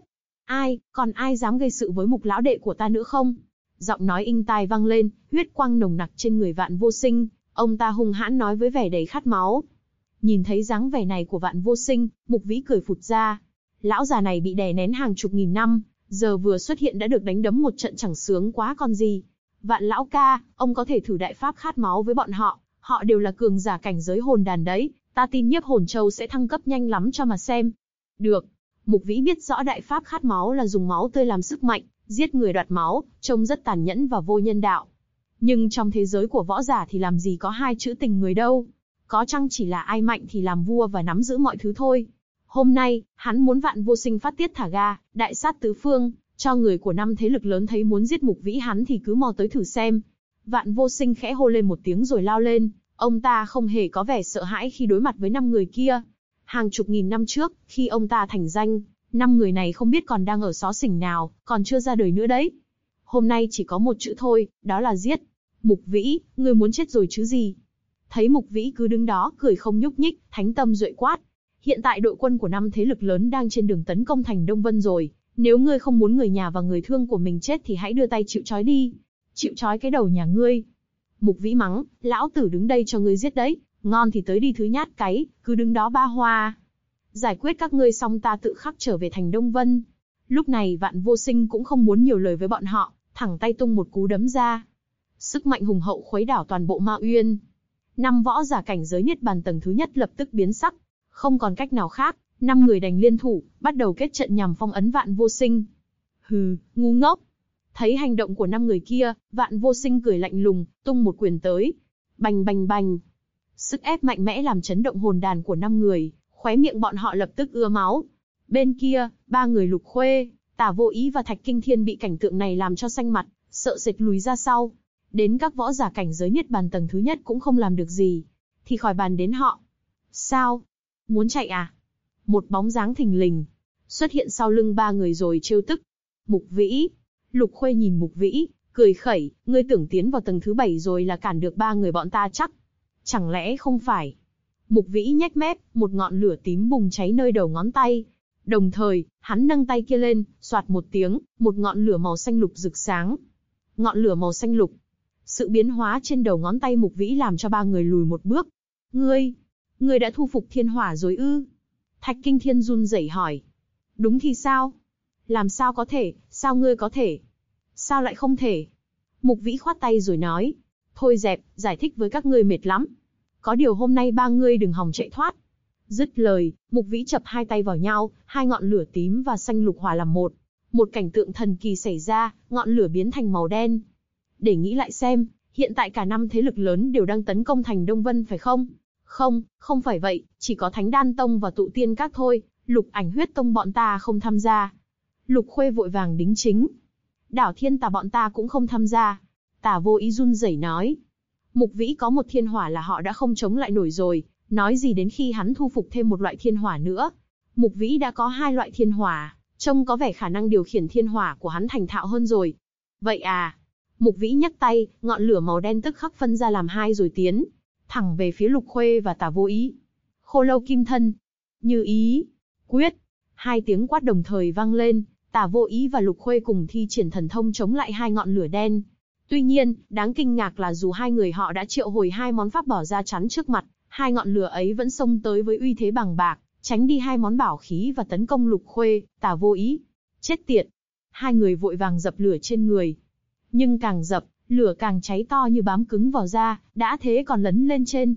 Còn ai dám gây sự với Mục lão đệ của ta nữa không? Giọng nói inh tai vang lên, huyết quang nồng nặc trên người Vạn Vô Sinh, ông ta hung hãn nói với vẻ đầy khát máu. Nhìn thấy dáng vẻ này của Vạn Vô Sinh, Mục Vĩ cười phụt ra. Lão già này bị đè nén hàng chục nghìn năm, giờ vừa xuất hiện đã được đánh đấm một trận chẳng sướng quá còn gì. Vạn lão ca, ông có thể thử đại pháp khát máu với bọn họ, họ đều là cường giả cảnh giới hồn đàn đấy, ta tin Nhiếp Hồn Châu sẽ thăng cấp nhanh lắm cho mà xem. Được. Mục Vĩ biết rõ đại pháp khát máu là dùng máu tươi làm sức mạnh, giết người đoạt máu, trông rất tàn nhẫn và vô nhân đạo. Nhưng trong thế giới của võ giả thì làm gì có 2 chữ tình người đâu. Có chăng chỉ là ai mạnh thì làm vua và nắm giữ mọi thứ thôi. Hôm nay, hắn muốn Vạn Vô Sinh phát tiết thả ga, đại sát tứ phương, cho người của 5 thế lực lớn thấy muốn giết Mục Vĩ hắn thì cứ mò tới thử xem. Vạn Vô Sinh khẽ hô lên một tiếng rồi lao lên, ông ta không hề có vẻ sợ hãi khi đối mặt với 5 người kia. Hàng chục nghìn năm trước, khi ông ta thành danh, 5 người này không biết còn đang ở xó xỉnh nào, còn chưa ra đời nữa đấy. Hôm nay chỉ có một chữ thôi, đó là giết. Mục Vĩ, ngươi muốn chết rồi chứ gì? Thấy Mục Vĩ cứ đứng đó cười không nhúc nhích, Thánh Tâm duệ quát. Hiện tại đội quân của 5 thế lực lớn đang trên đường tấn công thành Đông Vân rồi. Nếu ngươi không muốn người nhà và người thương của mình chết thì hãy đưa tay chịu trói đi. Chịu trói cái đầu nhà ngươi. Mục Vĩ mắng, lão tử đứng đây cho ngươi giết đấy. Ngon thì tới đi thứ nhát cái, cứ đứng đó ba hoa. Giải quyết các ngươi xong ta tự khắc trở về thành Đông Vân. Lúc này Vạn Vô Sinh cũng không muốn nhiều lời với bọn họ, thẳng tay tung một cú đấm ra. Sức mạnh hùng hậu khuấy đảo toàn bộ Ma Uyên. 5 võ giả cảnh giới Niết Bàn tầng thứ nhất lập tức biến sắc. Không còn cách nào khác, 5 người đành liên thủ, bắt đầu kết trận nhằm phong ấn Vạn Vô Sinh. Hừ, ngu ngốc. Thấy hành động của 5 người kia, Vạn Vô Sinh cười lạnh lùng, tung một quyền tới. Bành bành bành. Sức ép mạnh mẽ làm chấn động hồn đàn của 5 người, khóe miệng bọn họ lập tức ưa máu. Bên kia, 3 người Lục Khuê, Tả Vô Ý và Thạch Kinh Thiên bị cảnh tượng này làm cho xanh mặt, sợ sệt lùi ra sau. Đến các võ giả cảnh giới Niết Bàn tầng thứ nhất cũng không làm được gì, thì khỏi bàn đến họ. Sao? Muốn chạy à? Một bóng dáng thình lình xuất hiện sau lưng 3 người rồi trêu tức. Mục Vĩ. Lục Khuê nhìn Mục Vĩ, cười khẩy, ngươi tưởng tiến vào tầng thứ 7 rồi là cản được 3 người bọn ta chắc? Chẳng lẽ không phải? Mục Vĩ nhếch mép, một ngọn lửa tím bùng cháy nơi đầu ngón tay. Đồng thời, hắn nâng tay kia lên, xoạt một tiếng, một ngọn lửa màu xanh lục rực sáng. Ngọn lửa màu xanh lục. Sự biến hóa trên đầu ngón tay Mục Vĩ làm cho 3 người lùi một bước. Ngươi đã thu phục thiên hỏa rồi ư? Thạch Kinh Thiên run rẩy hỏi. Đúng thì sao? Làm sao có thể, sao ngươi có thể? Sao lại không thể? Mục Vĩ khoát tay rồi nói. Thôi dẹp, giải thích với các ngươi mệt lắm. Có điều hôm nay 3 ngươi đừng hòng chạy thoát. Dứt lời, Mục Vĩ chập 2 tay vào nhau, 2 ngọn lửa tím và xanh lục hòa làm một. Một cảnh tượng thần kỳ xảy ra, ngọn lửa biến thành màu đen. Để nghĩ lại xem, hiện tại cả 5 thế lực lớn đều đang tấn công thành Đông Vân phải không? Không phải vậy, chỉ có Thánh Đan Tông và Tụ Tiên Các thôi, Lục Ảnh Huyết Tông bọn ta không tham gia. Lục Khuê vội vàng đính chính. Đảo Thiên Tà bọn ta cũng không tham gia. Tả Vô Ý run rẩy nói. Mục Vĩ có một thiên hỏa là họ đã không chống lại nổi rồi, nói gì đến khi hắn thu phục thêm một loại thiên hỏa nữa. Mục Vĩ đã có 2 loại thiên hỏa, trông có vẻ khả năng điều khiển thiên hỏa của hắn thành thạo hơn rồi. Vậy à? Mục Vĩ nhấc tay, ngọn lửa màu đen tức khắc phân ra làm 2 rồi tiến thẳng về phía Lục Khuê và Tả Vô Ý. Khô Lâu Kim Thân, Như Ý, Quyết. 2 tiếng quát đồng thời vang lên, Tả Vô Ý và Lục Khuê cùng thi triển thần thông chống lại 2 ngọn lửa đen. Tuy nhiên, đáng kinh ngạc là dù 2 người họ đã triệu hồi 2 món pháp bảo ra chắn trước mặt, 2 ngọn lửa ấy vẫn xông tới với uy thế bằng bạc, tránh đi 2 món bảo khí và tấn công Lục Khuê, Tả Vô Ý. Chết tiệt! 2 người vội vàng dập lửa trên người. Nhưng càng dập, lửa càng cháy to như bám cứng vào da, đã thế còn lấn lên trên.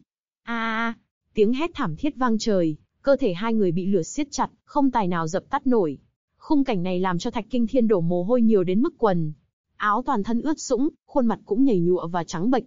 Tiếng hét thảm thiết vang trời, cơ thể 2 người bị lửa siết chặt, không tài nào dập tắt nổi. Khung cảnh này làm cho Thạch Kinh Thiên đổ mồ hôi nhiều đến mức quần áo toàn thân ướt sũng, khuôn mặt cũng nhầy nhụa và trắng bệch.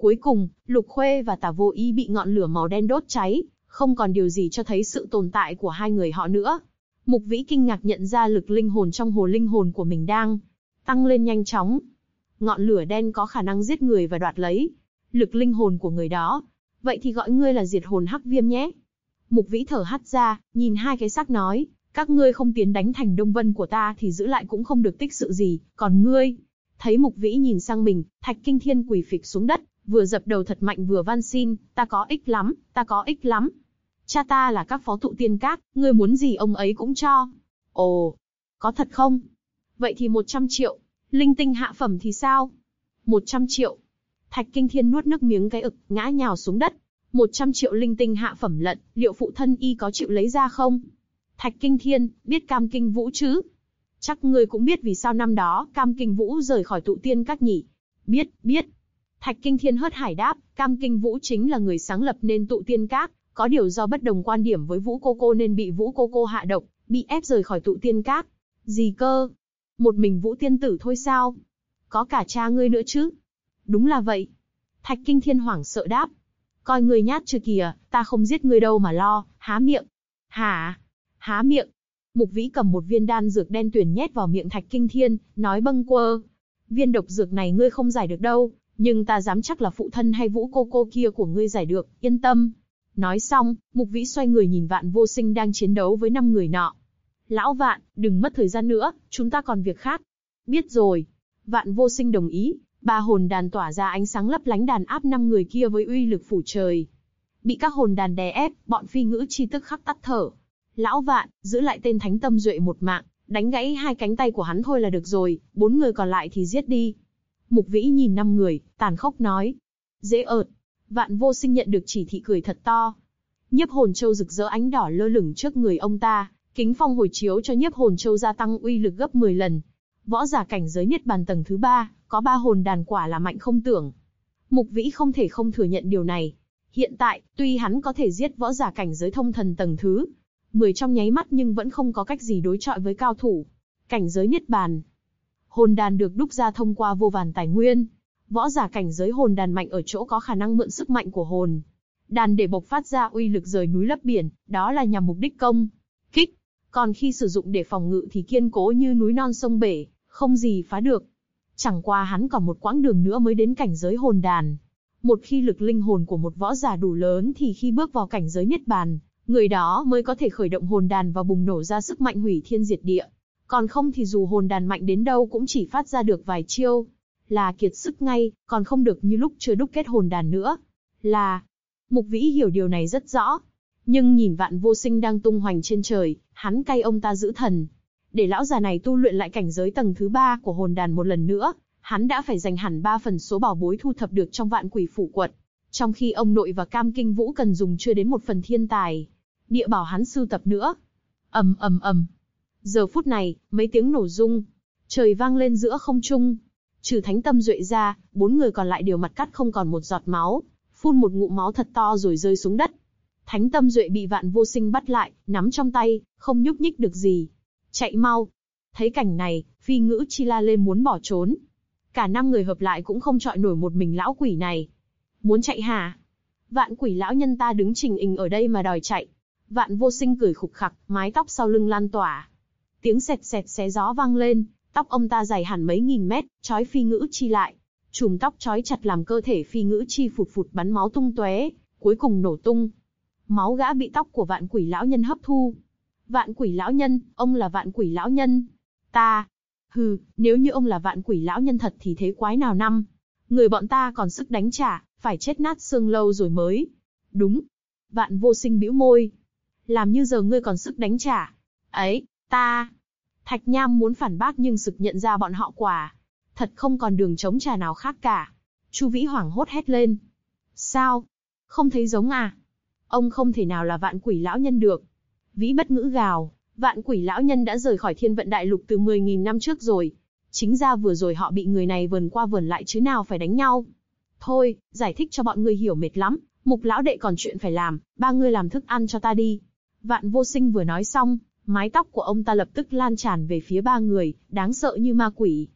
Cuối cùng, Lục Khuê và Tả Vô Ý bị ngọn lửa màu đen đốt cháy, không còn điều gì cho thấy sự tồn tại của hai người họ nữa. Mục Vĩ kinh ngạc nhận ra lực linh hồn trong hồ linh hồn của mình đang tăng lên nhanh chóng. Ngọn lửa đen có khả năng giết người và đoạt lấy lực linh hồn của người đó. Vậy thì gọi ngươi là diệt hồn hắc viêm nhé. Mục Vĩ thở hắt ra, nhìn hai cái xác nói, các ngươi không tiến đánh thành Đông Vân của ta thì giữ lại cũng không được tích sự gì, còn ngươi. Thấy Mục Vĩ nhìn sang mình, Thạch Kinh Thiên quỳ phịch xuống đất, vừa dập đầu thật mạnh vừa van xin, ta có ích lắm, ta có ích lắm. Cha ta là các phó tụ tiên các, ngươi muốn gì ông ấy cũng cho. Ồ, có thật không? Vậy thì 100 triệu, linh tinh hạ phẩm thì sao? 100 triệu. Thạch Kinh Thiên nuốt nước miếng cái ực, ngã nhào xuống đất. 100 triệu linh tinh hạ phẩm lận, liệu phụ thân y có chịu lấy ra không? Thạch Kinh Thiên, biết Cam Kinh Vũ chứ? Chắc ngươi cũng biết vì sao năm đó Cam Kinh Vũ rời khỏi tụ tiên các nhỉ? Biết. Thạch Kinh Thiên hớt hải đáp, Cam Kinh Vũ chính là người sáng lập nên tụ tiên các, có điều do bất đồng quan điểm với Vũ Cô Cô nên bị Vũ Cô Cô hạ độc, bị ép rời khỏi tụ tiên các. Gì cơ? Một mình Vũ tiên tử thôi sao? Có cả cha ngươi nữa chứ? Đúng là vậy. Thạch Kinh Thiên hoảng sợ đáp. Coi ngươi nhát chưa kìa, ta không giết ngươi đâu mà lo, há miệng. Hả? Há miệng. Mục Vĩ cầm một viên đan dược đen tuyền nhét vào miệng Thạch Kinh Thiên, nói bâng quơ. Viên độc dược này ngươi không giải được đâu, nhưng ta dám chắc là phụ thân hay Vũ Cô Cô kia của ngươi giải được, yên tâm. Nói xong, Mục Vĩ xoay người nhìn Vạn Vô Sinh đang chiến đấu với 5 người nọ. Lão Vạn, đừng mất thời gian nữa, chúng ta còn việc khác. Biết rồi. Vạn Vô Sinh đồng ý, 3 hồn đàn tỏa ra ánh sáng lấp lánh đàn áp 5 người kia với uy lực phủ trời. Bị các hồn đàn đè ép, bọn phi ngữ chi tức khắc tắt thở. Lão Vạn, giữ lại tên Thánh Tâm Duệ một mạng, đánh gãy 2 cánh tay của hắn thôi là được rồi, 4 người còn lại thì giết đi. Mục Vĩ nhìn 5 người, tàn khốc nói. Dễ ợt. Vạn Vô Sinh nhận được chỉ thị cười thật to. Nhiếp hồn châu rực rỡ ánh đỏ lơ lửng trước người ông ta, kính phong hồi chiếu cho nhiếp hồn châu gia tăng uy lực gấp 10 lần. Võ giả cảnh giới niết bàn tầng thứ 3, có 3 hồn đàn quả là mạnh không tưởng. Mục Vĩ không thể không thừa nhận điều này. Hiện tại, tuy hắn có thể giết võ giả cảnh giới thông thần tầng thứ 10 trong nháy mắt nhưng vẫn không có cách gì đối chọi với cao thủ cảnh giới niết bàn. Hồn đàn được đúc ra thông qua vô vàn tài nguyên. Võ giả cảnh giới hồn đàn mạnh ở chỗ có khả năng mượn sức mạnh của hồn đàn để bộc phát ra uy lực rời núi lấp biển, đó là nhằm mục đích công kích. Còn khi sử dụng để phòng ngự thì kiên cố như núi non sông bể, không gì phá được. Chẳng qua hắn còn một quãng đường nữa mới đến cảnh giới hồn đàn. Một khi lực linh hồn của một võ giả đủ lớn thì khi bước vào cảnh giới niết bàn, người đó mới có thể khởi động hồn đàn và bùng nổ ra sức mạnh hủy thiên diệt địa. Còn không thì dù hồn đàn mạnh đến đâu cũng chỉ phát ra được vài chiêu là kiệt sức ngay, còn không được như lúc chưa đúc kết hồn đàn nữa. Mục Vĩ hiểu điều này rất rõ. Nhưng nhìn Vạn Vô Sinh đang tung hoành trên trời, hắn cay ông ta giữ thần. Để lão già này tu luyện lại cảnh giới tầng thứ 3 của hồn đàn một lần nữa, hắn đã phải dành hẳn 3 phần số bảo bối thu thập được trong Vạn Quỷ Phủ Quật. Trong khi ông nội và Cam Kinh Vũ cần dùng chưa đến 1 phần thiên tài địa bảo hắn sưu tập nữa. Ầm ầm ầm. Giờ phút này, mấy tiếng nổ rung, trời vang lên giữa không trung. Trừ Thánh Tâm Duệ ra, 4 người còn lại đều mặt cắt không còn một giọt máu, phun một ngụm máu thật to rồi rơi xuống đất. Thánh Tâm Duệ bị Vạn Vô Sinh bắt lại, nắm trong tay, không nhúc nhích được gì. Chạy mau. Thấy cảnh này, phi ngữ chi la lên muốn bỏ trốn. Cả 5 người hợp lại cũng không chọi nổi một mình lão quỷ này. Muốn chạy hả? Vạn Quỷ lão nhân ta đứng trình hình ở đây mà đòi chạy. Vạn Vô Sinh cười khục khặc, mái tóc sau lưng lan tỏa. Tiếng xẹt xẹt xé gió vang lên, tóc ông ta dài hẳn mấy nghìn mét, trói phi ngữ chi lại. Chùm tóc trói chặt làm cơ thể phi ngữ chi phụt phụt bắn máu tung tóe, cuối cùng nổ tung. Máu gã bị tóc của Vạn Quỷ lão nhân hấp thu. Vạn Quỷ lão nhân, ông là Vạn Quỷ lão nhân. Ta. Hừ, nếu như ông là Vạn Quỷ lão nhân thật thì thế quái nào năm. Người bọn ta còn sức đánh trả, phải chết nát xương lâu rồi mới. Đúng. Vạn Vô Sinh bĩu môi. Làm như giờ ngươi còn sức đánh trả. Ấy, ta. Thạch Nham muốn phản bác nhưng sực nhận ra bọn họ quả thật không còn đường chống trả nào khác cả. Chu Vĩ hoảng hốt hét lên. Sao? Không thấy giống à? Ông không thể nào là Vạn Quỷ lão nhân được. Vĩ bất ngữ gào, Vạn Quỷ lão nhân đã rời khỏi Thiên Vận Đại Lục từ 10.000 năm trước rồi. Chính ra vừa rồi họ bị người này vờn qua vờn lại chứ nào phải đánh nhau. Thôi, giải thích cho bọn ngươi hiểu mệt lắm, Mục lão đệ còn chuyện phải làm, 3 người làm thức ăn cho ta đi. Vạn Vô Sinh vừa nói xong, mái tóc của ông ta lập tức lan tràn về phía 3 người, đáng sợ như ma quỷ.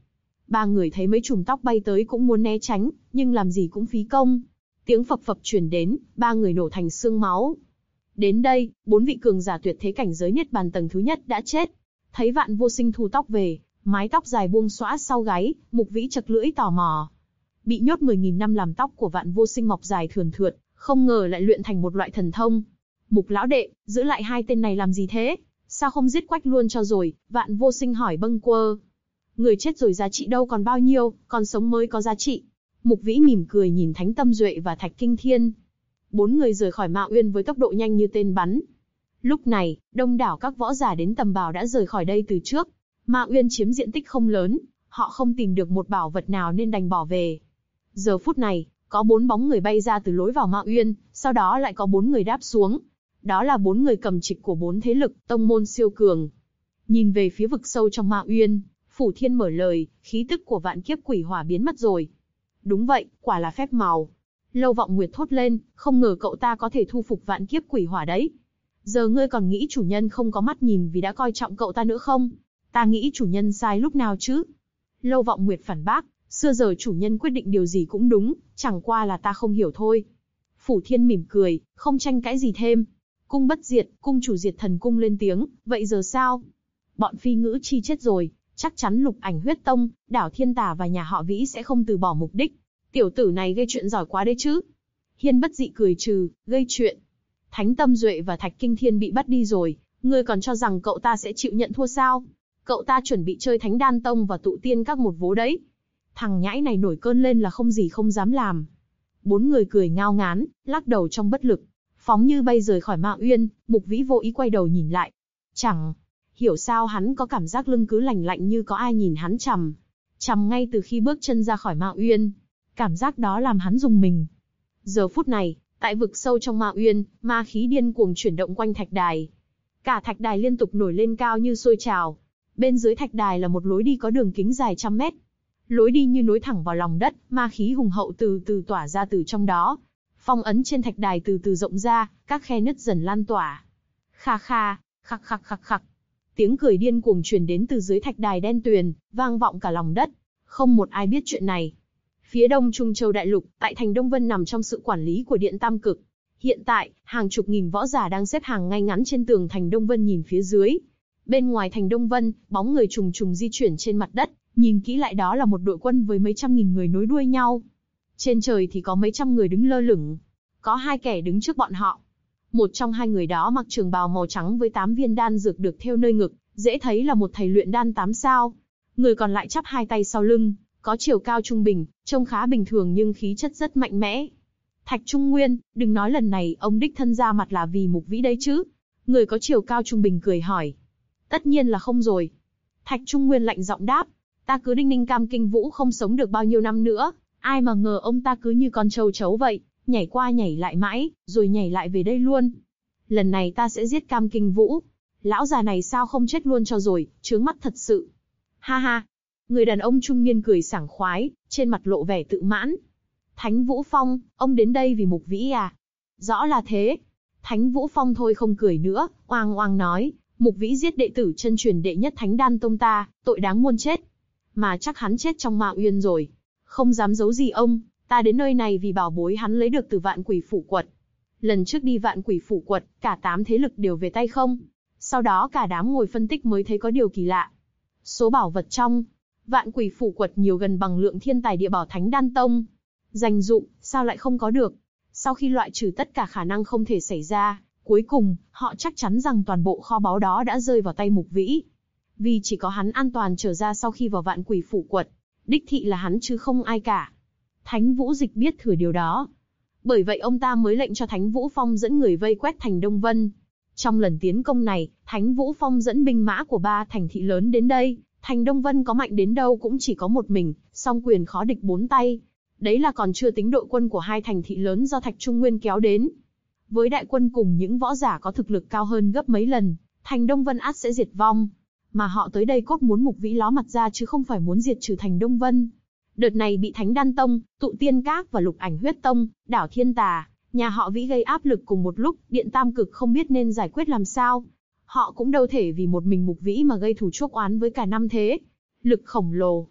Ba người thấy mấy chùm tóc bay tới cũng muốn né tránh, nhưng làm gì cũng phí công. Tiếng phập phập truyền đến, ba người nổ thành xương máu. Đến đây, 4 vị cường giả tuyệt thế cảnh giới niết bàn tầng thứ nhất đã chết. Thấy Vạn Vô Sinh thu tóc về, mái tóc dài buông xõa sau gáy, Mục Vĩ chật lưỡi tò mò. Bị nhốt 10.000 năm làm tóc của Vạn Vô Sinh mọc dài thườn thượt, không ngờ lại luyện thành một loại thần thông. Mục lão đệ, giữ lại hai tên này làm gì thế? Sao không giết quách luôn cho rồi? Vạn Vô Sinh hỏi bâng quơ. Người chết rồi giá trị đâu còn bao nhiêu, còn sống mới có giá trị. Mục Vĩ mỉm cười nhìn Thánh Tâm Duệ và Thạch Kinh Thiên. 4 người rời khỏi Mạo Uyên với tốc độ nhanh như tên bắn. Lúc này, đông đảo các võ giả đến tầm bảo đã rời khỏi đây từ trước. Mạo Uyên chiếm diện tích không lớn, họ không tìm được một bảo vật nào nên đành bỏ về. Giờ phút này, có 4 bóng người bay ra từ lối vào Mạo Uyên, sau đó lại có 4 người đáp xuống. Đó là 4 người cầm trịch của 4 thế lực, tông môn siêu cường. Nhìn về phía vực sâu trong Mạo Uyên, Phủ Thiên mở lời, khí tức của vạn kiếp quỷ hỏa biến mất rồi. Đúng vậy, quả là phép màu. Lâu Vọng Nguyệt thốt lên, không ngờ cậu ta có thể thu phục vạn kiếp quỷ hỏa đấy. Giờ ngươi còn nghĩ chủ nhân không có mắt nhìn vì đã coi trọng cậu ta nữa không? Ta nghĩ chủ nhân sai lúc nào chứ? Lâu Vọng Nguyệt phản bác, xưa giờ chủ nhân quyết định điều gì cũng đúng, chẳng qua là ta không hiểu thôi. Phủ Thiên mỉm cười, không tranh cãi gì thêm. Cung Bất Diệt, cung chủ Diệt Thần cung lên tiếng, vậy giờ sao? Bọn Phi Ngữ Chi chết rồi, chắc chắn Lục Ảnh Huyết Tông, Đảo Thiên Tà và nhà họ Vĩ sẽ không từ bỏ mục đích. Tiểu tử này gây chuyện giỏi quá đấy chứ. Hiên Bất Dị cười trừ, gây chuyện. Thánh Tâm Duệ và Thạch Kinh Thiên bị bắt đi rồi, ngươi còn cho rằng cậu ta sẽ chịu nhận thua sao? Cậu ta chuẩn bị chơi Thánh Đan Tông và tụ tiên các một vố đấy. Thằng nhãi này nổi cơn lên là không gì không dám làm. 4 người cười ngao ngán, lắc đầu trong bất lực. Phóng như bay rời khỏi Mạo Uyên, Mục Vĩ vô ý quay đầu nhìn lại. Chẳng hiểu sao hắn có cảm giác lưng cứ lạnh lạnh như có ai nhìn hắn chằm ngay từ khi bước chân ra khỏi Mạo Uyên. Cảm giác đó làm hắn rùng mình. Giờ phút này, tại vực sâu trong Mạo Uyên, ma khí điên cuồng chuyển động quanh thạch đài. Cả thạch đài liên tục nổi lên cao như sôi trào. Bên dưới thạch đài là một lối đi có đường kính dài trăm mét. Lối đi như nối thẳng vào lòng đất, ma khí hùng hậu từ từ tỏa ra từ trong đó. Phong ấn trên thạch đài từ từ rộng ra, các khe nứt dần lan tỏa. Kha kha, khặc khặc khặc khặc. Tiếng cười điên cuồng truyền đến từ dưới thạch đài đen tuyền, vang vọng cả lòng đất. Không một ai biết chuyện này. Phía đông Trung Châu Đại Lục, tại thành Đông Vân nằm trong sự quản lý của Điện Tam Cực. Hiện tại, hàng chục nghìn võ giả đang xếp hàng ngay ngắn trên tường thành Đông Vân nhìn phía dưới. Bên ngoài thành Đông Vân, bóng người trùng trùng di chuyển trên mặt đất, nhìn kỹ lại đó là một đội quân với mấy trăm nghìn người nối đuôi nhau. Trên trời thì có mấy trăm người đứng lơ lửng. Có 2 kẻ đứng trước bọn họ. Một trong 2 người đó mặc trường bào màu trắng với 8 viên đan dược được thêu nơi ngực, dễ thấy là một thầy luyện đan 8 sao. Người còn lại chắp 2 tay sau lưng, có chiều cao trung bình, trông khá bình thường nhưng khí chất rất mạnh mẽ. Thạch Trung Nguyên, đừng nói lần này ông đích thân ra mặt là vì Mục Vĩ đấy chứ. Người có chiều cao trung bình cười hỏi. Tất nhiên là không rồi. Thạch Trung Nguyên lạnh giọng đáp. Ta cứ đinh ninh cam kinh vũ không sống được bao nhiêu năm nữa. Ai mà ngờ ông ta cứ như con trâu chấu vậy, nhảy qua nhảy lại mãi, rồi nhảy lại về đây luôn. Lần này ta sẽ giết Cam Kinh Vũ. Lão già này sao không chết luôn cho rồi, chướng mắt thật sự. Ha ha. Người đàn ông trung niên cười sảng khoái, trên mặt lộ vẻ tự mãn. Thánh Vũ Phong, ông đến đây vì Mục Vĩ à? Rõ là thế. Thánh Vũ Phong thôi không cười nữa, oang oang nói, Mục Vĩ giết đệ tử chân truyền đệ nhất Thánh Đan Tông ta, tội đáng muôn chết. Mà chắc hắn chết trong Mạo Uyên rồi. Không dám giấu gì ông, ta đến nơi này vì bảo bối hắn lấy được từ Vạn Quỷ Phủ Quật. Lần trước đi Vạn Quỷ Phủ Quật, cả 8 thế lực đều về tay không. Sau đó cả đám ngồi phân tích mới thấy có điều kỳ lạ. Số bảo vật trong Vạn Quỷ Phủ Quật nhiều gần bằng lượng thiên tài địa bảo Thánh Đan Tông. Danh dụng, sao lại không có được? Sau khi loại trừ tất cả khả năng không thể xảy ra, cuối cùng, họ chắc chắn rằng toàn bộ kho báu đó đã rơi vào tay Mục Vĩ. Vì chỉ có hắn an toàn trở ra sau khi vào Vạn Quỷ Phủ Quật. Đích thị là hắn chứ không ai cả. Thánh Vũ Dịch biết thừa điều đó. Bởi vậy ông ta mới lệnh cho Thánh Vũ Phong dẫn người vây quét thành Đông Vân. Trong lần tiến công này, Thánh Vũ Phong dẫn binh mã của 3 thành thị lớn đến đây. Thành Đông Vân có mạnh đến đâu cũng chỉ có một mình, song quyền khó địch 4 tay. Đấy là còn chưa tính đội quân của 2 thành thị lớn do Thạch Trung Nguyên kéo đến. Với đại quân cùng những võ giả có thực lực cao hơn gấp mấy lần, thành Đông Vân ắt sẽ diệt vong. Mà họ tới đây cốt muốn Mục Vĩ ló mặt ra chứ không phải muốn diệt trừ thành Đông Vân. Đợt này bị Thánh Đan Tông, Tụ Tiên Các và Lục Ảnh Huyết Tông, Đảo Thiên Tà, nhà họ Vĩ gây áp lực cùng một lúc, Điện Tam Cực không biết nên giải quyết làm sao. Họ cũng đâu thể vì một mình Mục Vĩ mà gây thù chuốc oán với cả 5 thế lực khổng lồ.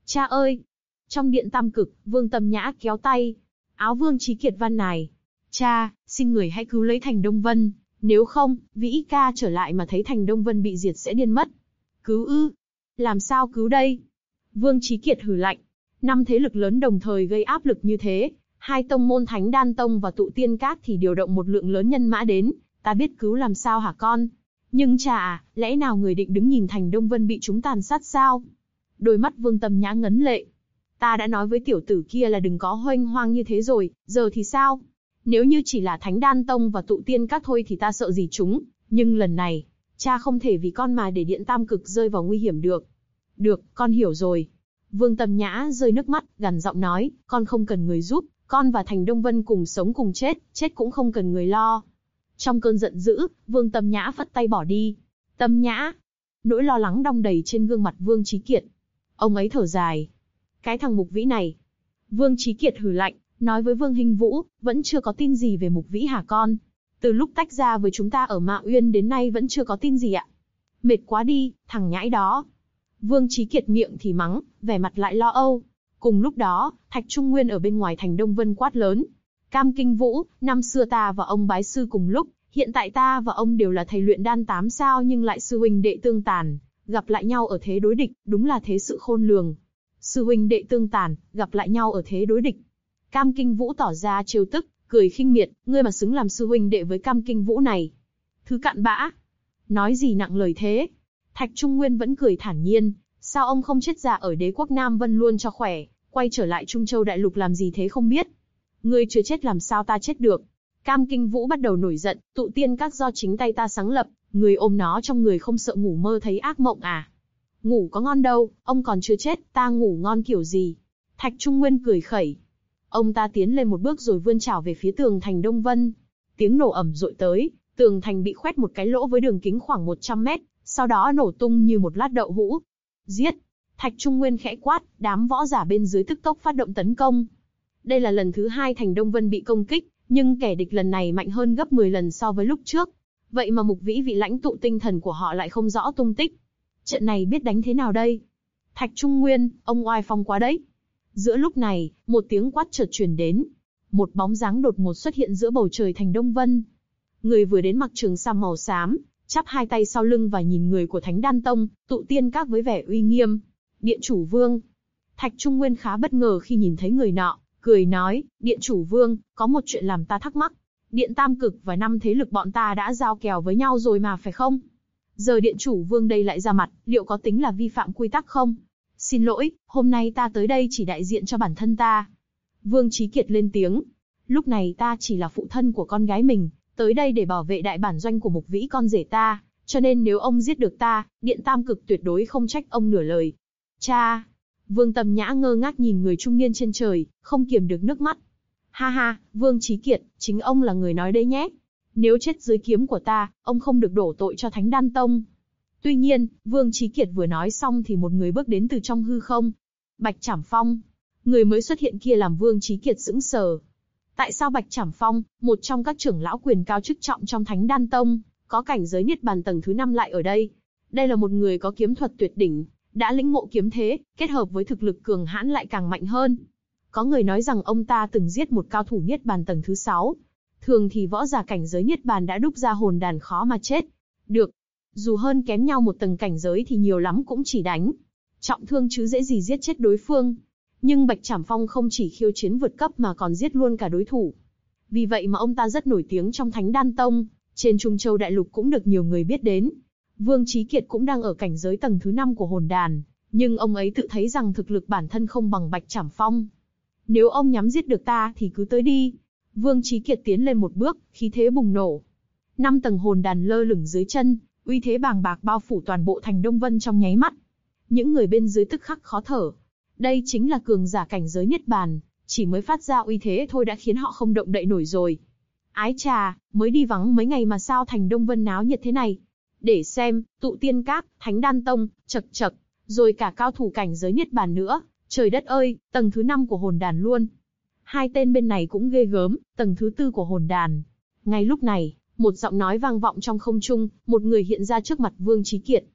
Cha ơi! Trong điện tam cực, Vương Tâm Nhã kéo tay. Áo Vương Chí Kiệt van nài. Cha, xin người hãy cứu lấy Thành Đông Vân, nếu không, Vĩ ca trở lại mà thấy Thành Đông Vân bị diệt sẽ điên mất. Cứu ư? Làm sao cứu đây? Vương Chí Kiệt hừ lạnh. 5 thế lực lớn đồng thời gây áp lực như thế, 2 tông môn Thánh Đan Tông và Tụ Tiên Các thì điều động một lượng lớn nhân mã đến, ta biết cứu làm sao hả con? Nhưng cha à, lẽ nào người định đứng nhìn Thành Đông Vân bị chúng tàn sát sao? Đôi mắt Vương Tâm Nhã ngấn lệ. Ta đã nói với tiểu tử kia là đừng có hoanh hoang như thế rồi, giờ thì sao? Nếu như chỉ là Thánh Đan Tông và Tụ Tiên Các thôi thì ta sợ gì chúng, nhưng lần này, cha không thể vì con mà để điện tam cực rơi vào nguy hiểm được. Được, con hiểu rồi. Vương Tâm Nhã rơi nước mắt, gằn giọng nói, con không cần người giúp, con và Thành Đông Vân cùng sống cùng chết, chết cũng không cần người lo. Trong cơn giận dữ, Vương Tâm Nhã phất tay bỏ đi. Tâm Nhã! Nỗi lo lắng đong đầy trên gương mặt Vương Chí Kiệt. Ông ấy thở dài. Cái thằng Mục Vĩ này. Vương Chí Kiệt hừ lạnh, nói với Vương Hinh Vũ, vẫn chưa có tin gì về Mục Vĩ hả con? Từ lúc tách ra với chúng ta ở Mạ Uyên đến nay vẫn chưa có tin gì ạ. Mệt quá đi, thằng nhãi đó. Vương Chí Kiệt miệng thì mắng, vẻ mặt lại lo âu. Cùng lúc đó, Thạch Trung Nguyên ở bên ngoài Thành Đông Vân quát lớn. Cam Kinh Vũ, năm xưa ta và ông bái sư cùng lúc, hiện tại ta và ông đều là thầy luyện đan 8 sao nhưng lại sư huynh đệ tương tàn, gặp lại nhau ở thế đối địch, đúng là thế sự khôn lường. Sư huynh đệ tương tàn, gặp lại nhau ở thế đối địch. Cam Kinh Vũ tỏ ra trêu tức, cười khinh miệt, ngươi mà xứng làm sư huynh đệ với Cam Kinh Vũ này. Thứ cặn bã. Nói gì nặng lời thế? Thạch Trung Nguyên vẫn cười thản nhiên, sao ông không chết già ở đế quốc Nam Vân luôn cho khỏe, quay trở lại Trung Châu Đại Lục làm gì thế không biết? Ngươi chưa chết làm sao ta chết được? Cam Kinh Vũ bắt đầu nổi giận, Tụ Tiên Các do chính tay ta sáng lập, người ôm nó trong người không sợ ngủ mơ thấy ác mộng à? Ngủ có ngon đâu, ông còn chưa chết, ta ngủ ngon kiểu gì? Thạch Trung Nguyên cười khẩy. Ông ta tiến lên một bước rồi vươn chảo về phía tường thành Đông Vân. Tiếng nổ ầm dội tới, tường thành bị khoét một cái lỗ với đường kính khoảng 100 mét, sau đó nổ tung như một lát đậu hũ. Giết! Thạch Trung Nguyên khẽ quát, đám võ giả bên dưới tức tốc phát động tấn công. Đây là lần thứ 2 thành Đông Vân bị công kích, nhưng kẻ địch lần này mạnh hơn gấp 10 lần so với lúc trước. Vậy mà Mục Vĩ vị lãnh tụ tinh thần của họ lại không rõ tung tích. Trận này biết đánh thế nào đây? Thạch Trung Nguyên, ông oai phong quá đấy. Giữa lúc này, một tiếng quát chợt truyền đến. Một bóng dáng đột ngột xuất hiện giữa bầu trời thành Đông Vân. Người vừa đến mặc trường sam màu xám, chắp hai tay sau lưng và nhìn người của Thánh Đan Tông, Tụ Tiên Các với vẻ uy nghiêm. Điện chủ Vương. Thạch Trung Nguyên khá bất ngờ khi nhìn thấy người nọ, cười nói, Điện chủ Vương, có một chuyện làm ta thắc mắc. Điện Tam Cực và 5 thế lực bọn ta đã giao kèo với nhau rồi mà phải không? Giờ Điện chủ Vương đây lại ra mặt, liệu có tính là vi phạm quy tắc không? Xin lỗi, hôm nay ta tới đây chỉ đại diện cho bản thân ta. Vương Chí Kiệt lên tiếng. Lúc này ta chỉ là phụ thân của con gái mình, tới đây để bảo vệ đại bản doanh của Mục Vĩ con rể ta, cho nên nếu ông giết được ta, Điện Tam Cực tuyệt đối không trách ông nửa lời. Cha! Vương Tâm Nhã ngơ ngác nhìn người trung niên trên trời, không kiềm được nước mắt. Ha ha, Vương Chí Kiệt, chính ông là người nói đấy nhé. Nếu chết dưới kiếm của ta, ông không được đổ tội cho Thánh Đan Tông. Tuy nhiên, Vương Chí Kiệt vừa nói xong thì một người bước đến từ trong hư không. Bạch Trảm Phong. Người mới xuất hiện kia làm Vương Chí Kiệt sững sờ. Tại sao Bạch Trảm Phong, một trong các trưởng lão quyền cao chức trọng trong Thánh Đan Tông, có cảnh giới Niết Bàn tầng thứ 5 lại ở đây? Đây là một người có kiếm thuật tuyệt đỉnh, đã lĩnh ngộ kiếm thế, kết hợp với thực lực cường hãn lại càng mạnh hơn. Có người nói rằng ông ta từng giết một cao thủ Niết Bàn tầng thứ 6. Thường thì võ giả cảnh giới Niết Bàn đã đúc ra hồn đàn khó mà chết được. Dù hơn kém nhau một tầng cảnh giới thì nhiều lắm cũng chỉ đánh trọng thương chứ dễ gì giết chết đối phương. Nhưng Bạch Trảm Phong không chỉ khiêu chiến vượt cấp mà còn giết luôn cả đối thủ. Vì vậy mà ông ta rất nổi tiếng trong Thánh Đan Tông, trên Trung Châu Đại Lục cũng được nhiều người biết đến. Vương Chí Kiệt cũng đang ở cảnh giới tầng thứ 5 của hồn đàn, nhưng ông ấy tự thấy rằng thực lực bản thân không bằng Bạch Trảm Phong. Nếu ông nhắm giết được ta thì cứ tới đi. Vương Chí Kiệt tiến lên một bước, khí thế bùng nổ. 5 tầng hồn đàn lơ lửng dưới chân, uy thế bàng bạc bao phủ toàn bộ thành Đông Vân trong nháy mắt. Những người bên dưới tức khắc khó thở. Đây chính là cường giả cảnh giới Niết Bàn, chỉ mới phát ra uy thế thôi đã khiến họ không động đậy nổi rồi. Ái chà, mới đi vắng mấy ngày mà sao thành Đông Vân náo nhiệt thế này? Để xem, Tụ Tiên Các, Thánh Đan Tông, chậc chậc, rồi cả cao thủ cảnh giới Niết Bàn nữa. Trời đất ơi, tầng thứ 5 của hồn đàn luôn. Hai tên bên này cũng ghê gớm, tầng thứ 4 của hồn đàn. Ngay lúc này, một giọng nói vang vọng trong không trung, một người hiện ra trước mặt Vương Chí Kiệt.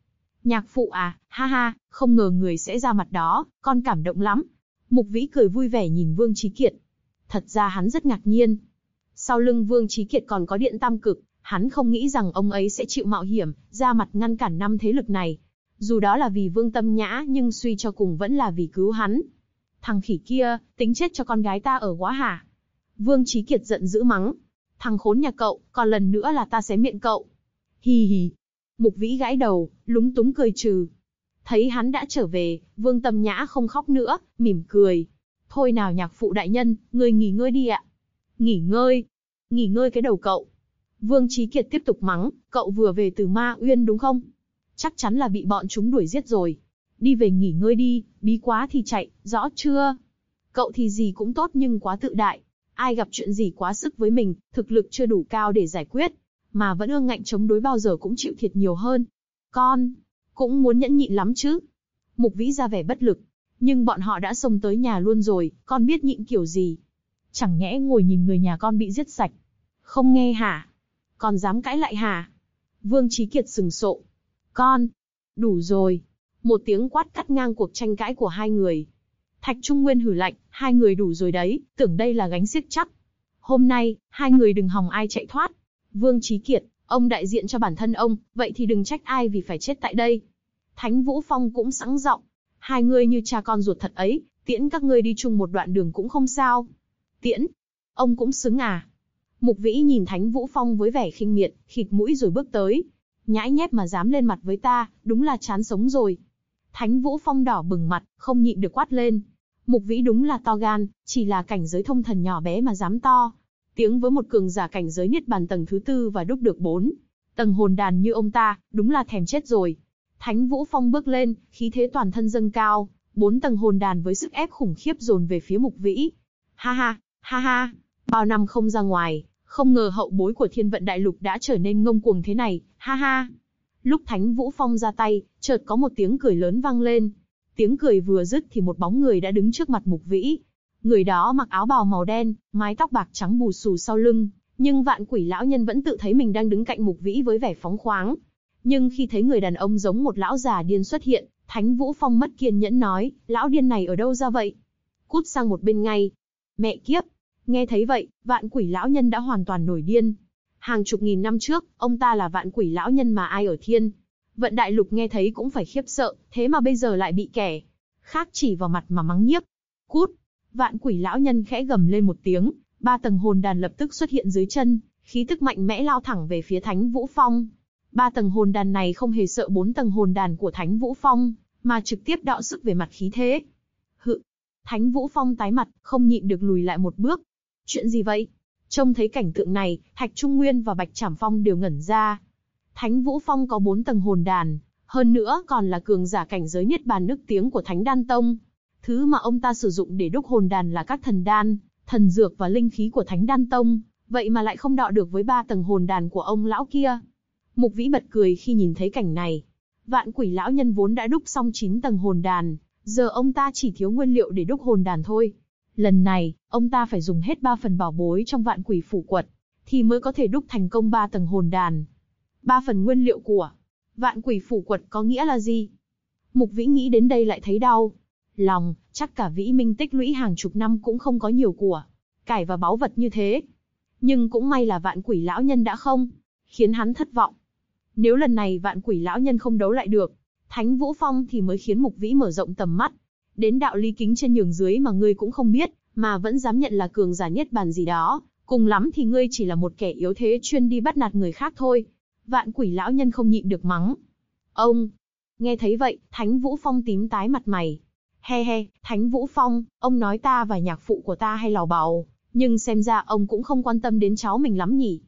Nhạc phụ à, ha ha, không ngờ người sẽ ra mặt đó, con cảm động lắm. Mục Vĩ cười vui vẻ nhìn Vương Chí Kiệt. Thật ra hắn rất ngạc nhiên. Sau lưng Vương Chí Kiệt còn có Điện Tam Cực, hắn không nghĩ rằng ông ấy sẽ chịu mạo hiểm, ra mặt ngăn cản 5 thế lực này. Dù đó là vì Vương Tâm Nhã nhưng suy cho cùng vẫn là vì cứu hắn. Thằng khỉ kia, tính chết cho con gái ta ở quá hả? Vương Chí Kiệt giận dữ mắng. Thằng khốn nhà cậu, còn lần nữa là ta xé miệng cậu. Hì hì. Mục Vĩ gãi đầu, lúng túng cười trừ. Thấy hắn đã trở về, Vương Tâm Nhã không khóc nữa, mỉm cười. Thôi nào nhạc phụ đại nhân, người nghỉ ngơi đi ạ. Nghỉ ngơi? Nghỉ ngơi cái đầu cậu. Vương Chí Kiệt tiếp tục mắng, cậu vừa về từ Ma Uyên đúng không? Chắc chắn là bị bọn chúng đuổi giết rồi. Đi về nghỉ ngơi đi, bí quá thì chạy, rõ chưa? Cậu thì gì cũng tốt nhưng quá tự đại. Ai gặp chuyện gì quá sức với mình, thực lực chưa đủ cao để giải quyết, mà vẫn ương ngạnh chống đối bao giờ cũng chịu thiệt nhiều hơn. Con cũng muốn nhẫn nhịn lắm chứ. Mục Vĩ ra vẻ bất lực. Nhưng bọn họ đã xông tới nhà luôn rồi, con biết nhịn kiểu gì. Chẳng nhẽ ngồi nhìn người nhà con bị giết sạch. Không nghe hả? Con dám cãi lại hả? Vương Chí Kiệt sừng sộ. Con, đủ rồi. Một tiếng quát cắt ngang cuộc tranh cãi của hai người. Thạch Trung Nguyên hử lạnh, hai người đủ rồi đấy, tưởng đây là gánh xiếc chắc. Hôm nay, hai người đừng hòng ai chạy thoát. Vương Chí Kiệt, ông đại diện cho bản thân ông, vậy thì đừng trách ai vì phải chết tại đây. Thánh Vũ Phong cũng sẵn giọng. Hai người như cha con ruột thật ấy, tiễn các ngươi đi chung một đoạn đường cũng không sao. Tiễn? Ông cũng xứng à? Mục Vĩ nhìn Thánh Vũ Phong với vẻ khinh miệt, khịt mũi rồi bước tới. Nhãi nhép mà dám lên mặt với ta, đúng là chán sống rồi. Thánh Vũ Phong đỏ bừng mặt, không nhịn được quát lên. Mục Vĩ đúng là to gan, chỉ là cảnh giới thông thần nhỏ bé mà dám to. Tiếng với một cường giả cảnh giới niết bàn tầng thứ 4 và đúc được 4 tầng hồn đàn như ông ta, đúng là thèm chết rồi. Thánh Vũ Phong bước lên, khí thế toàn thân dâng cao, 4 tầng hồn đàn với sức ép khủng khiếp dồn về phía Mục Vĩ. Ha ha, ha ha, bao năm không ra ngoài, không ngờ hậu bối của Thiên Vận Đại Lục đã trở nên ngông cuồng thế này, ha ha. Lúc Thánh Vũ Phong ra tay, chợt có một tiếng cười lớn vang lên. Tiếng cười vừa dứt thì một bóng người đã đứng trước mặt Mục Vĩ. Người đó mặc áo bào màu đen, mái tóc bạc trắng bù xù sau lưng, nhưng Vạn Quỷ lão nhân vẫn tự thấy mình đang đứng cạnh Mục Vĩ với vẻ phóng khoáng. Nhưng khi thấy người đàn ông giống một lão già điên xuất hiện, Thánh Vũ Phong mất kiên nhẫn nói, lão điên này ở đâu ra vậy? Cút sang một bên ngay. Mẹ kiếp! Nghe thấy vậy, Vạn Quỷ lão nhân đã hoàn toàn nổi điên. Hàng chục nghìn năm trước, ông ta là Vạn Quỷ lão nhân mà ai ở Thiên Vận Đại Lục nghe thấy cũng phải khiếp sợ, thế mà bây giờ lại bị kẻ khác chỉ vào mặt mà mắng nhiếc. Cút! Vạn Quỷ lão nhân khẽ gầm lên một tiếng, 3 tầng hồn đàn lập tức xuất hiện dưới chân, khí tức mạnh mẽ lao thẳng về phía Thánh Vũ Phong. 3 tầng hồn đàn này không hề sợ 4 tầng hồn đàn của Thánh Vũ Phong, mà trực tiếp đọ sức về mặt khí thế. Hự! Thánh Vũ Phong tái mặt, không nhịn được lùi lại một bước. Chuyện gì vậy? Trông thấy cảnh tượng này, Thạch Trung Nguyên và Bạch Trảm Phong đều ngẩn ra. Thánh Vũ Phong có 4 tầng hồn đàn, hơn nữa còn là cường giả cảnh giới niết bàn nức tiếng của Thánh Đan Tông. Thứ mà ông ta sử dụng để đúc hồn đàn là các thần đan, thần dược và linh khí của Thánh Đan Tông, vậy mà lại không đọ được với 3 tầng hồn đàn của ông lão kia. Mục Vĩ bật cười khi nhìn thấy cảnh này. Vạn Quỷ lão nhân vốn đã đúc xong 9 tầng hồn đàn, giờ ông ta chỉ thiếu nguyên liệu để đúc hồn đàn thôi. Lần này, ông ta phải dùng hết 3 phần bảo bối trong Vạn Quỷ phủ quật, thì mới có thể đúc thành công 3 tầng hồn đàn. 3 phần nguyên liệu của Vạn Quỷ phủ quật có nghĩa là gì? Mục Vĩ nghĩ đến đây lại thấy đau lòng, chắc cả Vĩ Minh tích lũy hàng chục năm cũng không có nhiều của cải và báu vật như thế. Nhưng cũng may là Vạn Quỷ lão nhân đã không khiến hắn thất vọng. Nếu lần này Vạn Quỷ lão nhân không đấu lại được Thánh Vũ Phong thì mới khiến Mục Vĩ mở rộng tầm mắt. Đến đạo lý kính trên nhường dưới mà ngươi cũng không biết, mà vẫn dám nhận là cường giả niết bàn gì đó, cùng lắm thì ngươi chỉ là một kẻ yếu thế chuyên đi bắt nạt người khác thôi. Vạn Quỷ lão nhân không nhịn được mắng. Ông! Nghe thấy vậy, Thánh Vũ Phong tím tái mặt mày. He he, Thánh Vũ Phong, ông nói ta và nhạc phụ của ta hay lò bầu, nhưng xem ra ông cũng không quan tâm đến cháu mình lắm nhỉ.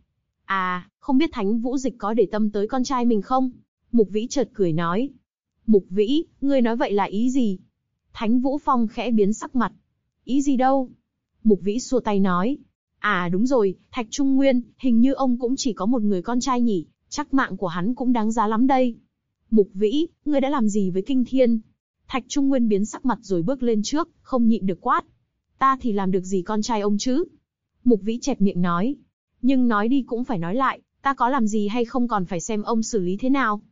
À, không biết Thánh Vũ Dịch có để tâm tới con trai mình không? Mục Vĩ chợt cười nói. Mục Vĩ, ngươi nói vậy là ý gì? Thánh Vũ Phong khẽ biến sắc mặt. Ý gì đâu? Mục Vĩ xua tay nói. À đúng rồi, Thạch Trung Nguyên, hình như ông cũng chỉ có một người con trai nhỉ, chắc mạng của hắn cũng đáng giá lắm đây. Mục Vĩ, ngươi đã làm gì với Kinh Thiên? Thạch Trung Nguyên biến sắc mặt rồi bước lên trước, không nhịn được quát. Ta thì làm được gì con trai ông chứ? Mục Vĩ chẹp miệng nói. Nhưng nói đi cũng phải nói lại, ta có làm gì hay không còn phải xem ông xử lý thế nào.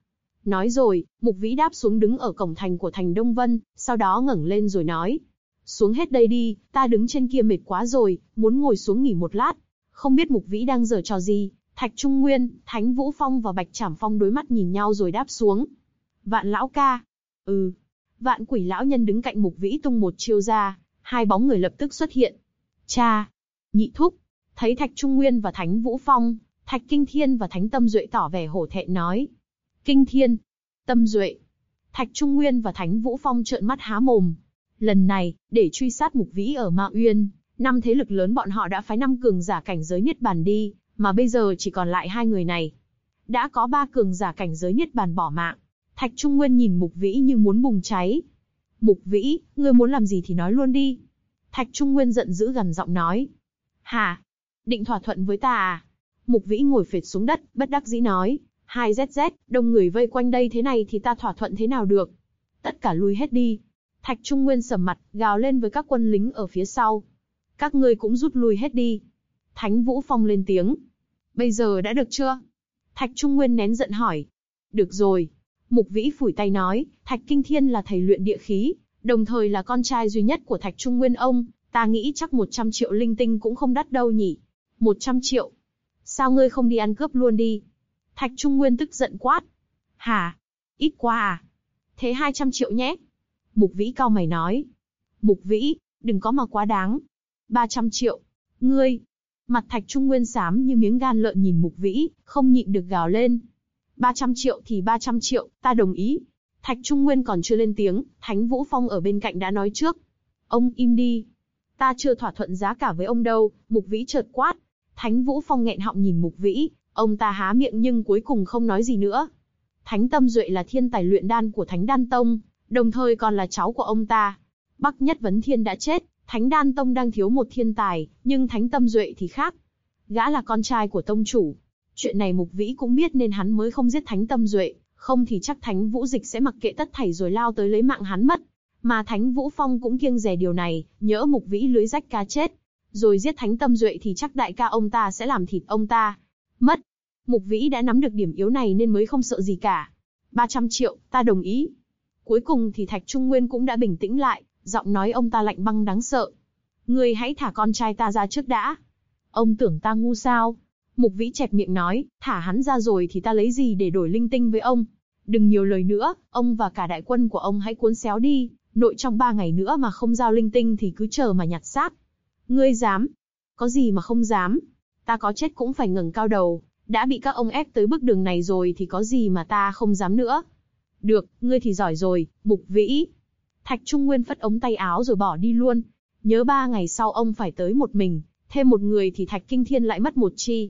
Nói rồi, Mục Vĩ đáp xuống đứng ở cổng thành của thành Đông Vân, sau đó ngẩng lên rồi nói. Xuống hết đây đi, ta đứng trên kia mệt quá rồi, muốn ngồi xuống nghỉ một lát. Không biết Mục Vĩ đang giở trò gì, Thạch Trung Nguyên, Thánh Vũ Phong và Bạch Trảm Phong đối mắt nhìn nhau rồi đáp xuống. Vạn lão ca. Ừ. Vạn Quỷ lão nhân đứng cạnh Mục Vĩ tung một chiêu ra, hai bóng người lập tức xuất hiện. Cha. Nhị thúc. Thấy Thạch Trung Nguyên và Thánh Vũ Phong, Thạch Kinh Thiên và Thánh Tâm Duệ tỏ vẻ hổ thẹn nói. Kinh Thiên. Tâm Duệ. Thạch Trung Nguyên và Thánh Vũ Phong trợn mắt há mồm. Lần này, để truy sát Mục Vĩ ở Ma Uyên, 5 thế lực lớn bọn họ đã phái 5 cường giả cảnh giới Niết Bàn đi, mà bây giờ chỉ còn lại 2 người này. Đã có 3 cường giả cảnh giới Niết Bàn bỏ mạng. Thạch Trung Nguyên nhìn Mục Vĩ như muốn bùng cháy. Mục Vĩ, ngươi muốn làm gì thì nói luôn đi. Thạch Trung Nguyên giận dữ gằn giọng nói. Hả? Định thỏa thuận với ta à? Mục Vĩ ngồi phệt xuống đất, bất đắc dĩ nói. 2ZZ, đông người vây quanh đây thế này thì ta thỏa thuận thế nào được? Tất cả lui hết đi. Thạch Trung Nguyên sầm mặt, gào lên với các quân lính ở phía sau. Các ngươi cũng rút lui hết đi. Thánh Vũ Phong lên tiếng. Bây giờ đã được chưa? Thạch Trung Nguyên nén giận hỏi. Được rồi. Mục Vĩ phủi tay nói, Thạch Kinh Thiên là thầy luyện địa khí, đồng thời là con trai duy nhất của Thạch Trung Nguyên ông, ta nghĩ chắc 100 triệu linh tinh cũng không đắt đâu nhỉ. 100 triệu? Sao ngươi không đi ăn cướp luôn đi? Thạch Trung Nguyên tức giận quát. Hả? Ít quá à? Thế 200 triệu nhé. Mục Vĩ cau mày nói. Mục Vĩ, đừng có mà quá đáng. 300 triệu. Ngươi. Mặt Thạch Trung Nguyên xám như miếng gan lợn nhìn Mục Vĩ, không nhịn được gào lên. 300 triệu thì 300 triệu, ta đồng ý. Thạch Trung Nguyên còn chưa lên tiếng, Thánh Vũ Phong ở bên cạnh đã nói trước. Ông im đi. Ta chưa thỏa thuận giá cả với ông đâu, Mục Vĩ chợt quát. Thánh Vũ Phong nghẹn họng nhìn Mục Vĩ, ông ta há miệng nhưng cuối cùng không nói gì nữa. Thánh Tâm Duệ là thiên tài luyện đan của Thánh Đan Tông, đồng thời còn là cháu của ông ta. Bắc Nhất Vấn Thiên đã chết, Thánh Đan Tông đang thiếu một thiên tài, nhưng Thánh Tâm Duệ thì khác. Gã là con trai của tông chủ. Chuyện này Mục Vĩ cũng biết nên hắn mới không giết Thánh Tâm Duệ, không thì chắc Thánh Vũ Dịch sẽ mặc kệ tất thảy rồi lao tới lấy mạng hắn mất. Mà Thánh Vũ Phong cũng kiêng dè điều này, nhỡ Mục Vĩ lưới rách cá chết, rồi giết Thánh Tâm Duệ thì chắc đại ca ông ta sẽ làm thịt ông ta mất. Mục Vĩ đã nắm được điểm yếu này nên mới không sợ gì cả. 300 triệu, ta đồng ý. Cuối cùng thì Thạch Trung Nguyên cũng đã bình tĩnh lại, giọng nói ông ta lạnh băng đáng sợ. Ngươi hãy thả con trai ta ra trước đã. Ông tưởng ta ngu sao? Mục Vĩ chẹp miệng nói, thả hắn ra rồi thì ta lấy gì để đổi linh tinh với ông? Đừng nhiều lời nữa, ông và cả đại quân của ông hãy cuốn xéo đi, nội trong 3 ngày nữa mà không giao linh tinh thì cứ chờ mà nhặt xác. Ngươi dám? Có gì mà không dám? Ta có chết cũng phải ngẩng cao đầu, đã bị các ông ép tới bước đường này rồi thì có gì mà ta không dám nữa. Được, ngươi thì giỏi rồi, Mục Vĩ. Thạch Trung Nguyên phất ống tay áo rồi bỏ đi luôn. Nhớ 3 ngày sau ông phải tới một mình, thêm một người thì Thạch Kinh Thiên lại mất một chi.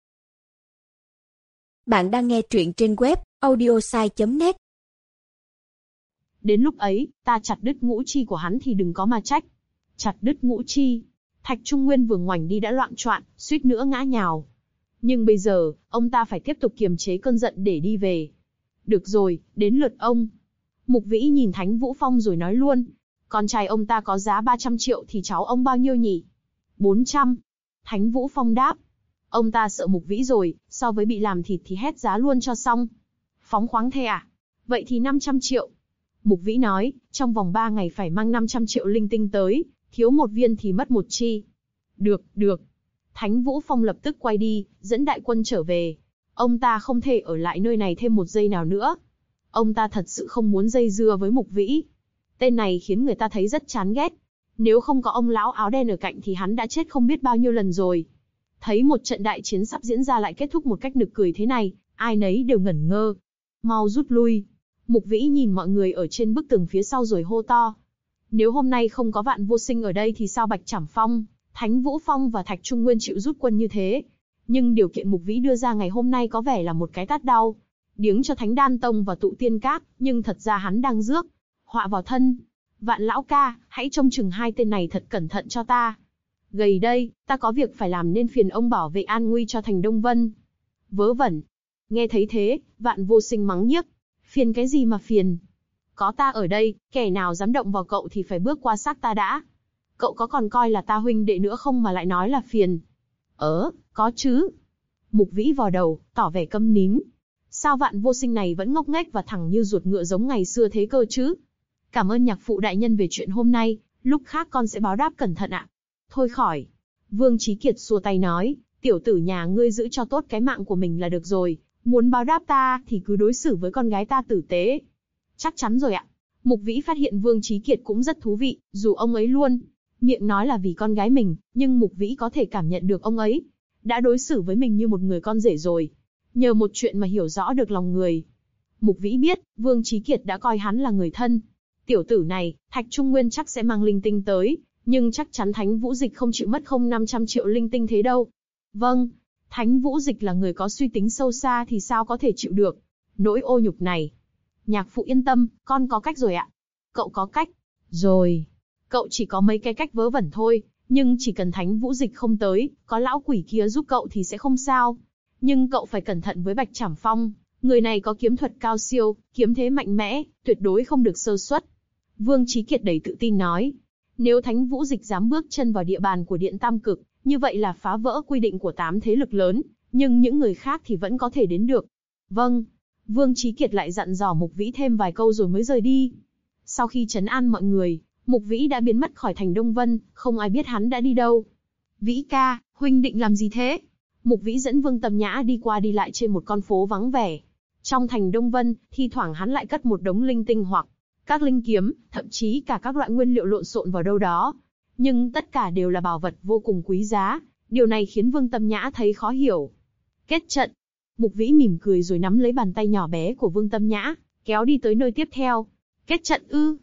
Bạn đang nghe truyện trên web audiosai.net. Đến lúc ấy, ta chặt đứt ngũ chi của hắn thì đừng có mà trách. Chặt đứt ngũ chi. Thạch Trung Nguyên vừa ngoảnh đi đã loạng choạng, suýt nữa ngã nhào. Nhưng bây giờ, ông ta phải tiếp tục kiềm chế cơn giận để đi về. Được rồi, đến lượt ông. Mục Vĩ nhìn Thánh Vũ Phong rồi nói luôn. Con trai ông ta có giá 300 triệu thì cháu ông bao nhiêu nhỉ? 400. Thánh Vũ Phong đáp. Ông ta sợ Mục Vĩ rồi, so với bị làm thịt thì hét giá luôn cho xong. Phóng khoáng thế à? Vậy thì 500 triệu. Mục Vĩ nói, trong vòng 3 ngày phải mang 500 triệu linh tinh tới, thiếu một viên thì mất một chi. Được, được. Thánh Vũ Phong lập tức quay đi, dẫn đại quân trở về. Ông ta không thể ở lại nơi này thêm một giây nào nữa. Ông ta thật sự không muốn dây dưa với Mục Vĩ. Tên này khiến người ta thấy rất chán ghét. Nếu không có ông lão áo đen ở cạnh thì hắn đã chết không biết bao nhiêu lần rồi. Thấy một trận đại chiến sắp diễn ra lại kết thúc một cách nực cười thế này, ai nấy đều ngẩn ngơ. Mau rút lui. Mục Vĩ nhìn mọi người ở trên bức tường phía sau rồi hô to. Nếu hôm nay không có Vạn Vô Sinh ở đây thì sao Bạch Trảm Phong, Thánh Vũ Phong và Thạch Trung Nguyên chịu rút quân như thế? Nhưng điều kiện Mục Vĩ đưa ra ngày hôm nay có vẻ là một cái tát đau. Điếng cho Thánh Đan Tông và Tụ Tiên Các, nhưng thật ra hắn đang rước họa vào thân. Vạn lão ca, hãy trông chừng hai tên này thật cẩn thận cho ta. Gầy đây, ta có việc phải làm nên phiền ông bảo vệ an nguy cho thành Đông Vân. Vớ vẩn. Nghe thấy thế, Vạn Vô Sinh mắng nhiếc. Phiền cái gì mà phiền? Có ta ở đây, kẻ nào dám động vào cậu thì phải bước qua xác ta đã. Cậu có còn coi là ta huynh đệ nữa không mà lại nói là phiền? Có chứ. Mục Vĩ vò đầu, tỏ vẻ câm nín. Sao Vạn Vô Sinh này vẫn ngốc nghếch và thẳng như ruột ngựa giống ngày xưa thế cơ chứ? Cảm ơn nhạc phụ đại nhân về chuyện hôm nay, lúc khác con sẽ báo đáp cẩn thận ạ. Thôi khỏi. Vương Chí Kiệt xua tay nói, tiểu tử nhà ngươi giữ cho tốt cái mạng của mình là được rồi, muốn báo đáp ta thì cứ đối xử với con gái ta tử tế. Chắc chắn rồi ạ. Mục Vĩ phát hiện Vương Chí Kiệt cũng rất thú vị, dù ông ấy luôn miệng nói là vì con gái mình, nhưng Mục Vĩ có thể cảm nhận được ông ấy đã đối xử với mình như một người con rể rồi. Nhờ một chuyện mà hiểu rõ được lòng người. Mục Vĩ biết, Vương Chí Kiệt đã coi hắn là người thân. Tiểu tử này, Thạch Trung Nguyên chắc sẽ mang linh tinh tới, nhưng chắc chắn Thánh Vũ Dịch không chịu mất 500 triệu linh tinh thế đâu. Vâng, Thánh Vũ Dịch là người có suy tính sâu xa thì sao có thể chịu được nỗi ô nhục này. Nhạc phụ yên tâm, con có cách rồi ạ. Cậu có cách? Rồi. Cậu chỉ có mấy cái cách vớ vẩn thôi, nhưng chỉ cần Thánh Vũ Dịch không tới, có lão quỷ kia giúp cậu thì sẽ không sao. Nhưng cậu phải cẩn thận với Bạch Trảm Phong, người này có kiếm thuật cao siêu, kiếm thế mạnh mẽ, tuyệt đối không được sơ suất. Vương Chí Kiệt đầy tự tin nói, nếu Thánh Vũ Dịch dám bước chân vào địa bàn của Điện Tam Cực, như vậy là phá vỡ quy định của 8 thế lực lớn, nhưng những người khác thì vẫn có thể đến được. Vâng. Vương Chí Kiệt lại dặn dò Mục Vĩ thêm vài câu rồi mới rời đi. Sau khi trấn an mọi người, Mục Vĩ đã biến mất khỏi thành Đông Vân, không ai biết hắn đã đi đâu. Vĩ ca, huynh định làm gì thế? Mục Vĩ dẫn Vương Tâm Nhã đi qua đi lại trên một con phố vắng vẻ. Trong thành Đông Vân, thi thoảng hắn lại cất một đống linh tinh hoặc các linh kiếm, thậm chí cả các loại nguyên liệu lộn xộn vào đâu đó. Nhưng tất cả đều là bảo vật vô cùng quý giá, điều này khiến Vương Tâm Nhã thấy khó hiểu. Kết trận. Mục Vĩ mỉm cười rồi nắm lấy bàn tay nhỏ bé của Vương Tâm Nhã, kéo đi tới nơi tiếp theo. Kết trận ư?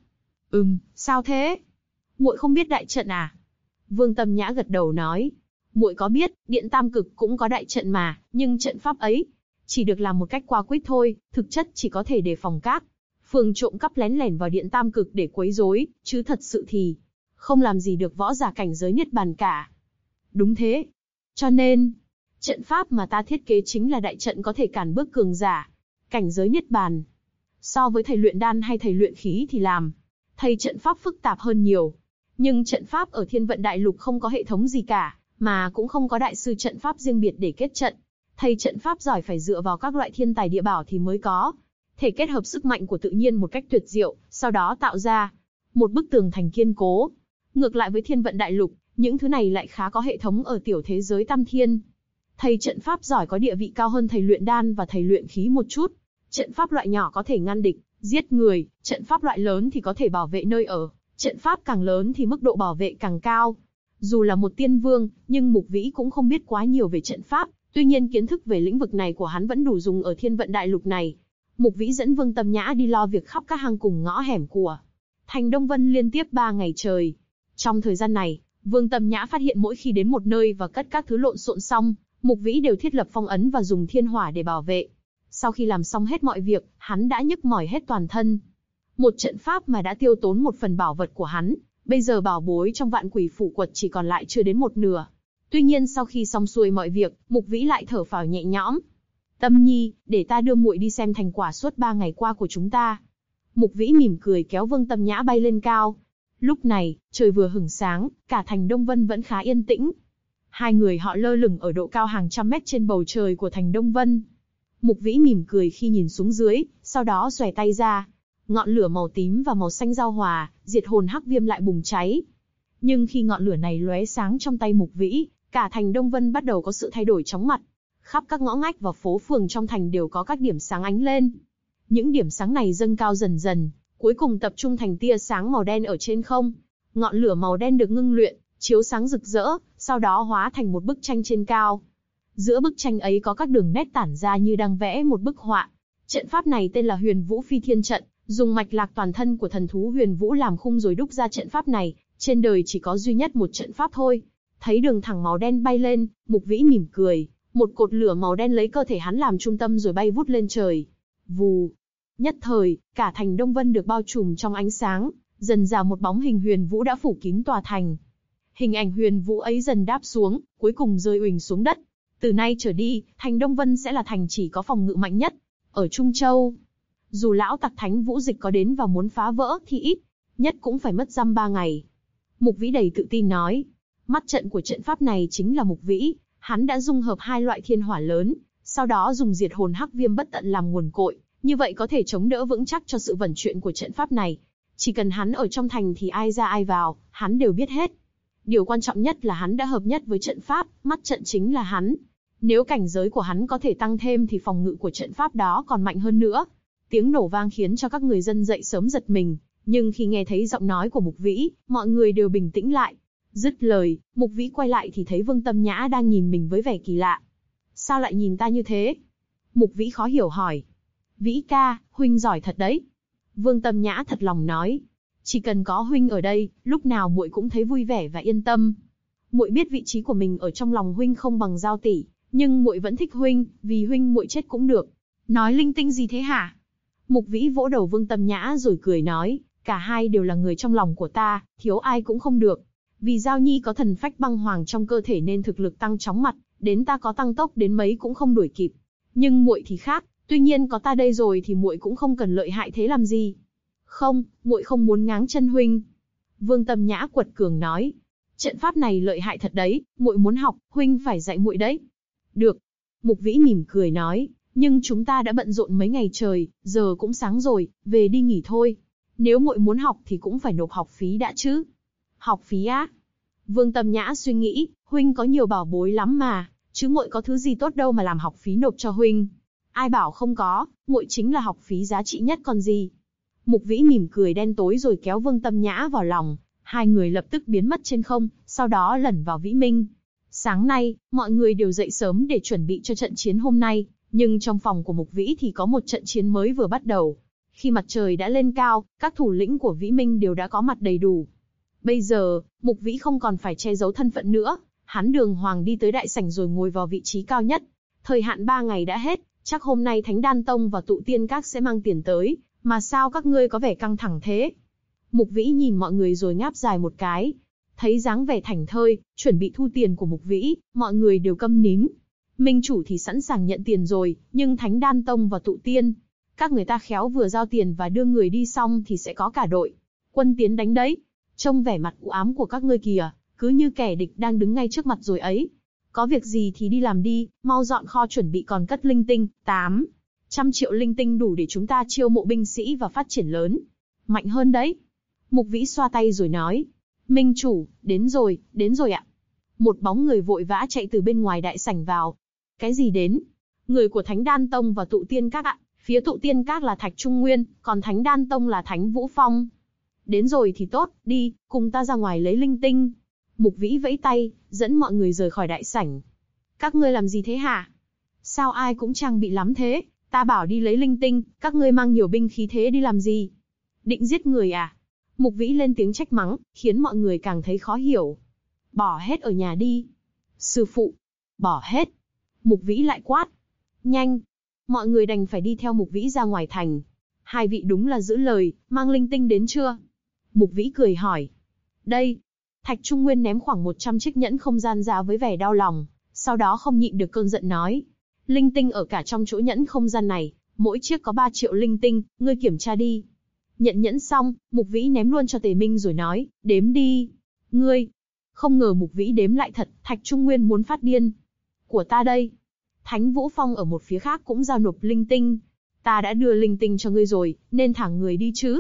Sao thế? Muội không biết đại trận à? Vương Tâm Nhã gật đầu nói, muội có biết, Điện Tam Cực cũng có đại trận mà, nhưng trận pháp ấy chỉ được làm một cách qua quýt thôi, thực chất chỉ có thể đề phòng các phường trộm cắp lén lẻn vào Điện Tam Cực để quấy rối, chứ thật sự thì không làm gì được võ giả cảnh giới niết bàn cả. Đúng thế. Cho nên, trận pháp mà ta thiết kế chính là đại trận có thể cản bước cường giả cảnh giới niết bàn. So với thầy luyện đan hay thầy luyện khí thì làm thầy trận pháp phức tạp hơn nhiều. Nhưng trận pháp ở Thiên Vận Đại Lục không có hệ thống gì cả, mà cũng không có đại sư trận pháp riêng biệt để kết trận. Thầy trận pháp giỏi phải dựa vào các loại thiên tài địa bảo thì mới có thể kết hợp sức mạnh của tự nhiên một cách tuyệt diệu, sau đó tạo ra một bức tường thành kiên cố. Ngược lại với Thiên Vận Đại Lục, những thứ này lại khá có hệ thống ở tiểu thế giới Tam Thiên. Thầy trận pháp giỏi có địa vị cao hơn thầy luyện đan và thầy luyện khí một chút. Trận pháp loại nhỏ có thể ngăn địch, giết người, trận pháp loại lớn thì có thể bảo vệ nơi ở, trận pháp càng lớn thì mức độ bảo vệ càng cao. Dù là một tiên vương, nhưng Mục Vĩ cũng không biết quá nhiều về trận pháp, tuy nhiên kiến thức về lĩnh vực này của hắn vẫn đủ dùng ở Thiên Vận Đại Lục này. Mục Vĩ dẫn Vương Tâm Nhã đi lo việc khắp các hang cùng ngõ hẻm của thành Đông Vân liên tiếp 3 ngày trời. Trong thời gian này, Vương Tâm Nhã phát hiện mỗi khi đến một nơi và cất các thứ lộn xộn xong, Mục Vĩ đều thiết lập phong ấn và dùng thiên hỏa để bảo vệ. Sau khi làm xong hết mọi việc, hắn đã nhức mỏi hết toàn thân. Một trận pháp mà đã tiêu tốn một phần bảo vật của hắn, bây giờ bảo bối trong Vạn Quỷ Phủ Quật chỉ còn lại chưa đến một nửa. Tuy nhiên sau khi xong xuôi mọi việc, Mục Vĩ lại thở phào nhẹ nhõm. Tâm Nhi, để ta đưa muội đi xem thành quả suốt 3 ngày qua của chúng ta. Mục Vĩ mỉm cười kéo Vương Tâm Nhã bay lên cao. Lúc này, trời vừa hửng sáng, cả thành Đông Vân vẫn khá yên tĩnh. Hai người họ lơ lửng ở độ cao hàng trăm mét trên bầu trời của thành Đông Vân. Mục Vĩ mỉm cười khi nhìn xuống dưới, sau đó xòe tay ra. Ngọn lửa màu tím và màu xanh giao hòa, diệt hồn hắc viêm lại bùng cháy. Nhưng khi ngọn lửa này lóe sáng trong tay Mục Vĩ, cả thành Đông Vân bắt đầu có sự thay đổi chóng mặt. Khắp các ngõ ngách và phố phường trong thành đều có các điểm sáng ánh lên. Những điểm sáng này dâng cao dần dần, cuối cùng tập trung thành tia sáng màu đen ở trên không. Ngọn lửa màu đen được ngưng luyện, chiếu sáng rực rỡ, sau đó hóa thành một bức tranh trên cao. Giữa bức tranh ấy có các đường nét tản ra như đang vẽ một bức họa. Trận pháp này tên là Huyền Vũ Phi Thiên Trận, dùng mạch lạc toàn thân của thần thú Huyền Vũ làm khung rồi đúc ra trận pháp này. Trên đời chỉ có duy nhất một trận pháp thôi. Thấy đường thẳng màu đen bay lên, Mục Vĩ mỉm cười. Một cột lửa màu đen lấy cơ thể hắn làm trung tâm rồi bay vút lên trời. Vù. Nhất thời, cả thành Đông Vân được bao trùm trong ánh sáng, dần dà một bóng hình Huyền Vũ đã phủ kín tòa thành. Hình ảnh Huyền Vũ ấy dần đáp xuống, cuối cùng rơi uỳnh xuống đất. Từ nay trở đi, thành Đông Vân sẽ là thành chỉ có phòng ngự mạnh nhất ở Trung Châu. Dù lão tặc Thánh Vũ Dịch có đến và muốn phá vỡ thì ít nhất cũng phải mất dăm 3 ngày. Mục Vĩ đầy tự tin nói, mắt trận của trận pháp này chính là Mục Vĩ, hắn đã dung hợp hai loại thiên hỏa lớn, sau đó dùng diệt hồn hắc viêm bất tận làm nguồn cội, như vậy có thể chống đỡ vững chắc cho sự vận chuyển của trận pháp này. Chỉ cần hắn ở trong thành thì ai ra ai vào, hắn đều biết hết. Điều quan trọng nhất là hắn đã hợp nhất với trận pháp, mắt trận chính là hắn. Nếu cảnh giới của hắn có thể tăng thêm thì phòng ngự của trận pháp đó còn mạnh hơn nữa. Tiếng nổ vang khiến cho các người dân dậy sớm giật mình, nhưng khi nghe thấy giọng nói của Mục Vĩ, mọi người đều bình tĩnh lại. Dứt lời, Mục Vĩ quay lại thì thấy Vương Tâm Nhã đang nhìn mình với vẻ kỳ lạ. Sao lại nhìn ta như thế? Mục Vĩ khó hiểu hỏi. Vĩ ca, huynh giỏi thật đấy. Vương Tâm Nhã thật lòng nói. Chỉ cần có huynh ở đây, lúc nào muội cũng thấy vui vẻ và yên tâm. Muội biết vị trí của mình ở trong lòng huynh không bằng Giao tỷ, nhưng muội vẫn thích huynh, vì huynh muội chết cũng được. Nói linh tinh gì thế hả? Mục Vĩ vỗ đầu Vương Tâm Nhã rồi cười nói, cả hai đều là người trong lòng của ta, thiếu ai cũng không được. Vì Giao Nhi có thần phách băng hoàng trong cơ thể nên thực lực tăng chóng mặt, đến ta có tăng tốc đến mấy cũng không đuổi kịp. Nhưng muội thì khác, tuy nhiên có ta đây rồi thì muội cũng không cần lợi hại thế làm gì. Không, muội không muốn ngáng chân huynh. Vương Tâm Nhã quật cường nói, trận pháp này lợi hại thật đấy, muội muốn học, huynh phải dạy muội đấy. Được. Mục Vĩ mỉm cười nói, nhưng chúng ta đã bận rộn mấy ngày trời, giờ cũng sáng rồi, về đi nghỉ thôi. Nếu muội muốn học thì cũng phải nộp học phí đã chứ. Học phí á? Vương Tâm Nhã suy nghĩ, huynh có nhiều bảo bối lắm mà, chứ muội có thứ gì tốt đâu mà làm học phí nộp cho huynh. Ai bảo không có, muội chính là học phí giá trị nhất còn gì. Mục Vĩ mỉm cười đen tối rồi kéo Vương Tâm Nhã vào lòng, hai người lập tức biến mất trên không, sau đó lẩn vào Vĩ Minh. Sáng nay, mọi người đều dậy sớm để chuẩn bị cho trận chiến hôm nay, nhưng trong phòng của Mục Vĩ thì có một trận chiến mới vừa bắt đầu. Khi mặt trời đã lên cao, các thủ lĩnh của Vĩ Minh đều đã có mặt đầy đủ. Bây giờ, Mục Vĩ không còn phải che giấu thân phận nữa, hắn đường hoàng đi tới đại sảnh rồi ngồi vào vị trí cao nhất. Thời hạn 3 ngày đã hết, chắc hôm nay Thánh Đan Tông và Tụ Tiên Các sẽ mang tiền tới, mà sao các ngươi có vẻ căng thẳng thế? Mục Vĩ nhìn mọi người rồi ngáp dài một cái. Thấy dáng vẻ thảnh thơi, chuẩn bị thu tiền của Mục Vĩ, mọi người đều câm nín. Minh chủ thì sẵn sàng nhận tiền rồi, nhưng Thánh Đan Tông và Tụ Tiên, các người ta khéo vừa giao tiền và đưa người đi xong thì sẽ có cả đội quân tiến đánh đấy. Trông vẻ mặt u ám của các ngươi kìa, cứ như kẻ địch đang đứng ngay trước mặt rồi ấy. Có việc gì thì đi làm đi, mau dọn kho chuẩn bị còn cất linh tinh, 800 triệu linh tinh đủ để chúng ta chiêu mộ binh sĩ và phát triển lớn. Mạnh hơn đấy. Mục Vĩ xoa tay rồi nói. Minh chủ, đến rồi ạ. Một bóng người vội vã chạy từ bên ngoài đại sảnh vào. Cái gì đến? Người của Thánh Đan Tông và Tụ Tiên Các ạ. Phía Tụ Tiên Các là Thạch Trung Nguyên, còn Thánh Đan Tông là Thánh Vũ Phong. Đến rồi thì tốt, đi, cùng ta ra ngoài lấy linh tinh. Mục Vĩ vẫy tay, dẫn mọi người rời khỏi đại sảnh. Các ngươi làm gì thế hả? Sao ai cũng trang bị lắm thế? Ta bảo đi lấy linh tinh, các ngươi mang nhiều binh khí thế đi làm gì? Định giết người à? Mục Vĩ lên tiếng trách mắng, khiến mọi người càng thấy khó hiểu. Bỏ hết ở nhà đi. Sư phụ, bỏ hết. Mục Vĩ lại quát. Nhanh. Mọi người đành phải đi theo Mục Vĩ ra ngoài thành. Hai vị đúng là giữ lời, mang linh tinh đến chưa? Mục Vĩ cười hỏi. Đây. Thạch Trung Nguyên ném khoảng 100 chiếc nhẫn không gian ra với vẻ đau lòng, sau đó không nhịn được cơn giận nói. Linh tinh ở cả trong chỗ nhẫn không gian này, mỗi chiếc có 3 triệu linh tinh, ngươi kiểm tra đi. Nhận nhẫn xong, Mục Vĩ ném luôn cho Tề Minh rồi nói, đếm đi. Ngươi. Không ngờ Mục Vĩ đếm lại thật, Thạch Trung Nguyên muốn phát điên. Của ta đây. Thánh Vũ Phong ở một phía khác cũng giao nộp linh tinh. Ta đã đưa linh tinh cho ngươi rồi, nên thả người đi chứ.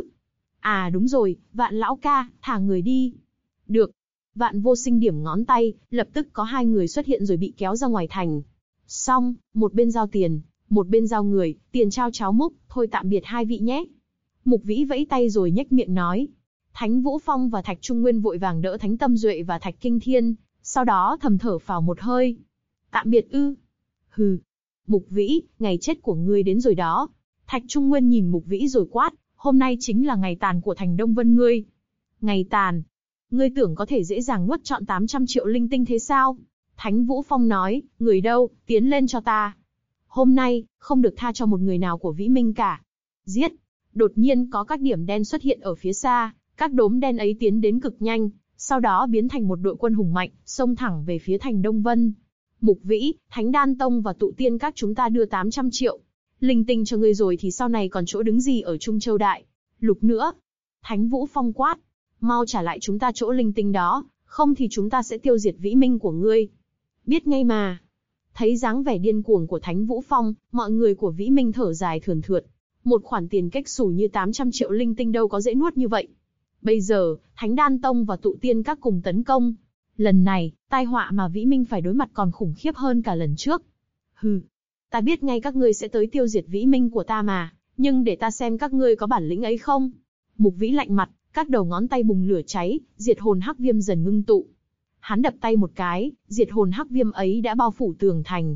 À đúng rồi, Vạn lão ca, thả người đi. Được. Vạn Vô Sinh điểm ngón tay, lập tức có 2 người xuất hiện rồi bị kéo ra ngoài thành. Xong, một bên giao tiền, một bên giao người, tiền trao cháo múc, thôi tạm biệt hai vị nhé. Mục Vĩ vẫy tay rồi nhếch miệng nói. Thánh Vũ Phong và Thạch Trung Nguyên vội vàng đỡ Thánh Tâm Duệ và Thạch Kinh Thiên, sau đó thầm thở phào một hơi. Tạm biệt ư? Hừ. Mục Vĩ, ngày chết của ngươi đến rồi đó. Thạch Trung Nguyên nhìn Mục Vĩ rồi quát, hôm nay chính là ngày tàn của thành Đông Vân ngươi. Ngày tàn? Ngươi tưởng có thể dễ dàng nuốt trọn 800 triệu linh tinh thế sao? Thánh Vũ Phong nói, người đâu, tiến lên cho ta. Hôm nay, không được tha cho một người nào của Vĩ Minh cả. Giết! Đột nhiên có các điểm đen xuất hiện ở phía xa, các đốm đen ấy tiến đến cực nhanh, sau đó biến thành một đội quân hùng mạnh, xông thẳng về phía thành Đông Vân. Mục Vĩ, Thánh Đan Tông và Tụ Tiên Các chúng ta đưa 800 triệu. Linh tinh cho ngươi rồi thì sau này còn chỗ đứng gì ở Trung Châu Đại Lục nữa. Thánh Vũ Phong quát, mau trả lại chúng ta chỗ linh tinh đó, không thì chúng ta sẽ tiêu diệt Vĩ Minh của ngươi. Biết ngay mà. Thấy dáng vẻ điên cuồng của Thánh Vũ Phong, mọi người của Vĩ Minh thở dài thườn thượt. Một khoản tiền cách xù như 800 triệu linh tinh đâu có dễ nuốt như vậy. Bây giờ, Thánh Đan Tông và Tụ Tiên Các cùng tấn công. Lần này, tai họa mà Vĩ Minh phải đối mặt còn khủng khiếp hơn cả lần trước. Hừ, ta biết ngay các ngươi sẽ tới tiêu diệt Vĩ Minh của ta mà, nhưng để ta xem các ngươi có bản lĩnh ấy không. Mục Vĩ lạnh mặt, các đầu ngón tay bùng lửa cháy, diệt hồn hắc viêm dần ngưng tụ. Hắn đập tay một cái, diệt hồn hắc viêm ấy đã bao phủ tường thành.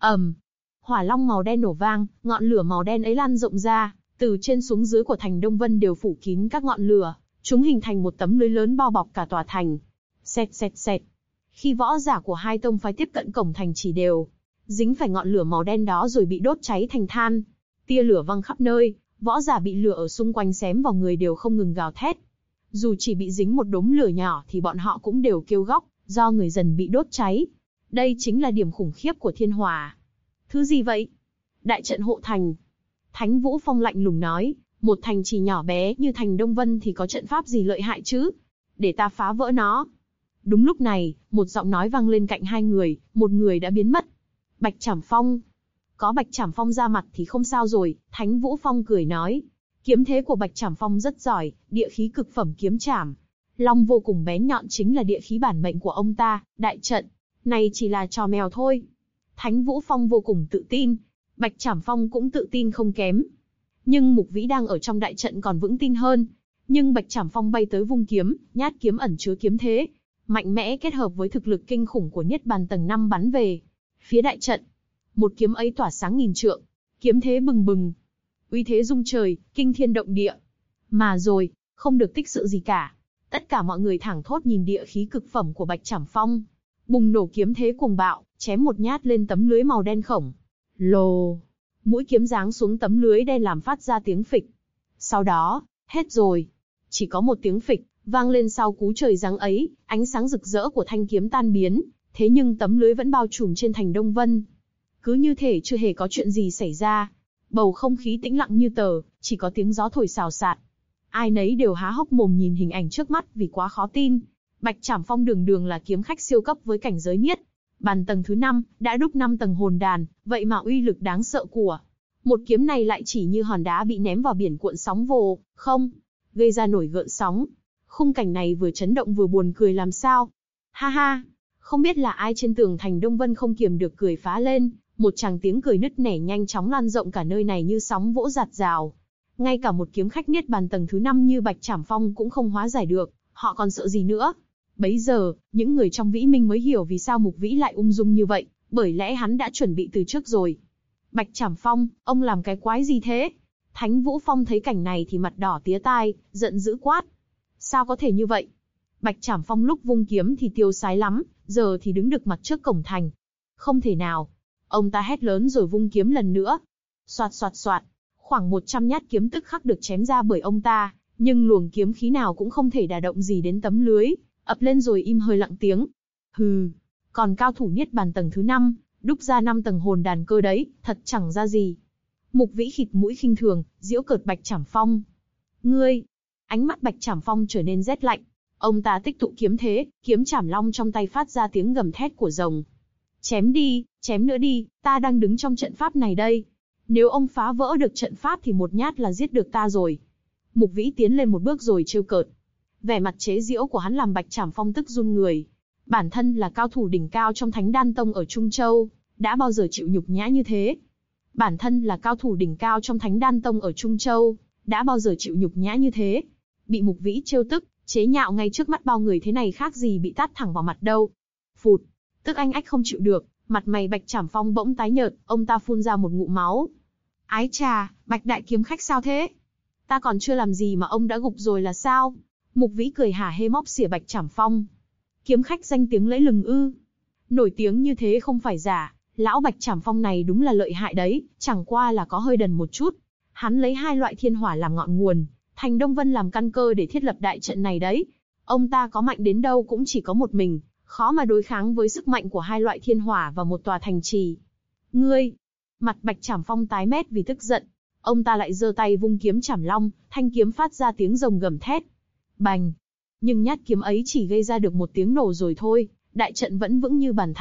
Hỏa long màu đen nổ vang, ngọn lửa màu đen ấy lan rộng ra, từ trên xuống dưới của thành Đông Vân đều phủ kín các ngọn lửa, chúng hình thành một tấm lưới lớn bao bọc cả tòa thành. Xẹt xẹt xẹt. Khi võ giả của hai tông phái tiếp cận cổng thành chỉ đều dính phải ngọn lửa màu đen đó rồi bị đốt cháy thành than. Tia lửa văng khắp nơi, võ giả bị lửa ở xung quanh xém vào người đều không ngừng gào thét. Dù chỉ bị dính một đốm lửa nhỏ thì bọn họ cũng đều kêu góc, do người dần bị đốt cháy. Đây chính là điểm khủng khiếp của thiên hỏa. Thứ gì vậy? Đại trận hộ thành. Thánh Vũ Phong lạnh lùng nói, một thành trì nhỏ bé như thành Đông Vân thì có trận pháp gì lợi hại chứ? Để ta phá vỡ nó. Đúng lúc này, một giọng nói vang lên cạnh hai người, một người đã biến mất. Bạch Trảm Phong. Có Bạch Trảm Phong ra mặt thì không sao rồi, Thánh Vũ Phong cười nói. Kiếm thế của Bạch Trảm Phong rất giỏi, địa khí cực phẩm kiếm trảm. Long vô cùng bén nhọn chính là địa khí bản mệnh của ông ta, đại trận. Này chỉ là trò mèo thôi. Thánh Vũ Phong vô cùng tự tin, Bạch Trảm Phong cũng tự tin không kém. Nhưng Mục Vĩ đang ở trong đại trận còn vững tin hơn. Nhưng Bạch Trảm Phong bay tới vung kiếm, nhát kiếm ẩn chứa kiếm thế. Mạnh mẽ kết hợp với thực lực kinh khủng của Niết Bàn tầng 5 bắn về phía đại trận. Một kiếm ấy tỏa sáng nghìn trượng, kiếm thế bừng bừng. Uy thế rung trời, kinh thiên động địa. Mà rồi, không được tích sự gì cả. Tất cả mọi người thảng thốt nhìn địa khí cực phẩm của Bạch Trảm Phong. Bùng nổ kiếm thế cuồng bạo, chém một nhát lên tấm lưới màu đen khổng lồ. Mũi kiếm giáng xuống tấm lưới đen làm phát ra tiếng phịch. Sau đó, hết rồi. Chỉ có một tiếng phịch, vang lên sau cú trời giáng ấy, ánh sáng rực rỡ của thanh kiếm tan biến, thế nhưng tấm lưới vẫn bao trùm trên thành Đông Vân. Cứ như thể chưa hề có chuyện gì xảy ra. Bầu không khí tĩnh lặng như tờ, chỉ có tiếng gió thổi xào xạc. Ai nấy đều há hốc mồm nhìn hình ảnh trước mắt vì quá khó tin. Bạch Trảm Phong đường đường là kiếm khách siêu cấp với cảnh giới Niết Bàn tầng thứ 5, đã đúc 5 tầng hồn đàn, vậy mà uy lực đáng sợ của một kiếm này lại chỉ như hòn đá bị ném vào biển cuộn sóng vồ, không, gây ra nổi gợn sóng. Khung cảnh này vừa chấn động vừa buồn cười làm sao. Ha ha, không biết là ai trên tường thành Đông Vân không kiềm được cười phá lên, một tràng tiếng cười nứt nẻ nhanh chóng lan rộng cả nơi này như sóng vỗ dạt dào. Ngay cả một kiếm khách Niết Bàn tầng thứ 5 như Bạch Trảm Phong cũng không hóa giải được, họ còn sợ gì nữa. Bấy giờ, những người trong Vĩ Minh mới hiểu vì sao Mục Vĩ lại ung dung như vậy, bởi lẽ hắn đã chuẩn bị từ trước rồi. Bạch Trảm Phong, ông làm cái quái gì thế? Thánh Vũ Phong thấy cảnh này thì mặt đỏ tía tai, giận dữ quát. Sao có thể như vậy? Bạch Trảm Phong lúc vung kiếm thì tiêu sái lắm, giờ thì đứng được mặt trước cổng thành. Không thể nào. Ông ta hét lớn rồi vung kiếm lần nữa. Soạt soạt soạt, khoảng 100 nhát kiếm tức khắc được chém ra bởi ông ta, nhưng luồng kiếm khí nào cũng không thể đả động gì đến tấm lưới, ập lên rồi im hơi lặng tiếng. Hừ, còn cao thủ Niết Bàn tầng thứ 5, đúc ra 5 tầng hồn đàn cơ đấy, thật chẳng ra gì. Mục Vĩ khịt mũi khinh thường, giễu cợt Bạch Trảm Phong. Ngươi! Ánh mắt Bạch Trảm Phong trở nên rét lạnh. Ông ta tích tụ kiếm thế, kiếm chảm long trong tay phát ra tiếng gầm thét của rồng. Chém đi, chém nữa đi, ta đang đứng trong trận pháp này đây. Nếu ông phá vỡ được trận pháp thì một nhát là giết được ta rồi. Mục Vĩ tiến lên một bước rồi trêu cợt. Vẻ mặt chế giễu của hắn làm Bạch Trảm Phong tức run người. Bản thân là cao thủ đỉnh cao trong Thánh Đan Tông ở Trung Châu, đã bao giờ chịu nhục nhã như thế? Bản thân là cao thủ đỉnh cao trong Thánh Đan Tông ở Trung Châu, đã bao giờ chịu nhục nhã như thế? Bị Mục Vĩ trêu tức, chế nhạo ngay trước mắt bao người thế này khác gì bị tát thẳng vào mặt đâu. Phụt, tức anh ách không chịu được, mặt mày Bạch Trảm Phong bỗng tái nhợt, ông ta phun ra một ngụm máu. Ái chà, Bạch đại kiếm khách sao thế? Ta còn chưa làm gì mà ông đã gục rồi là sao? Mục Vĩ cười hả hê móc xỉa Bạch Trảm Phong. Kiếm khách danh tiếng lẫy lừng ư? Nổi tiếng như thế không phải giả, lão Bạch Trảm Phong này đúng là lợi hại đấy, chẳng qua là có hơi đần một chút. Hắn lấy 2 loại thiên hỏa làm ngọn nguồn, thành Đông Vân làm căn cơ để thiết lập đại trận này đấy. Ông ta có mạnh đến đâu cũng chỉ có một mình, khó mà đối kháng với sức mạnh của 2 loại thiên hỏa và một tòa thành trì. Ngươi! Mặt Bạch Trảm Phong tái mét vì tức giận. Ông ta lại giơ tay vung kiếm chảm long, thanh kiếm phát ra tiếng rồng gầm thét. Bành! Nhưng nhát kiếm ấy chỉ gây ra được một tiếng nổ rồi thôi, đại trận vẫn vững như bàn thạch.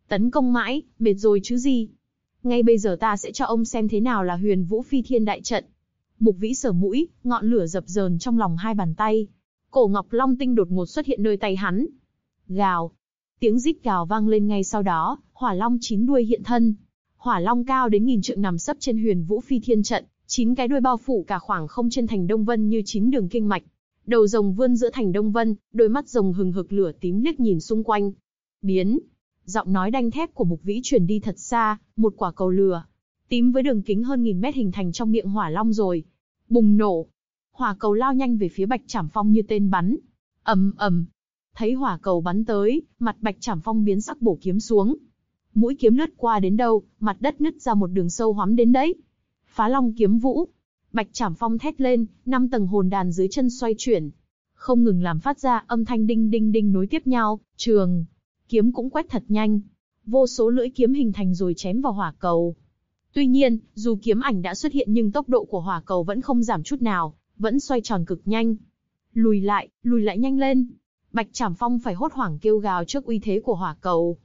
Tấn công mãi, mệt rồi chứ gì. Ngay bây giờ ta sẽ cho ông xem thế nào là Huyền Vũ Phi Thiên Đại Trận. Mục Vĩ sờ mũi, ngọn lửa dập dờn trong lòng hai bàn tay. Cổ Ngọc Long Tinh đột ngột xuất hiện nơi tay hắn. Gào. Tiếng rít gào vang lên ngay sau đó, Hỏa Long 9 đuôi hiện thân. Hỏa Long cao đến 1000 trượng nằm sấp trên Huyền Vũ Phi Thiên Trận, 9 cái đuôi bao phủ cả khoảng không trên thành Đông Vân như 9 đường kinh mạch. Đầu rồng vươn giữa thành Đông Vân, đôi mắt rồng hừng hực lửa tím liếc nhìn xung quanh. Biến. Giọng nói đanh thép của Mục Vĩ truyền đi thật xa, một quả cầu lửa tím với đường kính hơn 1000 mét hình thành trong miệng Hỏa Long rồi. Bùng nổ. Hỏa cầu lao nhanh về phía Bạch Trảm Phong như tên bắn. Ầm ầm. Thấy hỏa cầu bắn tới, mặt Bạch Trảm Phong biến sắc bổ kiếm xuống. Mũi kiếm lướt qua đến đâu, mặt đất nứt ra một đường sâu hoắm đến đấy. Phá Long kiếm vũ. Bạch Trảm Phong thét lên, 5 tầng hồn đàn dưới chân xoay chuyển, không ngừng làm phát ra âm thanh đinh đinh đinh nối tiếp nhau. Trường kiếm cũng quét thật nhanh, vô số lưỡi kiếm hình thành rồi chém vào hỏa cầu. Tuy nhiên, dù kiếm ảnh đã xuất hiện nhưng tốc độ của hỏa cầu vẫn không giảm chút nào, vẫn xoay tròn cực nhanh. Lùi lại nhanh lên. Bạch Trảm Phong phải hốt hoảng kêu gào trước uy thế của hỏa cầu.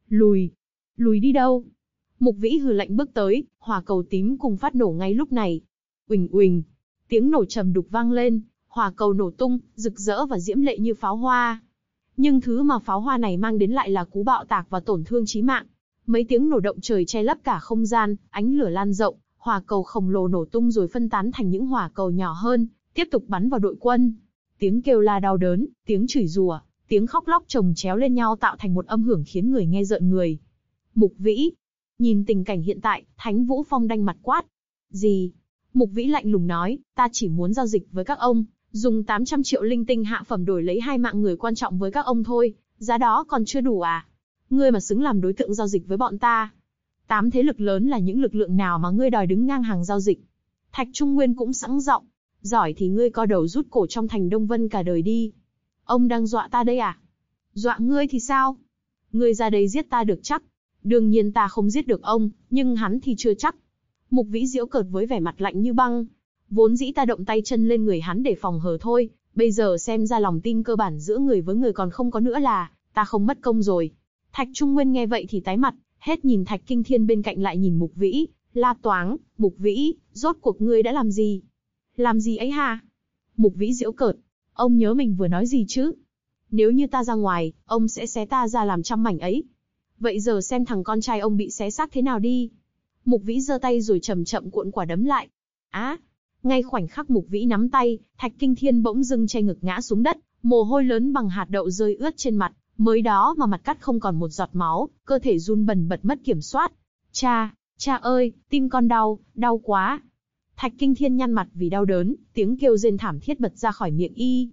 Lùi đi đâu? Mục Vĩ hừ lạnh bước tới, hỏa cầu tím cùng phát nổ ngay lúc này. Uỳnh uỳnh, tiếng nổ trầm đục vang lên, hỏa cầu nổ tung, rực rỡ và diễm lệ như pháo hoa. Nhưng thứ mà pháo hoa này mang đến lại là cú bạo tạc và tổn thương chí mạng. Mấy tiếng nổ động trời che lấp cả không gian, ánh lửa lan rộng, hỏa cầu khổng lồ nổ tung rồi phân tán thành những hỏa cầu nhỏ hơn, tiếp tục bắn vào đội quân. Tiếng kêu la đau đớn, tiếng chửi rủa, tiếng khóc lóc chồng chéo lên nhau tạo thành một âm hưởng khiến người nghe rợn người. Mục Vĩ. Nhìn tình cảnh hiện tại, Thánh Vũ Phong đanh mặt quát. Gì? Mục Vĩ lạnh lùng nói, ta chỉ muốn giao dịch với các ông, dùng 800 triệu linh tinh hạ phẩm đổi lấy 2 mạng người quan trọng với các ông thôi, giá đó còn chưa đủ à? Ngươi mà xứng làm đối tượng giao dịch với bọn ta. 8 thế lực lớn là những lực lượng nào mà ngươi đòi đứng ngang hàng giao dịch? Thạch Trung Nguyên cũng sẵn giọng, giỏi thì ngươi co đầu rút cổ trong thành Đông Vân cả đời đi. Ông đang dọa ta đây à? Dọa ngươi thì sao? Ngươi ra đây giết ta được chắc. Đương nhiên ta không giết được ông, nhưng hắn thì chưa chắc. Mục Vĩ giễu cợt với vẻ mặt lạnh như băng. Vốn dĩ ta động tay chân lên người hắn để phòng hờ thôi, bây giờ xem ra lòng tin cơ bản giữa người với người còn không có nữa là, ta không mất công rồi. Thạch Trung Nguyên nghe vậy thì tái mặt, hết nhìn Thạch Kinh Thiên bên cạnh lại nhìn Mục Vĩ, la toáng, Mục Vĩ, rốt cuộc ngươi đã làm gì? Làm gì ấy hả? Mục Vĩ giễu cợt, ông nhớ mình vừa nói gì chứ? Nếu như ta ra ngoài, ông sẽ xé ta ra làm trăm mảnh ấy. Vậy giờ xem thằng con trai ông bị xé xác thế nào đi. Mục Vĩ giơ tay rồi chậm chậm cuộn quả đấm lại. Ngay khoảnh khắc Mục Vĩ nắm tay, Thạch Kinh Thiên bỗng dưng che ngực ngã xuống đất, mồ hôi lớn bằng hạt đậu rơi ướt trên mặt, mới đó mà mặt cắt không còn một giọt máu, cơ thể run bần bật mất kiểm soát. Cha ơi, tim con đau, đau quá. Thạch Kinh Thiên nhăn mặt vì đau đớn, tiếng kêu rên thảm thiết bật ra khỏi miệng y.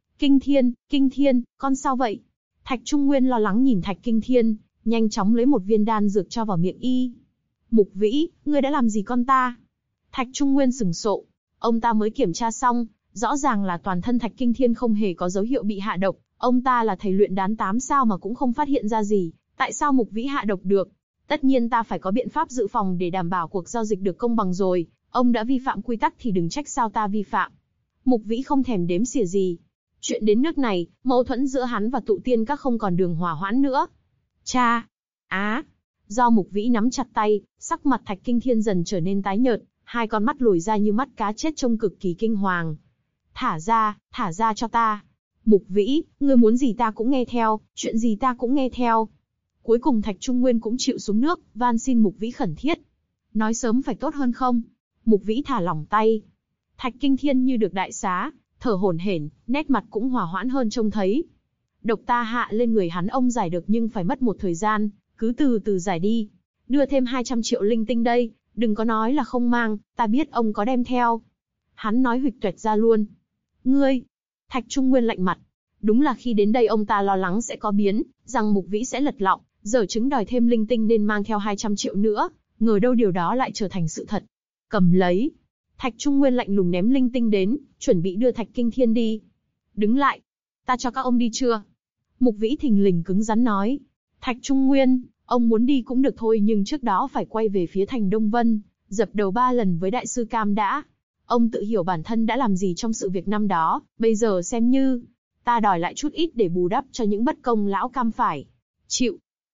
Kinh Thiên, con sao vậy? Thạch Trung Nguyên lo lắng nhìn Thạch Kinh Thiên, nhanh chóng lấy một viên đan dược cho vào miệng y. Mục Vĩ, ngươi đã làm gì con ta? Thạch Trung Nguyên sửng sộ, ông ta mới kiểm tra xong, rõ ràng là toàn thân Thạch Kinh Thiên không hề có dấu hiệu bị hạ độc, ông ta là thầy luyện đan 8 sao mà cũng không phát hiện ra gì, tại sao Mục Vĩ hạ độc được? Tất nhiên ta phải có biện pháp dự phòng để đảm bảo cuộc giao dịch được công bằng rồi, ông đã vi phạm quy tắc thì đừng trách sao ta vi phạm. Mục Vĩ không thèm đếm xỉa gì. Chuyện đến nước này, mâu thuẫn giữa hắn và Tụ Tiên Các không còn đường hòa hoãn nữa. Do Mục Vĩ nắm chặt tay, sắc mặt Thạch Kinh Thiên dần trở nên tái nhợt, hai con mắt lồi ra như mắt cá chết trông cực kỳ kinh hoàng. Thả ra cho ta. Mục Vĩ, ngươi muốn gì ta cũng nghe theo, chuyện gì ta cũng nghe theo. Cuối cùng Thạch Trung Nguyên cũng chịu xuống nước, van xin Mục Vĩ khẩn thiết. Nói sớm phải tốt hơn không? Mục Vĩ thả lỏng tay. Thạch Kinh Thiên như được đại xá, thở hổn hển, nét mặt cũng hòa hoãn hơn trông thấy. Độc ta hạ lên người hắn ông giải được nhưng phải mất một thời gian, cứ từ từ giải đi. Đưa thêm 200 triệu linh tinh đây, đừng có nói là không mang, ta biết ông có đem theo. Hắn nói huỵch toẹt ra luôn. Ngươi! Thạch Trung Nguyên lạnh mặt. Đúng là khi đến đây ông ta lo lắng sẽ có biến, rằng Mục Vĩ sẽ lật lọng, giở chứng đòi thêm linh tinh nên mang theo 200 triệu nữa, ngờ đâu điều đó lại trở thành sự thật. Cầm lấy. Thạch Trung Nguyên lạnh lùng ném linh tinh đến, chuẩn bị đưa Thạch Kinh Thiên đi. Đứng lại. Ta cho các ông đi chưa? Mục Vĩ thình lình cứng rắn nói. Thạch Trung Nguyên, ông muốn đi cũng được thôi nhưng trước đó phải quay về phía thành Đông Vân, dập đầu 3 lần với Đại sư Cam đã. Ông tự hiểu bản thân đã làm gì trong sự việc năm đó, bây giờ xem như ta đòi lại chút ít để bù đắp cho những bất công lão Cam phải chịu.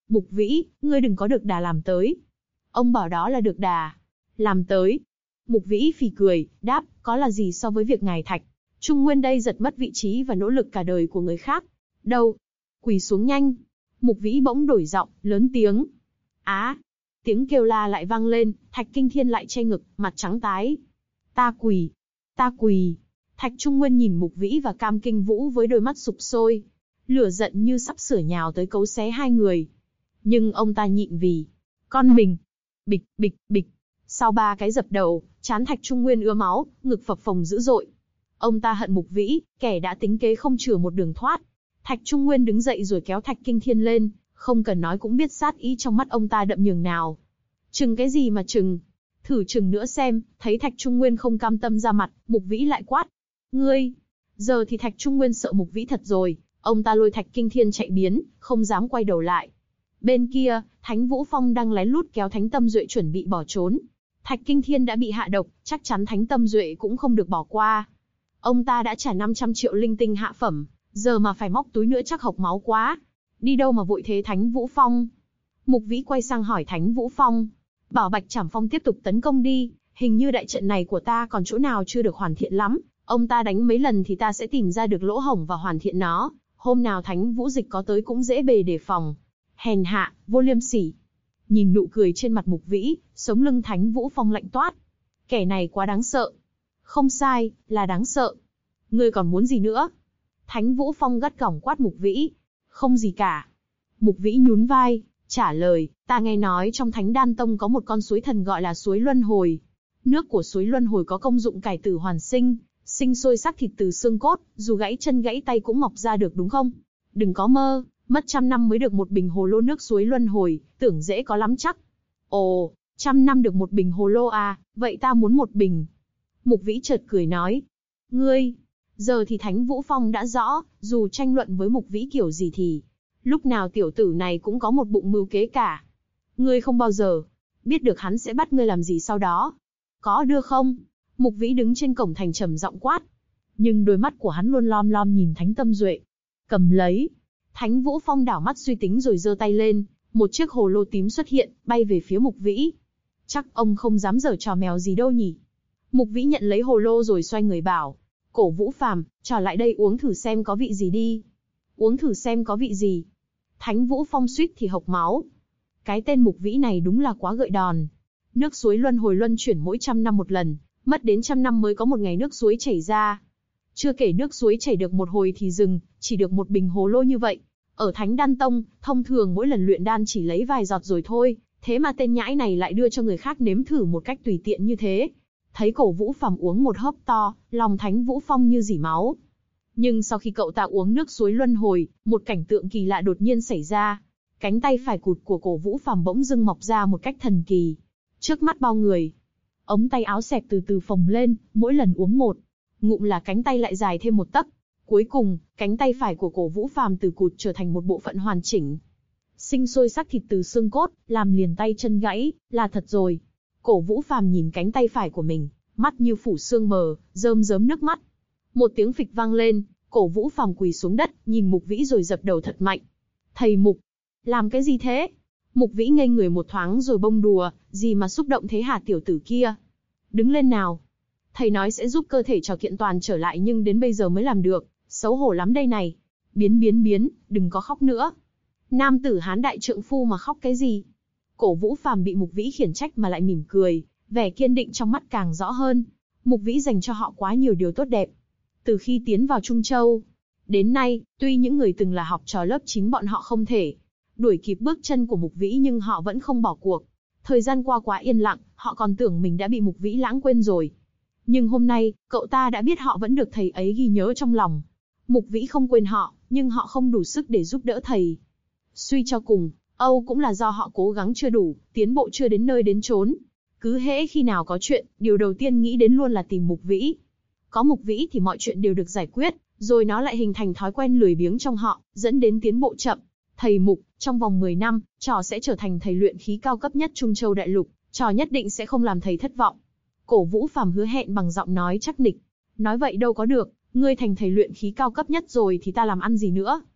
Mục Vĩ, ngươi đừng có được đà làm tới. Ông bảo đó là được đà. Làm tới. Mục Vĩ phì cười, đáp, có là gì so với việc ngài Thạch Trung Nguyên đây giật mất vị trí và nỗ lực cả đời của người khác. Đâu? Quỳ xuống nhanh. Mục Vĩ bỗng đổi giọng, lớn tiếng. Á! Tiếng kêu la lại vang lên, Thạch Kinh Thiên lại che ngực, mặt trắng tái. Ta quỳ! Ta quỳ! Thạch Trung Nguyên nhìn Mục Vĩ và Cam Kinh Vũ với đôi mắt sụp sôi. Lửa giận như sắp sửa nhào tới cấu xé hai người. Nhưng ông ta nhịn vì con mình. Bịch, bịch, bịch. Sau 3 cái dập đầu, trán Thạch Trung Nguyên ứa máu, ngực phập phồng dữ dội. Ông ta hận Mục Vĩ, kẻ đã tính kế không chừa một đường thoát. Thạch Trung Nguyên đứng dậy rồi kéo Thạch Kinh Thiên lên, không cần nói cũng biết sát ý trong mắt ông ta đậm nhường nào. Chừng cái gì mà chừng? Thử chừng nữa xem. Thấy Thạch Trung Nguyên không cam tâm ra mặt, Mục Vĩ lại quát. Ngươi! Giờ thì Thạch Trung Nguyên sợ Mục Vĩ thật rồi, ông ta lôi Thạch Kinh Thiên chạy biến, không dám quay đầu lại. Bên kia, Thánh Vũ Phong đang lén lút kéo Thánh Tâm Duệ chuẩn bị bỏ trốn. Thạch Kinh Thiên đã bị hạ độc, chắc chắn Thánh Tâm Duệ cũng không được bỏ qua. Ông ta đã trả 500 triệu linh tinh hạ phẩm, giờ mà phải móc túi nữa chắc hộc máu quá. Đi đâu mà vội thế Thánh Vũ Phong? Mục Vĩ quay sang hỏi Thánh Vũ Phong. Bảo Bạch Trảm Phong tiếp tục tấn công đi, hình như đại trận này của ta còn chỗ nào chưa được hoàn thiện lắm. Ông ta đánh mấy lần thì ta sẽ tìm ra được lỗ hổng và hoàn thiện nó. Hôm nào Thánh Vũ Dịch có tới cũng dễ bề đề phòng. Hèn hạ, vô liêm sỉ. Nhìn nụ cười trên mặt Mục Vĩ, sống lưng Thánh Vũ Phong lạnh toát. Kẻ này quá đáng sợ. Không sai, là đáng sợ. Ngươi còn muốn gì nữa? Thánh Vũ Phong gắt gỏng quát Mục Vĩ. Không gì cả. Mục Vĩ nhún vai, trả lời, ta nghe nói trong Thánh Đan Tông có một con suối thần gọi là suối Luân Hồi. Nước của suối Luân Hồi có công dụng cải tử hoàn sinh, sinh sôi xác thịt từ xương cốt, dù gãy chân gãy tay cũng mọc ra được đúng không? Đừng có mơ, mất 100 năm mới được một bình hồ lô nước suối Luân Hồi, tưởng dễ có lắm chắc. Ồ, 100 năm được một bình hồ lô à, vậy ta muốn một bình. Mục Vĩ chợt cười nói. Ngươi, giờ thì Thánh Vũ Phong đã rõ, dù tranh luận với Mục Vĩ kiểu gì thì, lúc nào tiểu tử này cũng có một bụng mưu kế cả. Ngươi không bao giờ biết được hắn sẽ bắt ngươi làm gì sau đó. Có đưa không? Mục Vĩ đứng trên cổng thành trầm giọng quát. Nhưng đôi mắt của hắn luôn lom lom nhìn Thánh Tâm Duệ. Cầm lấy. Thánh Vũ Phong đảo mắt suy tính rồi giơ tay lên, một chiếc hồ lô tím xuất hiện, bay về phía Mục Vĩ. Chắc ông không dám giở trò mèo gì đâu nhỉ? Mục Vĩ nhận lấy hồ lô rồi xoay người bảo. Cổ Vũ Phàm, trò lại đây uống thử xem có vị gì đi. Uống thử xem có vị gì. Thánh Vũ Phong suýt thì hộc máu. Cái tên Mục Vĩ này đúng là quá gợi đòn. Nước suối luân hồi luân chuyển mỗi 100 năm một lần, mất đến 100 năm mới có một ngày nước suối chảy ra. Chưa kể nước suối chảy được một hồi thì dừng, chỉ được một bình hồ lô như vậy. Ở Thánh Đan Tông, thông thường mỗi lần luyện đan chỉ lấy vài giọt rồi thôi, thế mà tên nhãi này lại đưa cho người khác nếm thử một cách tùy tiện như thế. Thấy Cổ Vũ Phàm uống một hớp to, lòng Thánh Vũ Phong như rỉ máu. Nhưng sau khi cậu ta uống nước suối luân hồi, một cảnh tượng kỳ lạ đột nhiên xảy ra. Cánh tay phải cụt của Cổ Vũ Phàm bỗng dưng mọc ra một cách thần kỳ. Trước mắt bao người, ống tay áo xẹp từ từ phồng lên, mỗi lần uống một ngụm là cánh tay lại dài thêm một tấc. Cuối cùng, cánh tay phải của Cổ Vũ Phàm từ cụt trở thành một bộ phận hoàn chỉnh. Sinh sôi xác thịt từ xương cốt, làm liền tay chân gãy, là thật rồi. Cổ Vũ Phàm nhìn cánh tay phải của mình, mắt như phủ sương mờ, rơm rớm nước mắt. Một tiếng phịch vang lên, Cổ Vũ Phàm quỳ xuống đất, nhìn Mục Vĩ rồi dập đầu thật mạnh. Thầy Mục, làm cái gì thế? Mục Vĩ ngây người một thoáng rồi bông đùa, gì mà xúc động thế hả tiểu tử kia? Đứng lên nào. Thầy nói sẽ giúp cơ thể trò kiện toàn trở lại nhưng đến bây giờ mới làm được, xấu hổ lắm đây này. Biến, đừng có khóc nữa. Nam tử Hán đại trượng phu mà khóc cái gì? Cổ Vũ Phàm bị Mục Vĩ khiển trách mà lại mỉm cười, vẻ kiên định trong mắt càng rõ hơn. Mục Vĩ dành cho họ quá nhiều điều tốt đẹp. Từ khi tiến vào Trung Châu đến nay, tuy những người từng là học trò lớp 9 bọn họ không thể đuổi kịp bước chân của Mục Vĩ nhưng họ vẫn không bỏ cuộc. Thời gian qua quá yên lặng, họ còn tưởng mình đã bị Mục Vĩ lãng quên rồi. Nhưng hôm nay, cậu ta đã biết họ vẫn được thầy ấy ghi nhớ trong lòng. Mục Vĩ không quên họ, nhưng họ không đủ sức để giúp đỡ thầy. Suy cho cùng, Âu cũng là do họ cố gắng chưa đủ, tiến bộ chưa đến nơi đến chốn. Cứ hễ khi nào có chuyện, điều đầu tiên nghĩ đến luôn là tìm Mục Vĩ. Có Mục Vĩ thì mọi chuyện đều được giải quyết, rồi nó lại hình thành thói quen lười biếng trong họ, dẫn đến tiến bộ chậm. Thầy Mục, trong vòng 10 năm, trò sẽ trở thành thầy luyện khí cao cấp nhất Trung Châu Đại Lục, trò nhất định sẽ không làm thầy thất vọng. Cổ Vũ Phàm hứa hẹn bằng giọng nói chắc nịch. Nói vậy đâu có được, ngươi thành thầy luyện khí cao cấp nhất rồi thì ta làm ăn gì nữa?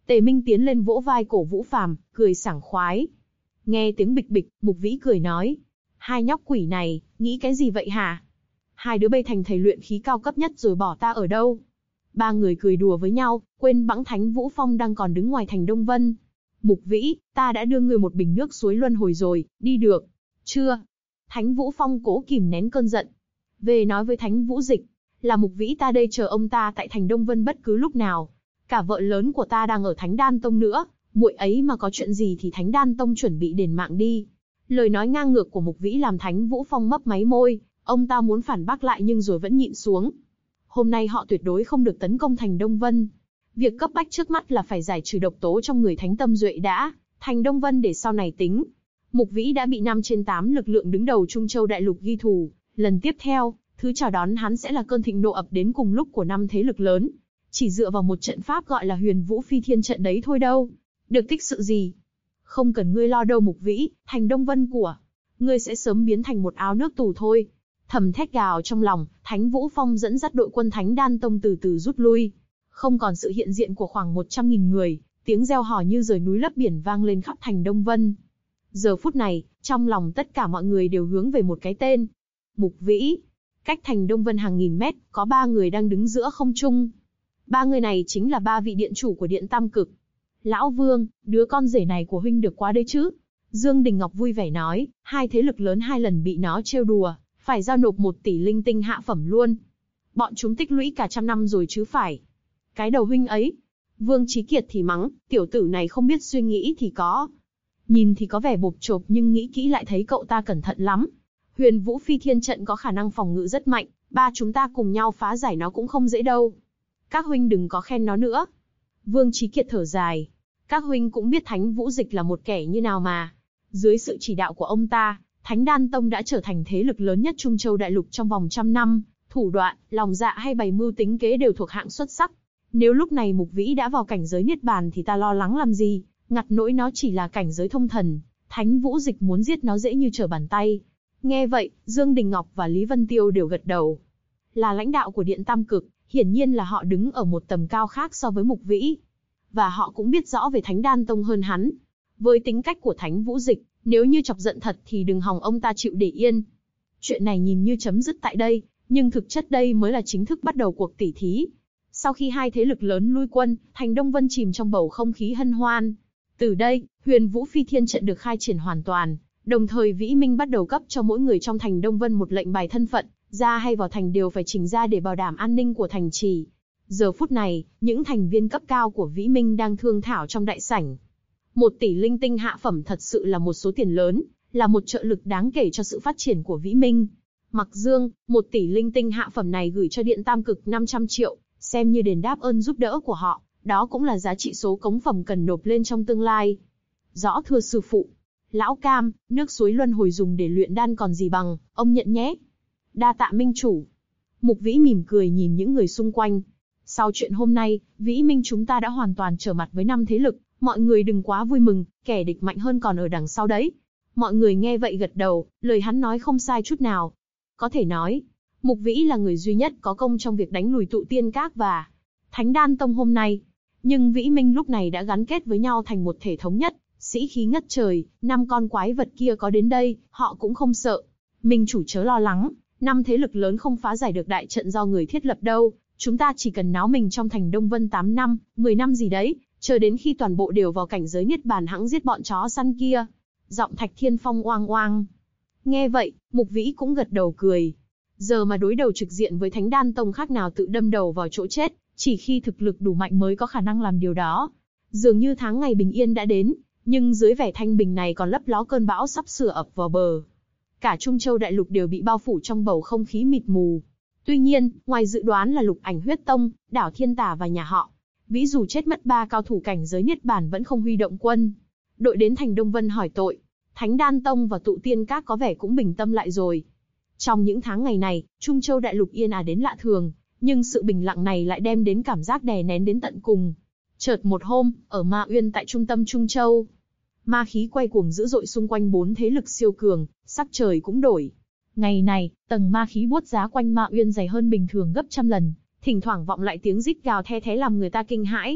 Tề Minh tiến lên vỗ vai cổ Vũ Phàm, cười sảng khoái. Nghe tiếng bịch bịch, Mục Vĩ cười nói. Hai nhóc quỷ này, nghĩ cái gì vậy hả? Hai đứa bay thành thầy luyện khí cao cấp nhất rồi bỏ ta ở đâu? Ba người cười đùa với nhau, quên bẵng Thánh Vũ Phong đang còn đứng ngoài thành Đông Vân. Mục Vĩ, ta đã đưa ngươi một bình nước suối luân hồi rồi, đi được. Chưa. Thánh Vũ Phong cố kìm nén cơn giận. Về nói với Thánh Vũ Dịch, là Mục Vĩ ta đây chờ ông ta tại thành Đông Vân bất cứ lúc nào. Cả vợ lớn của ta đang ở Thánh Đan Tông nữa, muội ấy mà có chuyện gì thì Thánh Đan Tông chuẩn bị đền mạng đi. Lời nói ngang ngược của Mục Vĩ làm Thánh Vũ Phong mấp máy môi, ông ta muốn phản bác lại nhưng rồi vẫn nhịn xuống. Hôm nay họ tuyệt đối không được tấn công thành Đông Vân. Việc cấp bách trước mắt là phải giải trừ độc tố trong người Thánh Tâm Duệ đã, thành Đông Vân để sau này tính. Mục Vĩ đã bị 5 trên 8 lực lượng đứng đầu Trung Châu Đại Lục ghi thù, lần tiếp theo, thứ chào đón hắn sẽ là cơn thịnh nộ ập đến cùng lúc của 5 thế lực lớn. Chỉ dựa vào một trận pháp gọi là Huyền Vũ Phi Thiên trận đấy thôi đâu. Được tích sự gì? Không cần ngươi lo đâu Mục Vĩ, thành Đông Vân của ngươi sẽ sớm biến thành một ao nước tù thôi. Thầm thét gào trong lòng, Thánh Vũ Phong dẫn dắt đội quân Thánh Đan Tông từ từ rút lui. Không còn sự hiện diện của khoảng 100.000 người, tiếng reo hò như rời núi lấp biển vang lên khắp thành Đông Vân. Giờ phút này, trong lòng tất cả mọi người đều hướng về một cái tên. Mục Vĩ. Cách thành Đông Vân hàng nghìn mét, có 3 người đang đứng giữa không trung. 3 người này chính là 3 vị điện chủ của Điện Tam Cực. Lão Vương, đứa con rể này của huynh được quá đấy chứ? Dương Đình Ngọc vui vẻ nói, hai thế lực lớn 2 lần bị nó trêu đùa, phải giao nộp 1 tỷ linh tinh hạ phẩm luôn. Bọn chúng tích lũy cả trăm năm rồi chứ phải. Cái đầu huynh ấy. Vương Chí Kiệt thì mắng, tiểu tử này không biết suy nghĩ thì có. Nhìn thì có vẻ bộp chộp nhưng nghĩ kỹ lại thấy cậu ta cẩn thận lắm. Huyền Vũ Phi Thiên trận có khả năng phòng ngự rất mạnh, 3 chúng ta cùng nhau phá giải nó cũng không dễ đâu. Các huynh đừng có khen nó nữa. Vương Chí Kiệt thở dài. Các huynh cũng biết Thánh Vũ Dịch là một kẻ như nào mà. Dưới sự chỉ đạo của ông ta, Thánh Đan Tông đã trở thành thế lực lớn nhất Trung Châu Đại Lục trong vòng 100 năm. Thủ đoạn, lòng dạ hay bày mưu tính kế đều thuộc hạng xuất sắc. Nếu lúc này Mục Vĩ đã vào cảnh giới Niết Bàn thì ta lo lắng làm gì, ngặt nỗi nó chỉ là cảnh giới thông thần. Thánh Vũ Dịch muốn giết nó dễ như trở bàn tay. Nghe vậy, Dương Đình Ngọc và Lý Vân Tiêu đều gật đầu. Là lãnh đạo của Điện Tam Cực, hiển nhiên là họ đứng ở một tầm cao khác so với Mục Vĩ. Và họ cũng biết rõ về Thánh Đan Tông hơn hắn. Với tính cách của Thánh Vũ Dịch, nếu như chọc giận thật thì đừng hòng ông ta chịu để yên. Chuyện này nhìn như chấm dứt tại đây, nhưng thực chất đây mới là chính thức bắt đầu cuộc tỉ thí. Sau khi hai thế lực lớn lui quân, thành Đông Vân chìm trong bầu không khí hân hoan. Từ đây, Huyền Vũ Phi Thiên trận được khai triển hoàn toàn, đồng thời Vĩ Minh bắt đầu cấp cho mỗi người trong thành Đông Vân một lệnh bài thân phận, ra hay vào thành đều phải trình ra để bảo đảm an ninh của thành trì. Giờ phút này, những thành viên cấp cao của Vĩ Minh đang thương thảo trong đại sảnh. 1 tỷ linh tinh hạ phẩm thật sự là một số tiền lớn, là một trợ lực đáng kể cho sự phát triển của Vĩ Minh. Mặc Dương, 1 tỷ linh tinh hạ phẩm này gửi cho Điện Tam Cực 500 triệu, xem như đền đáp ơn giúp đỡ của họ, đó cũng là giá trị số cống phẩm cần nộp lên trong tương lai. Rõ thưa sư phụ. Lão Cam, nước suối luân hồi dùng để luyện đan còn gì bằng, ông nhận nhé. Đa tạ minh chủ. Mục Vĩ mỉm cười nhìn những người xung quanh. Sau chuyện hôm nay, Vĩ Minh chúng ta đã hoàn toàn trở mặt với 5 thế lực, mọi người đừng quá vui mừng, kẻ địch mạnh hơn còn ở đằng sau đấy. Mọi người nghe vậy gật đầu, lời hắn nói không sai chút nào. Có thể nói, Mục Vĩ là người duy nhất có công trong việc đánh lùi Tụ Tiên Các và Thánh Đan Tông hôm nay. Nhưng Vĩ Minh lúc này đã gắn kết với nhau thành một thể thống nhất, sĩ khí ngất trời, 5 con quái vật kia có đến đây, họ cũng không sợ. Minh chủ chớ lo lắng, 5 thế lực lớn không phá giải được đại trận do người thiết lập đâu, chúng ta chỉ cần náo mình trong thành Đông Vân 8 năm, 10 năm gì đấy, chờ đến khi toàn bộ đều vào cảnh giới Niết Bàn hẵng giết bọn chó săn kia. Giọng Thạch Thiên Phong oang oang. Nghe vậy, Mục Vĩ cũng gật đầu cười. Giờ mà đối đầu trực diện với Thánh Đan Tông khác nào tự đâm đầu vào chỗ chết, chỉ khi thực lực đủ mạnh mới có khả năng làm điều đó. Dường như tháng ngày bình yên đã đến, nhưng dưới vẻ thanh bình này còn lấp ló cơn bão sắp sửa ập vào bờ. Cả Trung Châu Đại Lục đều bị bao phủ trong bầu không khí mịt mù. Tuy nhiên, ngoài dự đoán là Lục Ảnh Huyết Tông, Đảo Thiên Tà và nhà họ Vĩ dù chết mất 3 cao thủ cảnh giới Niết Bàn vẫn không huy động quân đội đến thành Đông Vân hỏi tội. Thánh Đan Tông và Tụ Tiên Các có vẻ cũng bình tâm lại rồi. Trong những tháng ngày này, Trung Châu Đại Lục yên ả đến lạ thường, nhưng sự bình lặng này lại đem đến cảm giác đè nén đến tận cùng. Chợt một hôm, ở Ma Uyên tại trung tâm Trung Châu, ma khí quay cuồng dữ dội xung quanh 4 thế lực siêu cường, sắc trời cũng đổi. Ngày này, tầng ma khí buốt giá quanh Ma Uyên dày hơn bình thường gấp trăm lần, thỉnh thoảng vọng lại tiếng rít gào the thé làm người ta kinh hãi.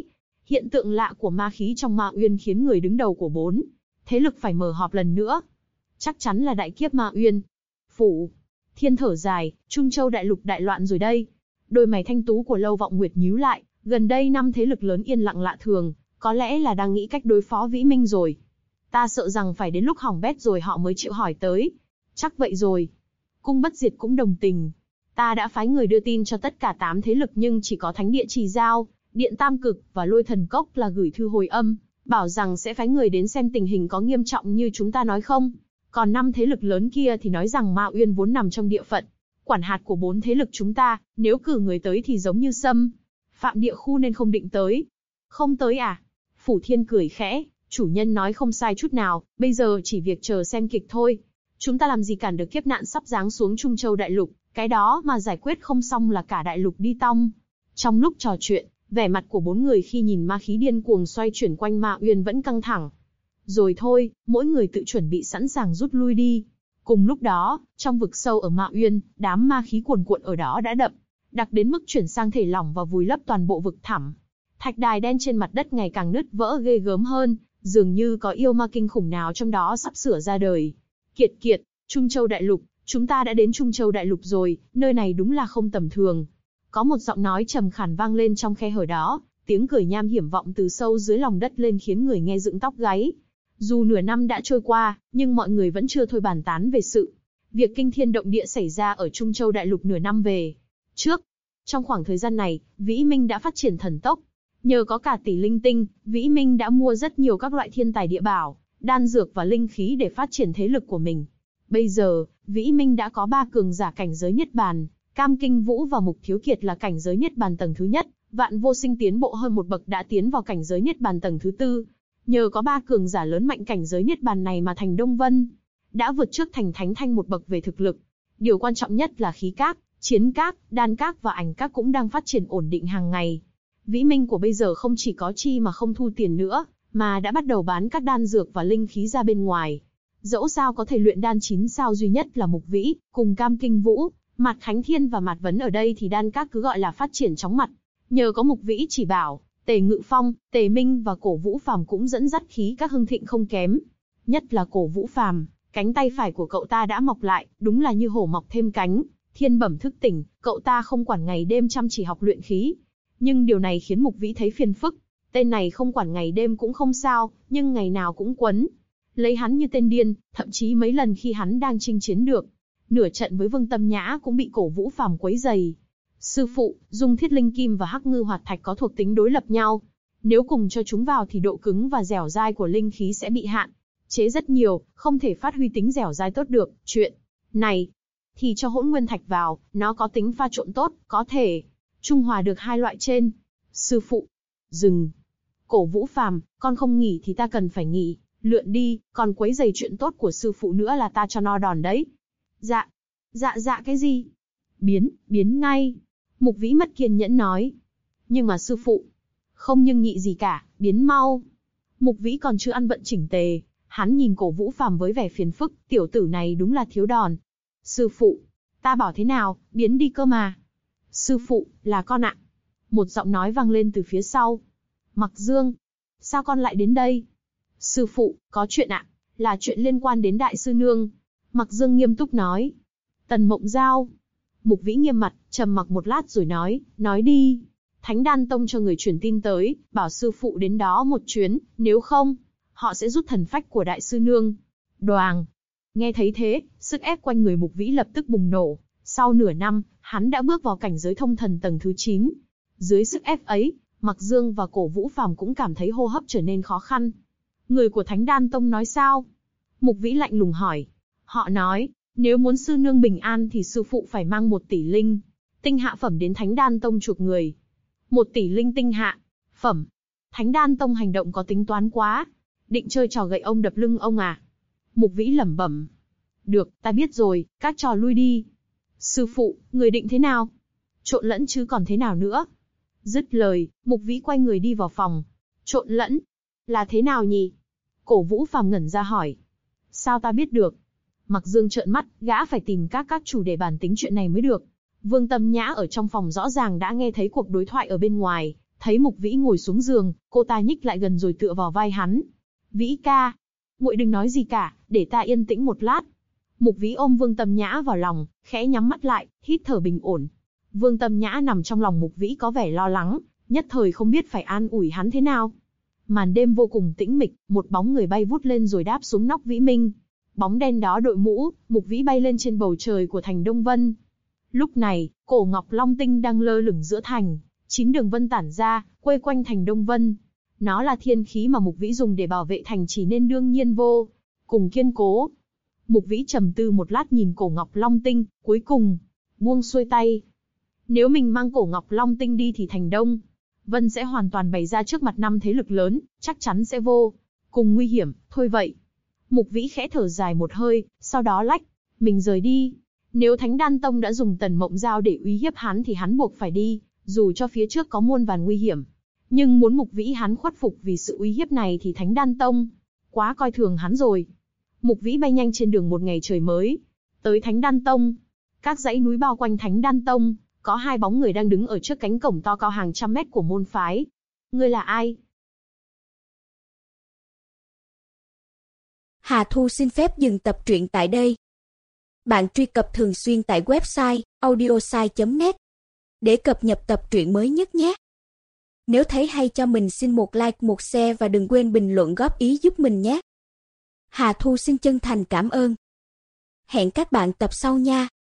Hiện tượng lạ của ma khí trong Ma Uyên khiến người đứng đầu của 4 thế lực phải mở họp lần nữa. Chắc chắn là đại kiếp Ma Uyên. Phủ Thiên thở dài, Trung Châu đại lục đại loạn rồi đây. Đôi mày thanh tú của Lâu Vọng Nguyệt nhíu lại, gần đây 5 thế lực lớn yên lặng lạ thường, có lẽ là đang nghĩ cách đối phó Vĩ Minh rồi. Ta sợ rằng phải đến lúc hỏng bét rồi họ mới chịu hỏi tới. Chắc vậy rồi. Cung Bất Diệt cũng đồng tình. Ta đã phái người đưa tin cho tất cả 8 thế lực nhưng chỉ có Thánh Địa Trì Giao, Điện Tam Cực và Lôi Thần Cốc là gửi thư hồi âm, bảo rằng sẽ phái người đến xem tình hình có nghiêm trọng như chúng ta nói không. Còn 5 thế lực lớn kia thì nói rằng Ma Uyên vốn nằm trong địa phận quản hạt của 4 thế lực chúng ta, nếu cử người tới thì giống như xâm phạm địa khu nên không định tới. Không tới à? Phủ Thiên cười khẽ, chủ nhân nói không sai chút nào, bây giờ chỉ việc chờ xem kịch thôi. Chúng ta làm gì cản được kiếp nạn sắp giáng xuống Trung Châu đại lục, cái đó mà giải quyết không xong là cả đại lục đi tong. Trong lúc trò chuyện, vẻ mặt của 4 người khi nhìn ma khí điên cuồng xoay chuyển quanh Ma Uyên vẫn căng thẳng. Rồi thôi, mỗi người tự chuẩn bị sẵn sàng rút lui đi. Cùng lúc đó, trong vực sâu ở Ma Uyên, đám ma khí cuồn cuộn ở đó đã đậm đặc đến mức chuyển sang thể lỏng và vùi lấp toàn bộ vực thẳm. Thạch đài đen trên mặt đất ngày càng nứt vỡ ghê gớm hơn, dường như có yêu ma kinh khủng nào trong đó sắp sửa ra đời. Kiệt kiệt, Trung Châu đại lục, chúng ta đã đến Trung Châu đại lục rồi, nơi này đúng là không tầm thường. Có một giọng nói trầm khàn vang lên trong khe hở đó, tiếng cười nham hiểm vọng từ sâu dưới lòng đất lên khiến người nghe dựng tóc gáy. Dù nửa năm đã trôi qua, nhưng mọi người vẫn chưa thôi bàn tán về sự việc kinh thiên động địa xảy ra ở Trung Châu đại lục nửa năm về trước. Trong khoảng thời gian này, Vĩ Minh đã phát triển thần tốc. Nhờ có cả tỷ linh tinh, Vĩ Minh đã mua rất nhiều các loại thiên tài địa bảo, đan dược và linh khí để phát triển thế lực của mình. Bây giờ, Vĩ Minh đã có 3 cường giả cảnh giới Niết Bàn, Cam Kinh Vũ và Mục Thiếu Kiệt là cảnh giới Niết Bàn tầng thứ nhất, Vạn Vô Sinh tiến bộ hơn một bậc đã tiến vào cảnh giới Niết Bàn tầng thứ 4. Nhờ có 3 cường giả lớn mạnh cảnh giới Niết Bàn này mà Thành Đông Vân đã vượt trước Thành Thánh Thanh một bậc về thực lực. Điều quan trọng nhất là khí các, chiến các, đan các và ảnh các cũng đang phát triển ổn định hàng ngày. Vĩ Minh của bây giờ không chỉ có chi mà không thu tiền nữa, mà đã bắt đầu bán các đan dược và linh khí ra bên ngoài. Dẫu sao có thể luyện đan 9 sao duy nhất là Mục Vĩ, cùng Cam Kinh Vũ, Mạt Khánh Thiên và Mạt Vấn ở đây thì đan các cứ gọi là phát triển chóng mặt. Nhờ có Mục Vĩ chỉ bảo, Tề Ngự Phong, Tề Minh và Cổ Vũ Phàm cũng dẫn dắt khí các hưng thịnh không kém. Nhất là Cổ Vũ Phàm, cánh tay phải của cậu ta đã mọc lại, đúng là như hổ mọc thêm cánh. Thiên bẩm thức tỉnh, cậu ta không quản ngày đêm chăm chỉ học luyện khí. Nhưng điều này khiến Mục Vĩ thấy phiền phức. Tên này không quản ngày đêm cũng không sao, nhưng ngày nào cũng quấn lấy hắn như tên điên, thậm chí mấy lần khi hắn đang chinh chiến được nửa trận với Vương Tâm Nhã cũng bị Cổ Vũ Phàm quấy rầy. Sư phụ, Dung Thiết Linh Kim và Hắc Ngư Hoạt Thạch có thuộc tính đối lập nhau. Nếu cùng cho chúng vào thì độ cứng và dẻo dai của linh khí sẽ bị hạn chế rất nhiều, không thể phát huy tính dẻo dai tốt được. Chuyện này thì cho Hỗn Nguyên Thạch vào, nó có tính pha trộn tốt, có thể trung hòa được hai loại trên. Sư phụ, dừng. Cổ Vũ Phàm, con không nghỉ thì ta cần phải nghỉ, lượn đi, còn quấy rầy chuyện tốt của sư phụ nữa là ta cho no đòn đấy. Dạ cái gì? Biến ngay. Mục Vĩ mất kiên nhẫn nói. Nhưng mà sư phụ, không nhưng nhị gì cả, biến mau. Mục Vĩ còn chưa ăn vận chỉnh tề, hắn nhìn Cổ Vũ Phàm với vẻ phiền phức, tiểu tử này đúng là thiếu đòn. Sư phụ, ta bảo thế nào, biến đi cơ mà. Sư phụ, là con ạ. Một giọng nói vang lên từ phía sau. Mặc Dương, sao con lại đến đây? Sư phụ, có chuyện ạ, là chuyện liên quan đến Đại Sư Nương. Mặc Dương nghiêm túc nói. Tần Mộng Giao. Mục Vĩ nghiêm mặt, trầm mặc một lát rồi nói đi. Thánh Đan Tông cho người truyền tin tới, bảo sư phụ đến đó một chuyến, nếu không, họ sẽ rút thần phách của Đại Sư Nương. Đoàng. Nghe thấy thế, sức ép quanh người Mục Vĩ lập tức bùng nổ. Sau nửa năm, hắn đã bước vào cảnh giới thông thần tầng thứ 9. Dưới sức ép ấy, Mặc Dương và Cổ Vũ Phàm cũng cảm thấy hô hấp trở nên khó khăn. Người của Thánh Đan Tông nói sao? Mục Vĩ lạnh lùng hỏi. Họ nói, nếu muốn sư nương bình an thì sư phụ phải mang 1 tỷ linh tinh hạ phẩm đến Thánh Đan Tông chuộc người. 1 tỷ linh tinh hạ phẩm. Thánh Đan Tông hành động có tính toán quá. Định chơi trò gậy ông đập lưng ông à? Mục Vĩ lẩm bẩm. Được, ta biết rồi, các trò lui đi. Sư phụ, người định thế nào? Trộn lẫn chứ còn thế nào nữa? Dứt lời, Mục Vĩ quay người đi vào phòng. Trộn lẫn? Là thế nào nhỉ? Cổ Vũ Phàm ngẩn ra hỏi. Sao ta biết được? Mặc Dương trợn mắt, gã phải tìm các chủ để bàn tính chuyện này mới được. Vương Tâm Nhã ở trong phòng rõ ràng đã nghe thấy cuộc đối thoại ở bên ngoài, Thấy Mục Vĩ ngồi xuống giường, cô ta nhích lại gần rồi tựa vào vai hắn. Vĩ ca, muội đừng nói gì cả, để ta yên tĩnh một lát. Mục Vĩ ôm Vương Tâm Nhã vào lòng, khẽ nhắm mắt lại, hít thở bình ổn. Vương Tâm Nhã nằm trong lòng Mục Vĩ có vẻ lo lắng, nhất thời không biết phải an ủi hắn thế nào. Màn đêm vô cùng tĩnh mịch, một bóng người bay vút lên rồi đáp xuống nóc Vĩ Minh. Bóng đen đó đội mũ, Mục Vĩ bay lên trên bầu trời của thành Đông Vân. Lúc này, cổ ngọc long tinh đang lơ lửng giữa thành, 9 đường vân tản ra, quây quanh thành Đông Vân. Nó là thiên khí mà Mục Vĩ dùng để bảo vệ thành trì nên đương nhiên vô cùng kiên cố. Mục Vĩ trầm tư một lát nhìn cổ ngọc long tinh, cuối cùng buông xuôi tay. Nếu mình mang cổ ngọc long tinh đi thì thành Đông Vân sẽ hoàn toàn bày ra trước mặt 5 thế lực lớn, chắc chắn sẽ vô cùng nguy hiểm, thôi vậy. Mục Vĩ khẽ thở dài một hơi, sau đó lách mình rời đi. Nếu Thánh Đan Tông đã dùng Tần Mộng Giao để uy hiếp hắn thì hắn buộc phải đi, dù cho phía trước có muôn vàn nguy hiểm. Nhưng muốn Mục Vĩ hắn khuất phục vì sự uy hiếp này thì Thánh Đan Tông quá coi thường hắn rồi. Mục Vĩ bay nhanh trên đường một ngày trời mới, tới Thánh Đan Tông. Các dãy núi bao quanh Thánh Đan Tông, có 2 bóng người đang đứng ở trước cánh cổng to cao hàng trăm mét của môn phái. Ngươi là ai? Hà Thu xin phép dừng tập truyện tại đây. Bạn truy cập thường xuyên tại website audiosai.net để cập nhật tập truyện mới nhất nhé. Nếu thấy hay cho mình xin một like, một share và đừng quên bình luận góp ý giúp mình nhé. Hà Thu xin chân thành cảm ơn. Hẹn các bạn tập sau nha.